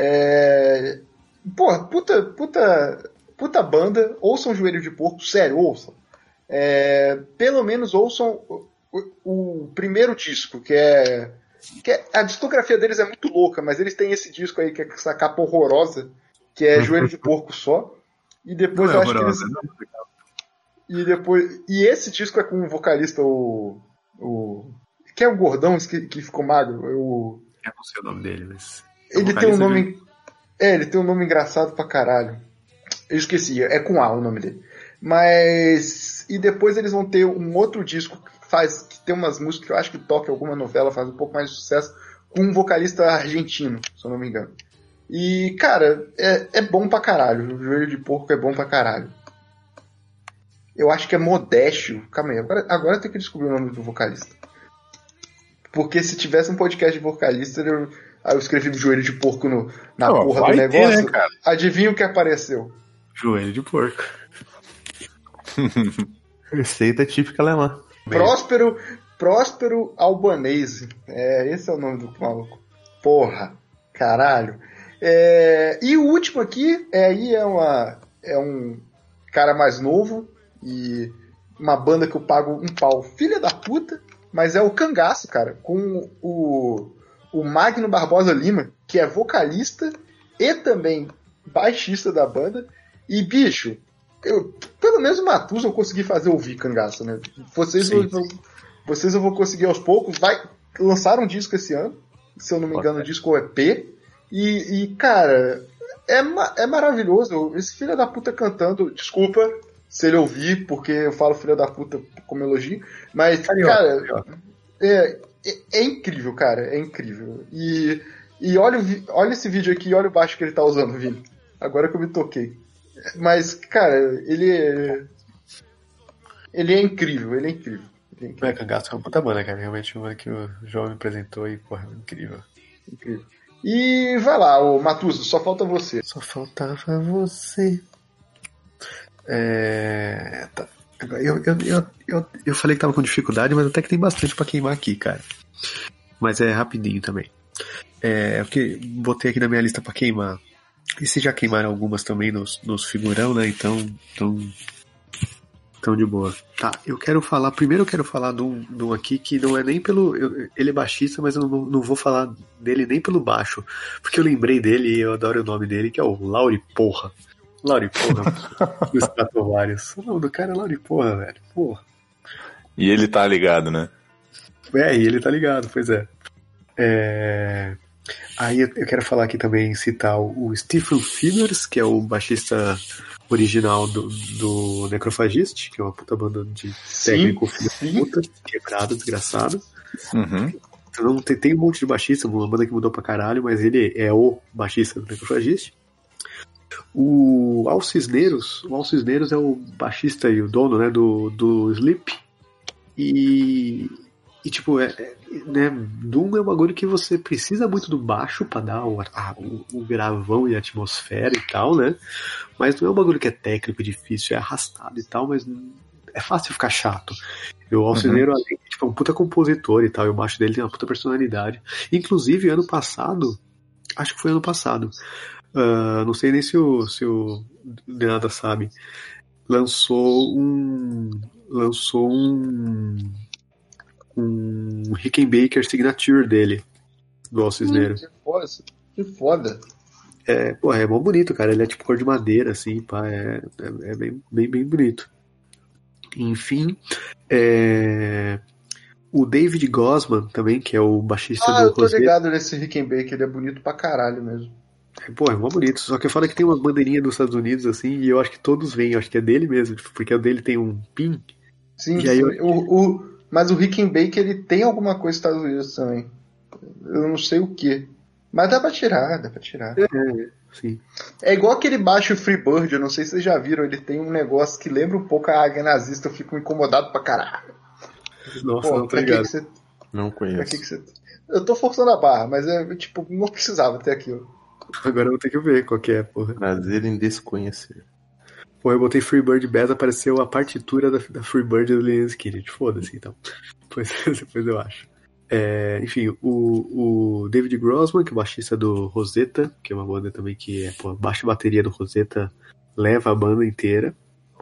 Porra, puta banda. Ouçam Joelho de Porco, sério, ouçam. Pelo menos ouçam o primeiro disco, que a discografia deles é muito louca, mas eles têm esse disco aí, que é essa capa horrorosa, que é Joelho de Porco só. E depois eu acho que eles... E esse disco é com o vocalista, que é o gordão que ficou magro. Eu não sei o nome dele, mas... Ele tem um nome... ele tem um nome engraçado pra caralho. Eu esqueci, é com A o nome dele. Mas... E depois eles vão ter um outro disco que tem umas músicas que eu acho que toca em alguma novela, faz um pouco mais de sucesso, com um vocalista argentino, se eu não me engano. E, cara, é bom pra caralho. O Joelho de Porco é bom pra caralho. Eu acho que é Modésio. Calma aí, agora eu tenho que descobrir o nome do vocalista. Porque se tivesse um podcast de vocalista, eu escrevi Joelho de Porco na porra do negócio. Ter, né, adivinha o que apareceu? Joelho de Porco. Receita típica alemã. Próspero Albanese. Esse é o nome do maluco. Porra, caralho. E o último aqui é um cara mais novo e uma banda que eu pago um pau, filha da puta, mas é o Cangaço, cara, com o Magno Barbosa Lima, que é vocalista e também baixista da banda. E, bicho, pelo menos o Matuza eu consegui fazer ouvir Cangaço, né? Vocês eu vou conseguir aos poucos. Lançaram um disco esse ano, se eu não me engano, o disco é EP. E cara, é maravilhoso. Esse filho da puta cantando, desculpa se ele ouvir, porque eu falo filho da puta como elogio, mas, cara, é incrível, cara, é incrível. E olha esse vídeo aqui, olha o baixo que ele tá usando, Vini. Agora que eu me toquei. Mas, cara, ele é incrível, ele é incrível. Cangaço é uma puta banda, cara. Realmente uma que o João me apresentou e, porra, incrível. Incrível. E vai lá, ô Matuza, só falta você. Só faltava você. Tá. Eu falei que tava com dificuldade, mas até que tem bastante pra queimar aqui, cara. Mas é rapidinho também. Porque botei aqui na minha lista pra queimar. E se já queimaram algumas também nos figurão, né? Então de boa. Tá, primeiro eu quero falar de um aqui que não é nem pelo... ele é baixista, mas eu não vou falar dele nem pelo baixo, porque eu lembrei dele e eu adoro o nome dele, que é o Lauri Porra. Lauri Porra, dos Stratovarius. O nome do cara é Lauri Porra, velho. Porra. E ele tá ligado, né? E ele tá ligado, pois é. Aí eu quero falar aqui também, citar o Stephen Fingers, que é o baixista original do Necrophagist, que é uma puta banda de técnico filho da puta, quebrado, desgraçado. Uhum. Então tem um monte de baixista, uma banda que mudou pra caralho, mas ele é o baixista do Necrophagist. O Al Cisneros é o baixista e o dono, né, do Sleep. E tipo, né, Doom é um bagulho que você precisa muito do baixo pra dar o gravão e a atmosfera e tal, né? Mas não é um bagulho que é técnico, difícil, é arrastado e tal, mas é fácil ficar chato. E o Alcineiro, tipo, é um puta compositor e tal, e o baixo dele tem uma puta personalidade. Inclusive, ano passado, acho que foi ano passado, não sei nem se o Denada sabe, lançou um um Rickenbacker signature dele, do Alcisneiro. Que foda. É bom bonito, cara. Ele é tipo cor de madeira, assim, pá. É bem bonito. Enfim, o David Gosman também, que é o baixista do eu tô Rosetta. ligado nesse Rickenbacker, ele é bonito pra caralho mesmo. É mó bonito. Só que eu falo que tem umas bandeirinhas dos Estados Unidos, assim, e eu acho que todos vêm. Eu acho que é dele mesmo, porque o dele tem um pin. Sim, e aí mas o Rickenbacker, ele tem alguma coisa dos Estados Unidos também. Eu não sei o que. Mas dá pra tirar. Sim. É igual aquele baixo Freebird, eu não sei se vocês já viram, ele tem um negócio que lembra um pouco a águia nazista, eu fico incomodado pra caralho. Nossa, não tô ligado. Não conheço. Eu tô forçando a barra, mas tipo, não precisava ter aquilo. Agora eu vou ter que ver qual que é, porra. Prazer em desconhecer. Pô, eu botei Freebird Bass, apareceu a partitura da Freebird do Lynyrd Skynyrd. Foda-se, então. Depois eu acho. Enfim, o David Grossman, que é o baixista do Rosetta, que é uma banda também que baixo bateria do Rosetta leva a banda inteira.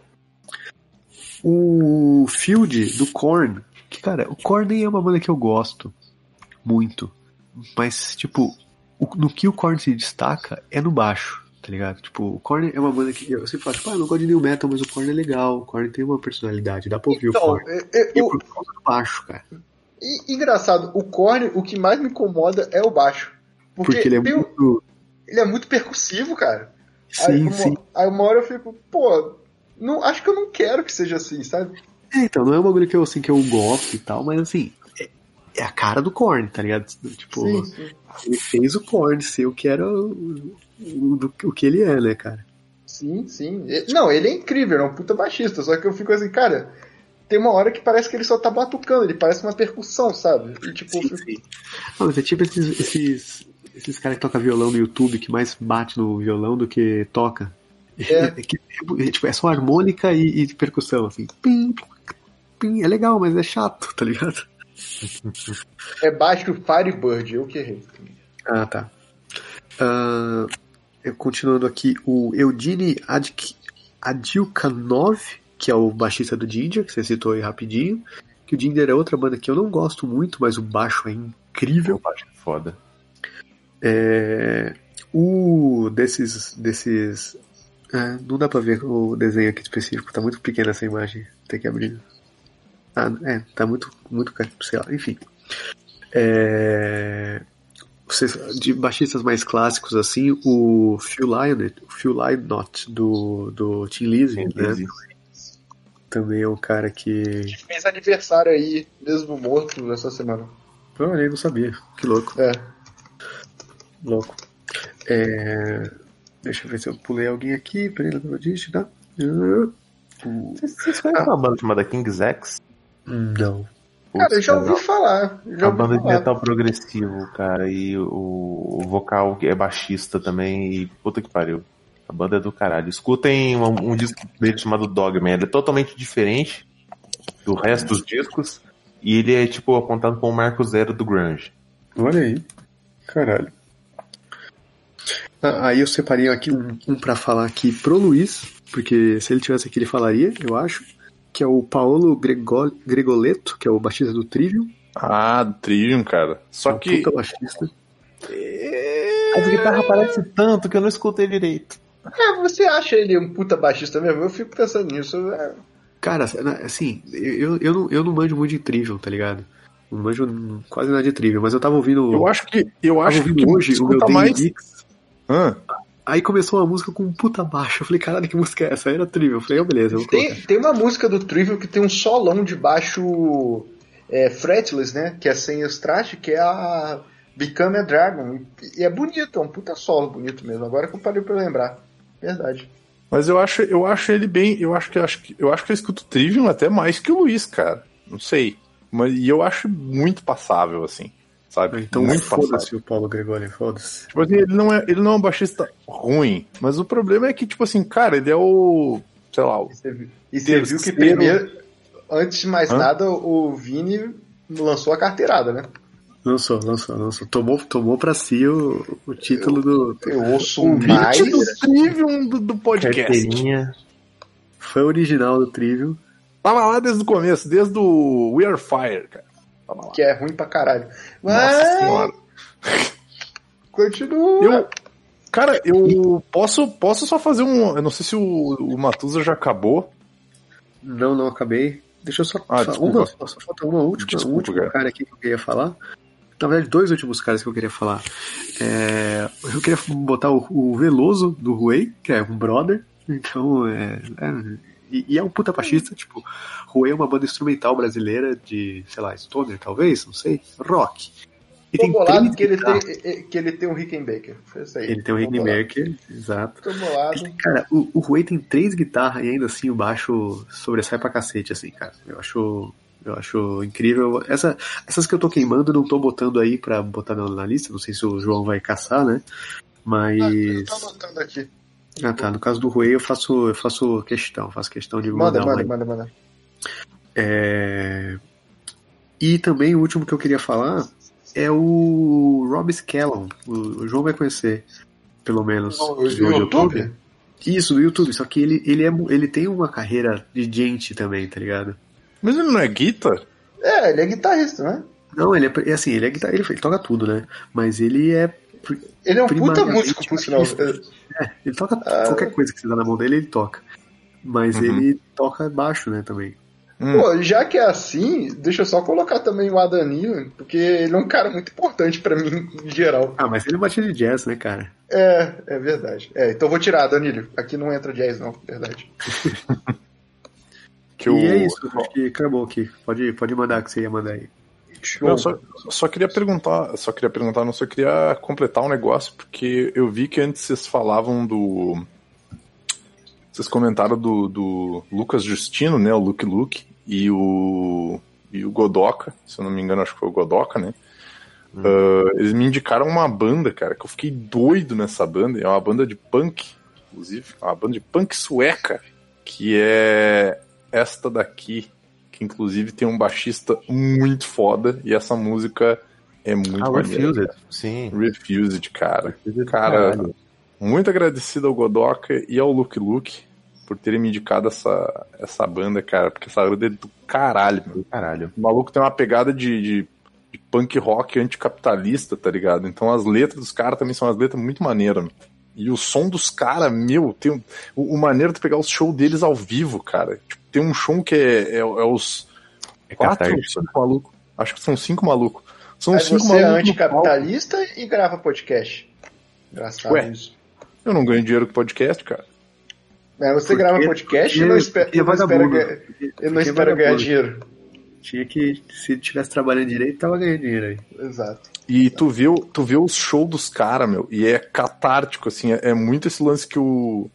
O Field, do Korn, que, cara, o Korn nem é uma banda que eu gosto muito, mas, tipo, no que o Korn se destaca é no baixo, tá ligado? Tipo, o Korn é uma banda que eu sempre falo, tipo, eu não gosto de new metal, mas o Korn é legal, o Korn tem uma personalidade, dá pra ouvir o Korn. E por causa do baixo, cara. E engraçado, o Korn, o que mais me incomoda é o baixo. Porque ele é muito... Ele é muito percussivo, cara. Sim. Aí uma hora eu fico, acho que eu não quero que seja assim, sabe? Então, não é um bagulho que eu gosto e tal, mas assim, é a cara do Korn, tá ligado? Tipo, sim. Ele fez o Korn ser o que era o que ele é, né, cara? Sim. Não, ele é incrível, é um puta baixista, só que eu fico assim, cara, tem uma hora que parece que ele só tá batucando, ele parece uma percussão, sabe? E tipo... Sim. Não, mas é tipo esses caras que tocam violão no YouTube, que mais bate no violão do que toca. É só harmônica e percussão, assim. Pim, pim, é legal, mas é chato, tá ligado? É baixo Firebird, eu que errei. Ah, tá. Continuando aqui, o Eugene Adilkanov, que é o baixista do Ginger, que você citou aí rapidinho. Que o Ginger é outra banda que eu não gosto muito, mas o baixo é incrível. O baixo é foda. Não dá pra ver o desenho aqui específico, tá muito pequena essa imagem, tem que abrir. Tá muito, sei lá, enfim. De baixistas mais clássicos assim, o Phil Lynott do Tin Lizzy, né? Também é um cara que fez aniversário aí, mesmo morto, essa semana. Eu não sabia, que louco. Louco. Deixa eu ver se eu pulei alguém aqui. Peraí, como eu disse, tá? Vocês conhecem uma banda chamada King's X? Não. Cara, eu já ouvi falar. A banda de metal progressivo, cara, e o vocal é baixista também, e puta que pariu. A banda é do caralho. Escutem um disco dele chamado Dogman. Ele é totalmente diferente do resto dos discos, e ele é, tipo, apontado como o marco zero do grunge. Olha aí. Caralho. Aí eu separei aqui um pra falar aqui pro Luiz, porque se ele tivesse aqui ele falaria, eu acho, que é o Paolo Gregoletto, que é o baixista do Trivium. Do Trivium, cara. Só que... Puta baixista. As guitarras parecem tanto que eu não escutei direito. Você acha ele um puta baixista mesmo? Eu fico pensando nisso. Cara, assim, eu não manjo muito de Trivium, tá ligado? Não manjo quase nada de Trivium, mas eu tava ouvindo... Eu acho que hoje o meu mais... Mix. Aí começou uma música com um puta baixo. Eu falei, caralho, que música é essa? Aí era Trivium. Eu falei, beleza. Tem uma música do Trivium que tem um solão de baixo fretless, né? Que é sem extrato, que é a Become a Dragon. E é bonito, é um puta solo bonito mesmo. Agora que eu parei pra lembrar. Verdade. Mas eu acho ele bem... Eu acho que eu escuto Trivium até mais que o Luiz, cara. Não sei. E eu acho muito passável, assim. Sabe? Então muito foda-se o Paulo Gregório, foda-se. Tipo assim, ele não é um baixista ruim, mas o problema é que, tipo assim, cara, ele é o... sei lá... E você viu que primeiro, antes de mais nada, o Vini lançou a carteirada, né? Lançou. Tomou pra si o título do... Eu ouço mais... do Trivium do podcast. Carteirinha. Foi original do Trivium. Tava lá desde o começo, desde o We Are Fire, cara. que é ruim pra caralho. Nossa senhora. Continua. Cara, eu posso só fazer um... Eu não sei se o Matusa já acabou. Não acabei. Deixa eu só... Só falta uma última. Desculpa, um último cara aqui que eu queria falar. Na verdade, 2 últimos caras que eu queria falar. Eu queria botar o Veloso do Ruey, que é um brother. Então, e é um puta baixista, tipo, Ruey é uma banda instrumental brasileira de, sei lá, stoner, talvez, não sei, rock. E tô bolado que ele tem um Rickenbacker. Foi isso aí. Ele tem um Rickenbacker, exato. Tô bolado. Cara, o Ruey tem 3 guitarras e ainda assim o baixo sobressai pra cacete, assim, cara. Eu acho incrível. Essas que eu tô queimando, não tô botando aí pra botar na lista. Não sei se o João vai caçar, né? Mas... eu tô anotando aqui. Ah, tá. No caso do Ruey, eu faço questão de mandar. Manda. E também o último que eu queria falar é o Rob Scallon. O João vai conhecer, pelo menos. Do YouTube? Isso, do YouTube. Só que ele tem uma carreira de gente também, tá ligado? Mas ele não é guitar? Ele é guitarrista, né? Não, ele é assim, ele é guitarrista, ele toca tudo, né? Mas ele é... Ele é um puta músico, por sinal. Ele toca qualquer coisa que você dá na mão dele, ele toca. Mas ele toca baixo, né, também. Pô, já que é assim, deixa eu só colocar também o Adanilo, porque ele é um cara muito importante pra mim, em geral. Ah, mas ele é baixista de jazz, né, cara? É verdade. Então eu vou tirar, Danilo. Aqui não entra jazz, não, verdade. É isso, acho que acabou aqui. Pode mandar que você ia mandar aí. Não, só queria perguntar, não, só queria completar um negócio, porque eu vi que antes vocês falavam do... Vocês comentaram do Lucas Justino, né, o Luke, e o Godoka, se eu não me engano, acho que foi o Godoka, né? Eles me indicaram uma banda, cara, que eu fiquei doido nessa banda, é uma banda de punk, inclusive, uma banda de punk sueca, que é esta daqui, que inclusive tem um baixista muito foda, e essa música é muito maneira. Refused, sim. Refused, cara. Cara, muito agradecido ao Godoka e ao Luke por terem me indicado essa banda, cara, porque essa banda é do caralho, meu. Caralho. O maluco tem uma pegada de punk rock anticapitalista, tá ligado? Então as letras dos caras também são umas letras muito maneiras, meu. E o som dos caras, meu, tem o maneiro de pegar os shows deles ao vivo, cara. Tipo, tem um show que é os 4 ou 5 malucos. Acho que são 5 malucos. São 5 malucos. Você é anticapitalista e grava podcast. Engraçado isso. Eu não ganho dinheiro com podcast, cara. Você grava podcast e não espera ganhar dinheiro. Tinha que, se tivesse trabalhando direito, tava ganhando dinheiro aí. Exato. E tu vê os shows dos caras, meu, e é catártico, assim, é muito esse lance que o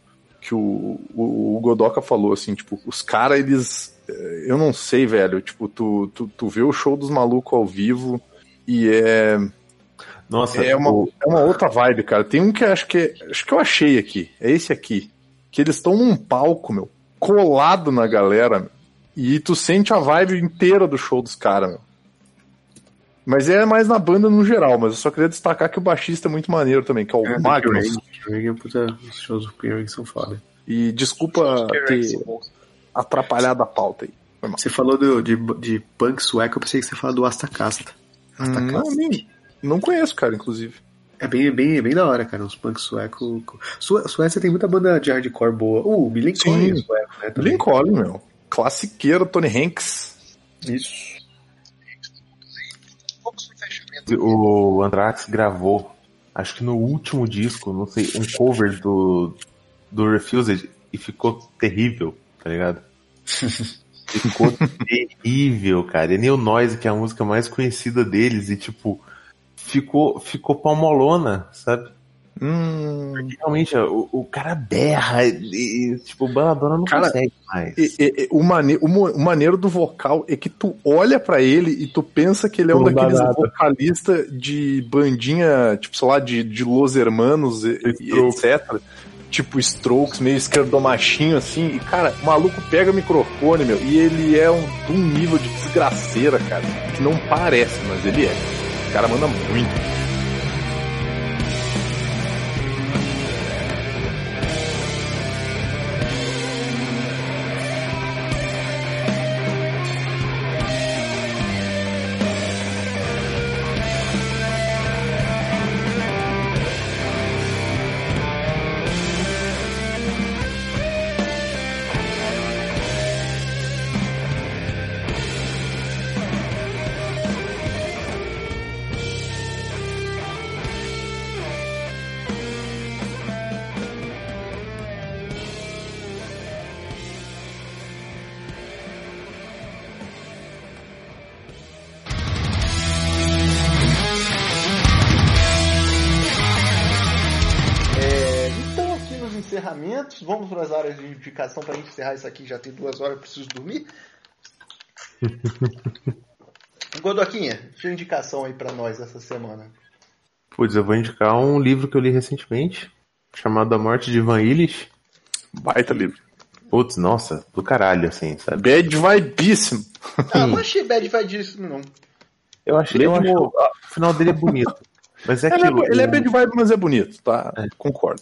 Godoka falou, assim, tipo, os caras, eles, eu não sei, velho, tipo, tu vê o show dos malucos ao vivo e Nossa, é uma outra vibe, cara. Tem um que acho que eu achei aqui, é esse aqui, que eles estão num palco, meu, colado na galera, meu, e tu sente a vibe inteira do show dos caras, meu. Mas é mais na banda no geral, mas eu só queria destacar que o baixista é muito maneiro também, que é o Magnus. Os shows do Pyrrhing são foda. E desculpa ter atrapalhado a pauta aí. Você falou de punk sueco, eu pensei que você falou do Astacasta. Não conheço, cara, inclusive. É bem da hora, cara, uns punk sueco. Suécia tem muita banda de hardcore boa. Millencolin sueco, né? Millencolin, meu. Classiqueiro, Tony Hanks. Isso. O Anthrax gravou, acho que no último disco, não sei, um cover do Refused e ficou terrível, tá ligado? Ficou terrível, cara. E Neil Noise, que é a música mais conhecida deles, e tipo, ficou palmolona, sabe? Porque realmente o cara berra e tipo, o Baladona não consegue mais. O maneiro do vocal é que tu olha pra ele e tu pensa que ele é um daqueles vocalistas de bandinha, tipo, sei lá, de Los Hermanos e etc. Tipo Strokes, meio esquerdomachinho assim. E, cara, o maluco pega o microfone, meu, e ele é de um nível de desgraceira, cara, que não parece, mas ele é. O cara manda muito. agradecimentos. Vamos para as áreas de indicação para a gente encerrar isso aqui. Já tem 2 horas, eu preciso dormir. Godoquinha, deixa uma indicação aí para nós essa semana. Pois eu vou indicar um livro que eu li recentemente, chamado A Morte de Ivan Illich. Baita livro. Putz, nossa, do caralho, assim, sabe? Bad vibíssimo. Não achei bad vibíssimo, não. Eu acho o final dele é bonito. Mas é aquilo. Ele é bad vibe, mas é bonito, tá? Concordo.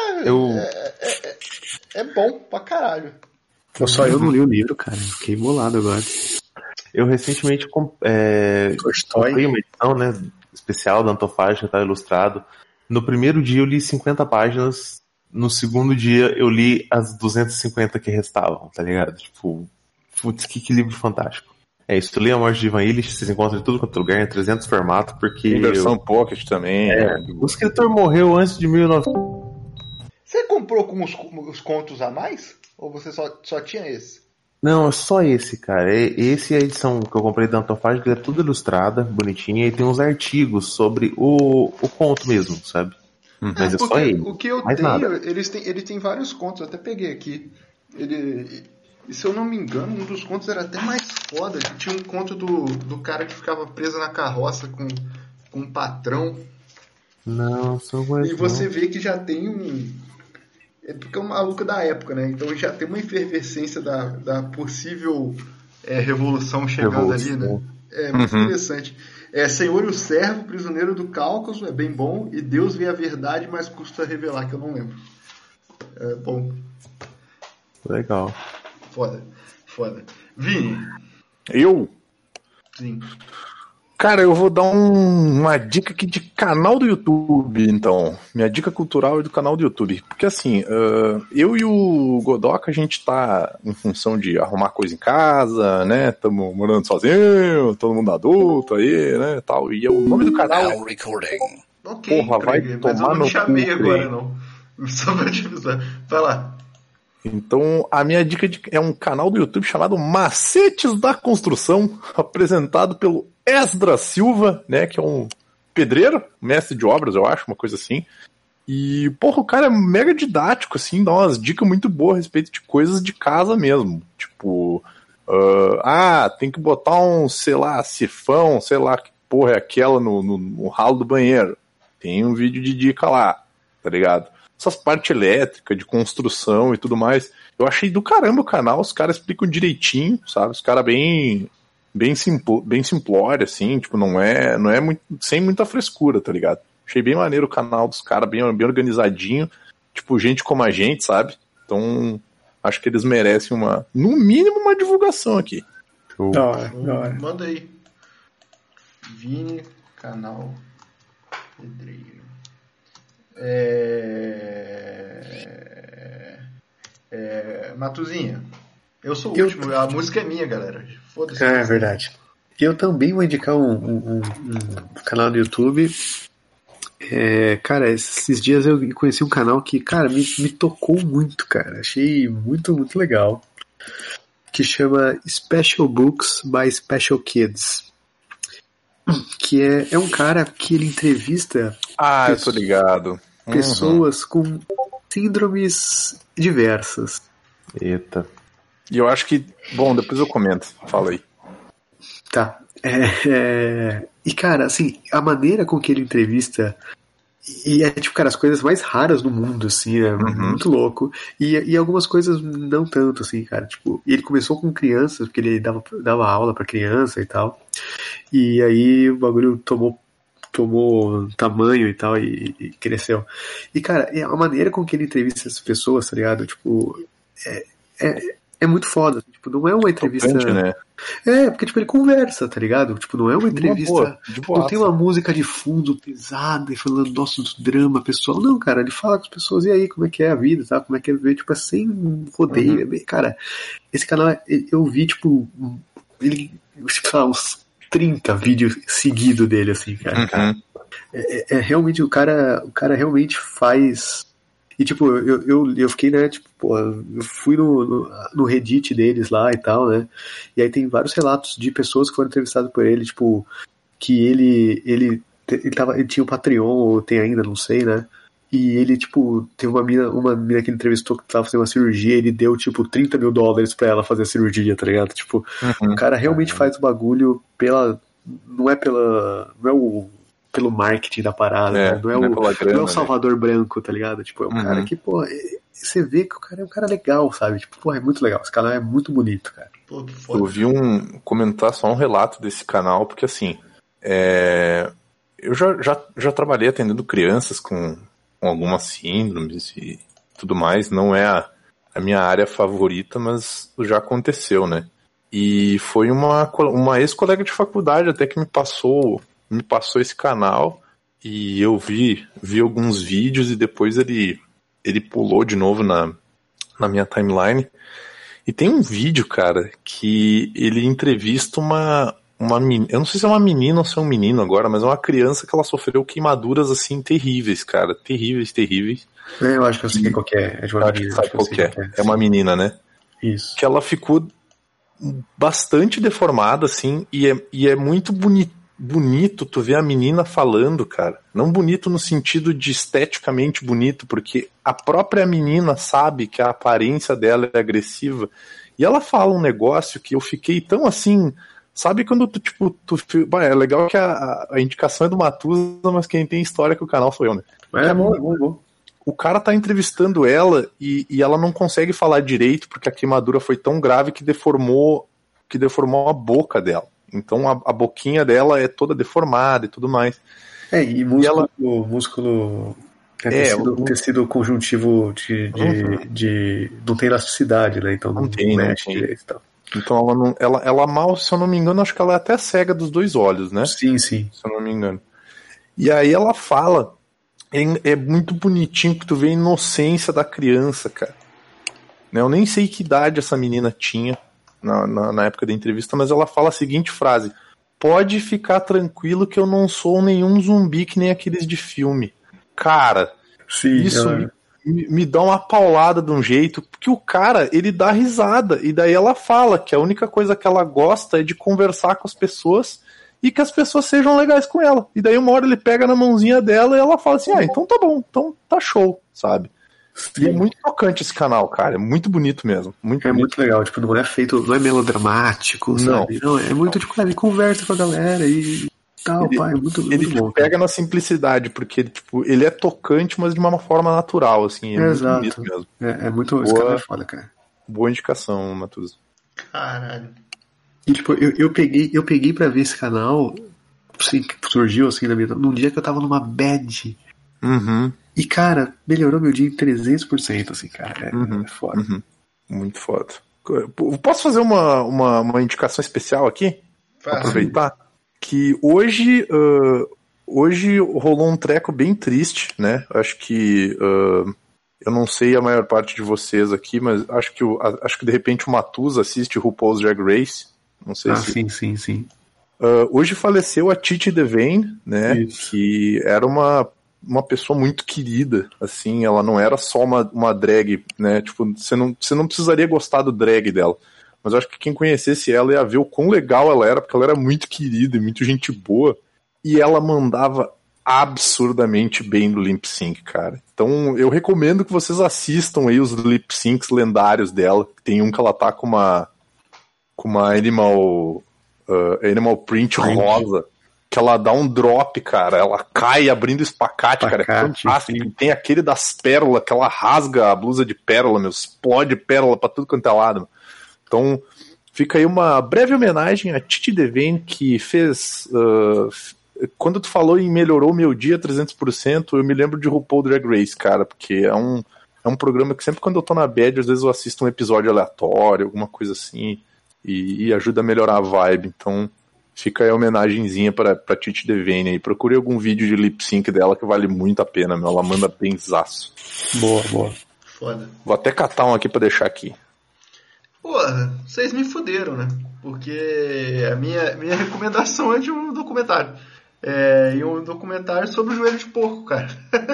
É bom pra caralho. Só eu não li o livro, cara. Fiquei bolado agora. Eu recentemente comprei uma edição, né, especial da Antofágica, tá ilustrado. No primeiro dia eu li 50 páginas, no segundo dia eu li as 250 que restavam, tá ligado? Tipo, putz, que livro fantástico. É isso, tu lê A Morte de Ivan Illich, vocês encontram em tudo quanto lugar, em 300 formatos, porque... Tem versão Pocket também. O escritor morreu antes de 1900. Você comprou com os contos a mais? Ou você só tinha esse? Não, é só esse, cara. Esse é a edição que eu comprei da Antofágica, é tudo ilustrada, bonitinha, e tem uns artigos sobre o conto mesmo, sabe? Mas é só ele. O que eu tenho, ele tem vários contos, eu até peguei aqui. E se eu não me engano, um dos contos era até mais foda. Tinha um conto do cara que ficava preso na carroça com um patrão. Não, só mais. E você vê que já tem porque é um maluco da época, né? Então já tem uma efervescência da possível revolução chegando ali, né? É muito interessante. Senhor e o Servo, Prisioneiro do Cáucaso, é bem bom. E Deus vê a verdade, mas custa revelar, que eu não lembro. É bom. Legal. Foda. Vini. Eu? Sim. Cara, eu vou dar uma dica aqui de canal do YouTube, então. Minha dica cultural é do canal do YouTube. Porque assim, eu e o Godoka, a gente tá em função de arrumar coisa em casa, né? Tamo morando sozinho, todo mundo adulto aí, né? Tal. E o nome do canal... Ok, porra, vai mas tomar eu não no chamei cu, agora, não. Só pra te avisar. Vai lá. Então, a minha dica é um canal do YouTube chamado Macetes da Construção, apresentado pelo Esdras Silva, né, que é um pedreiro, mestre de obras, eu acho, uma coisa assim. E, porra, o cara é mega didático, assim, dá umas dicas muito boas a respeito de coisas de casa mesmo. Tipo, tem que botar sei lá, sifão, sei lá que porra é aquela no ralo do banheiro. Tem um vídeo de dica lá, tá ligado? Essas partes elétricas, de construção e tudo mais. Eu achei do caramba o canal, os caras explicam direitinho, sabe? Os caras bem simplório, assim, tipo, não é muito, sem muita frescura, tá ligado? Achei bem maneiro o canal dos caras, bem organizadinho, tipo, gente como a gente, sabe? Então, acho que eles merecem no mínimo, uma divulgação aqui. Da hora. Manda aí. Vini, canal Pedreiro. Matuzinha, eu sou o último, a música é minha, galera. Foda-se. É verdade. Eu também vou indicar um canal do YouTube. Cara, esses dias eu conheci um canal que, cara, me tocou muito, cara. Achei muito, muito legal. Que chama Special Books by Special Kids. Que é um cara que ele entrevista eu tô ligado. Pessoas com síndromes diversas. Eita. E eu acho que... Bom, depois eu comento. Fala aí. Tá. E, cara, assim, a maneira com que ele entrevista... E tipo, cara, as coisas mais raras do mundo, assim, muito louco. E algumas coisas não tanto, assim, cara. Tipo, ele começou com crianças, porque ele dava aula pra criança e tal. E aí o bagulho tomou tamanho e tal, e cresceu. E, cara, a maneira com que ele entrevista essas pessoas, tá ligado? Tipo, é muito foda. Tipo, não é uma entrevista... Tocante, né? Porque, tipo, ele conversa, tá ligado? Tipo, não é uma entrevista... Não tem uma música de fundo pesada e falando, nossa, do drama pessoal. Não, cara, ele fala com as pessoas, e aí, como é que é a vida, tá? Como é que é viver, tipo, é sem rodeio. Cara, esse canal, eu vi, tipo, ele, sei lá, uns 30 vídeos seguidos dele, assim, cara. Realmente, o cara realmente faz... E, tipo, eu fiquei, né, tipo, pô, eu fui no Reddit deles lá e tal, né, e aí tem vários relatos de pessoas que foram entrevistadas por ele, tipo, que ele tinha um Patreon, ou tem ainda, não sei, né, E ele, tipo, teve uma mina que ele entrevistou que tava fazendo uma cirurgia, ele deu, tipo, $30 mil pra ela fazer a cirurgia, tá ligado? Tipo, o cara realmente faz o bagulho não é pelo marketing da parada, né? Não é o Salvador Branco, tá ligado? Tipo, é um cara que, pô, você vê que o cara é um cara legal, sabe? Tipo, pô, é muito legal. Esse canal é muito bonito, cara. Pô, que foda. Eu vi comentar só um relato desse canal, porque assim, eu já trabalhei atendendo crianças com algumas síndromes e tudo mais. Não é a minha área favorita, mas já aconteceu, né? E foi uma ex-colega de faculdade até que me passou esse canal, e eu vi alguns vídeos, e depois ele pulou de novo na minha timeline. E tem um vídeo, cara, que ele entrevista uma menina, eu não sei se é uma menina ou se é um menino agora, mas é uma criança que ela sofreu queimaduras assim terríveis, cara, terríveis. Eu acho que eu sei qual que é. Eu acho que sabe qual que é. É uma menina, né? Isso. Que ela ficou bastante deformada, assim, e é muito bonito tu ver a menina falando, cara. Não bonito no sentido de esteticamente bonito, porque a própria menina sabe que a aparência dela é agressiva, e ela fala um negócio que eu fiquei tão assim, sabe quando é legal que a indicação é do Matusa, mas quem tem história com o canal sou eu, né? É bom. O cara tá entrevistando ela e ela não consegue falar direito porque a queimadura foi tão grave que deformou a boca dela. Então a boquinha dela é toda deformada e tudo mais. E músculo tecido conjuntivo de não tem elasticidade, né? Então não mexe direito e tal. Então ela mal, se eu não me engano, acho que ela é até cega dos 2 olhos, né? Sim. Se eu não me engano. E aí ela fala, é muito bonitinho que tu vê a inocência da criança, cara. Eu nem sei que idade essa menina tinha na época da entrevista, mas ela fala a seguinte frase: pode ficar tranquilo que eu não sou nenhum zumbi que nem aqueles de filme. Cara, isso me dá uma paulada de um jeito, porque o cara, ele dá risada, e daí ela fala que a única coisa que ela gosta é de conversar com as pessoas e que as pessoas sejam legais com ela. E daí uma hora ele pega na mãozinha dela e ela fala assim, então tá bom, então tá show, sabe? E é muito tocante esse canal, cara, é muito bonito mesmo. Muito legal, tipo, não é melodramático, sabe? Não, é muito, tipo, ele conversa com a galera e tal, é muito bom. Ele pega na simplicidade, porque ele é tocante, mas de uma forma natural, assim, Exato. Muito bonito mesmo. É muito, esse canal é foda, cara. Boa indicação, Matusa. Caralho. E, tipo, eu peguei pra ver esse canal, assim, que surgiu, assim, num dia que eu tava numa bad. E, cara, melhorou meu dia em 300%, assim, cara. É foda. Muito foda. Posso fazer uma indicação especial aqui? Pra aproveitar? Que hoje rolou um treco bem triste, né? Acho que eu não sei a maior parte de vocês aqui, mas acho que de repente o Matusa assiste RuPaul's Drag Race. Não sei se... Sim. Hoje faleceu a Titi Devane, né? Isso. Que era uma pessoa muito querida, assim, ela não era só uma drag, né? Tipo, você não precisaria gostar do drag dela. Mas eu acho que quem conhecesse ela ia ver o quão legal ela era, porque ela era muito querida e muito gente boa. E ela mandava absurdamente bem no lip sync, cara. Então eu recomendo que vocês assistam aí os lip syncs lendários dela. Tem um que ela tá com uma animal print rosa, que ela dá um drop, cara. Ela cai abrindo espacate, cara. É fantástico. Sim. Tem aquele das pérolas, que ela rasga a blusa de pérola, explode pérola pra tudo quanto é lado. Então, fica aí uma breve homenagem a Titi Devane, que fez... quando tu falou em melhorou meu dia 300%, eu me lembro de RuPaul Drag Race, cara, porque é um programa que sempre quando eu tô na bad, às vezes eu assisto um episódio aleatório, alguma coisa assim, e ajuda a melhorar a vibe. Então, fica aí a homenagenzinha pra Titi Devane aí. Procure algum vídeo de lip sync dela que vale muito a pena, ela manda benzaço. Boa. Foda. Vou até catar um aqui pra deixar aqui. Porra, vocês me fuderam, né? Porque a minha recomendação é de um documentário. E um documentário sobre o joelho de porco, cara.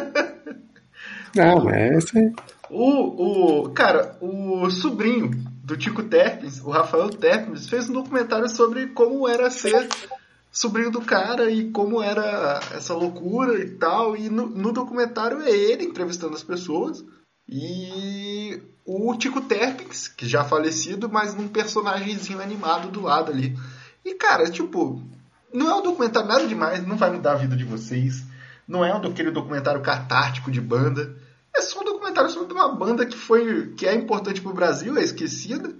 Não, é isso aí. Cara, o sobrinho do Tico Terpes, o Rafael Terpes, fez um documentário sobre como era ser sobrinho do cara e como era essa loucura e tal. E no documentário é ele entrevistando as pessoas e o Tico Terpix, que já falecido, mas num personagemzinho animado do lado ali. E, cara, tipo, não é um documentário nada demais, não vai mudar a vida de vocês. Não é aquele documentário catártico de banda. É só um documentário sobre uma banda que é importante pro Brasil, é esquecida.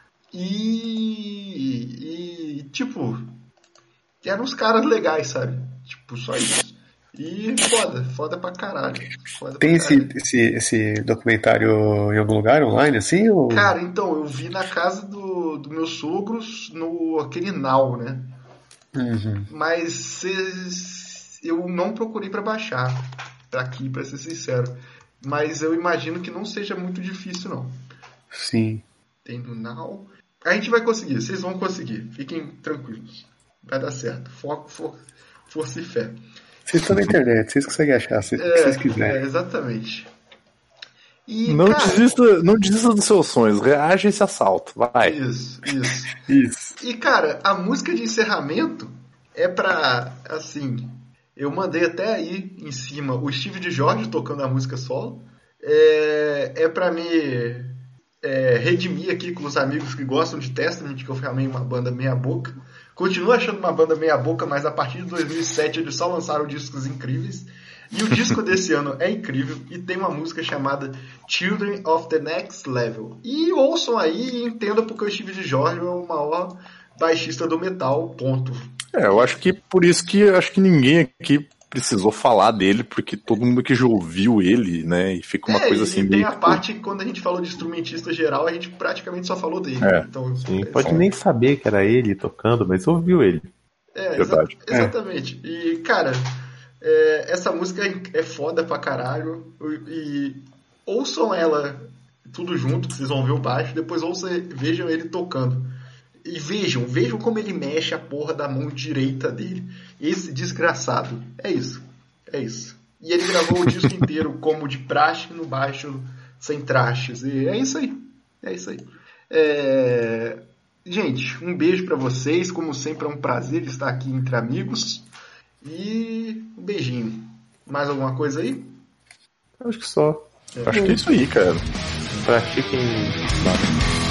E tipo, eram uns caras legais, sabe? Tipo, só isso. E foda pra caralho. Tem esse documentário em algum lugar online, assim? Ou... Cara, então, eu vi na casa do meus sogros, aquele Now, né? Uhum. Mas eu não procurei pra baixar, pra ser sincero. Mas eu imagino que não seja muito difícil, não. Sim. Tem no Now. A gente vai conseguir, vocês vão conseguir. Fiquem tranquilos. Vai dar certo. Foco, força e fé. Vocês estão na internet, vocês conseguem achar se vocês quiserem. Exatamente. E, não, cara, não desista dos seus sonhos, reaja a esse assalto, vai. Isso. Isso. E, cara, a música de encerramento é pra, assim, eu mandei até aí em cima o Steve de Jorge tocando a música solo. É pra me redimir aqui com os amigos que gostam de Testament, que eu chamei uma banda meia boca. Continuo achando uma banda meia boca, mas a partir de 2007 eles só lançaram discos incríveis. E o disco desse ano é incrível e tem uma música chamada Children of the Next Level. E ouçam aí e entendam porque o Steve de Jorge é o maior baixista do metal, ponto. Eu acho que por isso que acho que ninguém aqui precisou falar dele, porque todo mundo que já ouviu ele, né, e fica uma coisa assim e tem meio... a parte que quando a gente falou de instrumentista geral, a gente praticamente só falou dele. Então, sim, pode nem saber que era ele tocando, mas ouviu ele. Verdade. Exatamente. E, cara, essa música é foda pra caralho. E ouçam ela tudo junto, que vocês vão ver o baixo, depois vejam ele tocando. E vejam como ele mexe a porra da mão direita dele. Esse desgraçado. É isso. E ele gravou o disco inteiro como de praxe no baixo, sem trastes. E é isso aí. Gente, um beijo pra vocês. Como sempre, é um prazer estar aqui entre amigos. E um beijinho. Mais alguma coisa aí? Acho que só. Acho que é isso aí, cara. Pratiquem.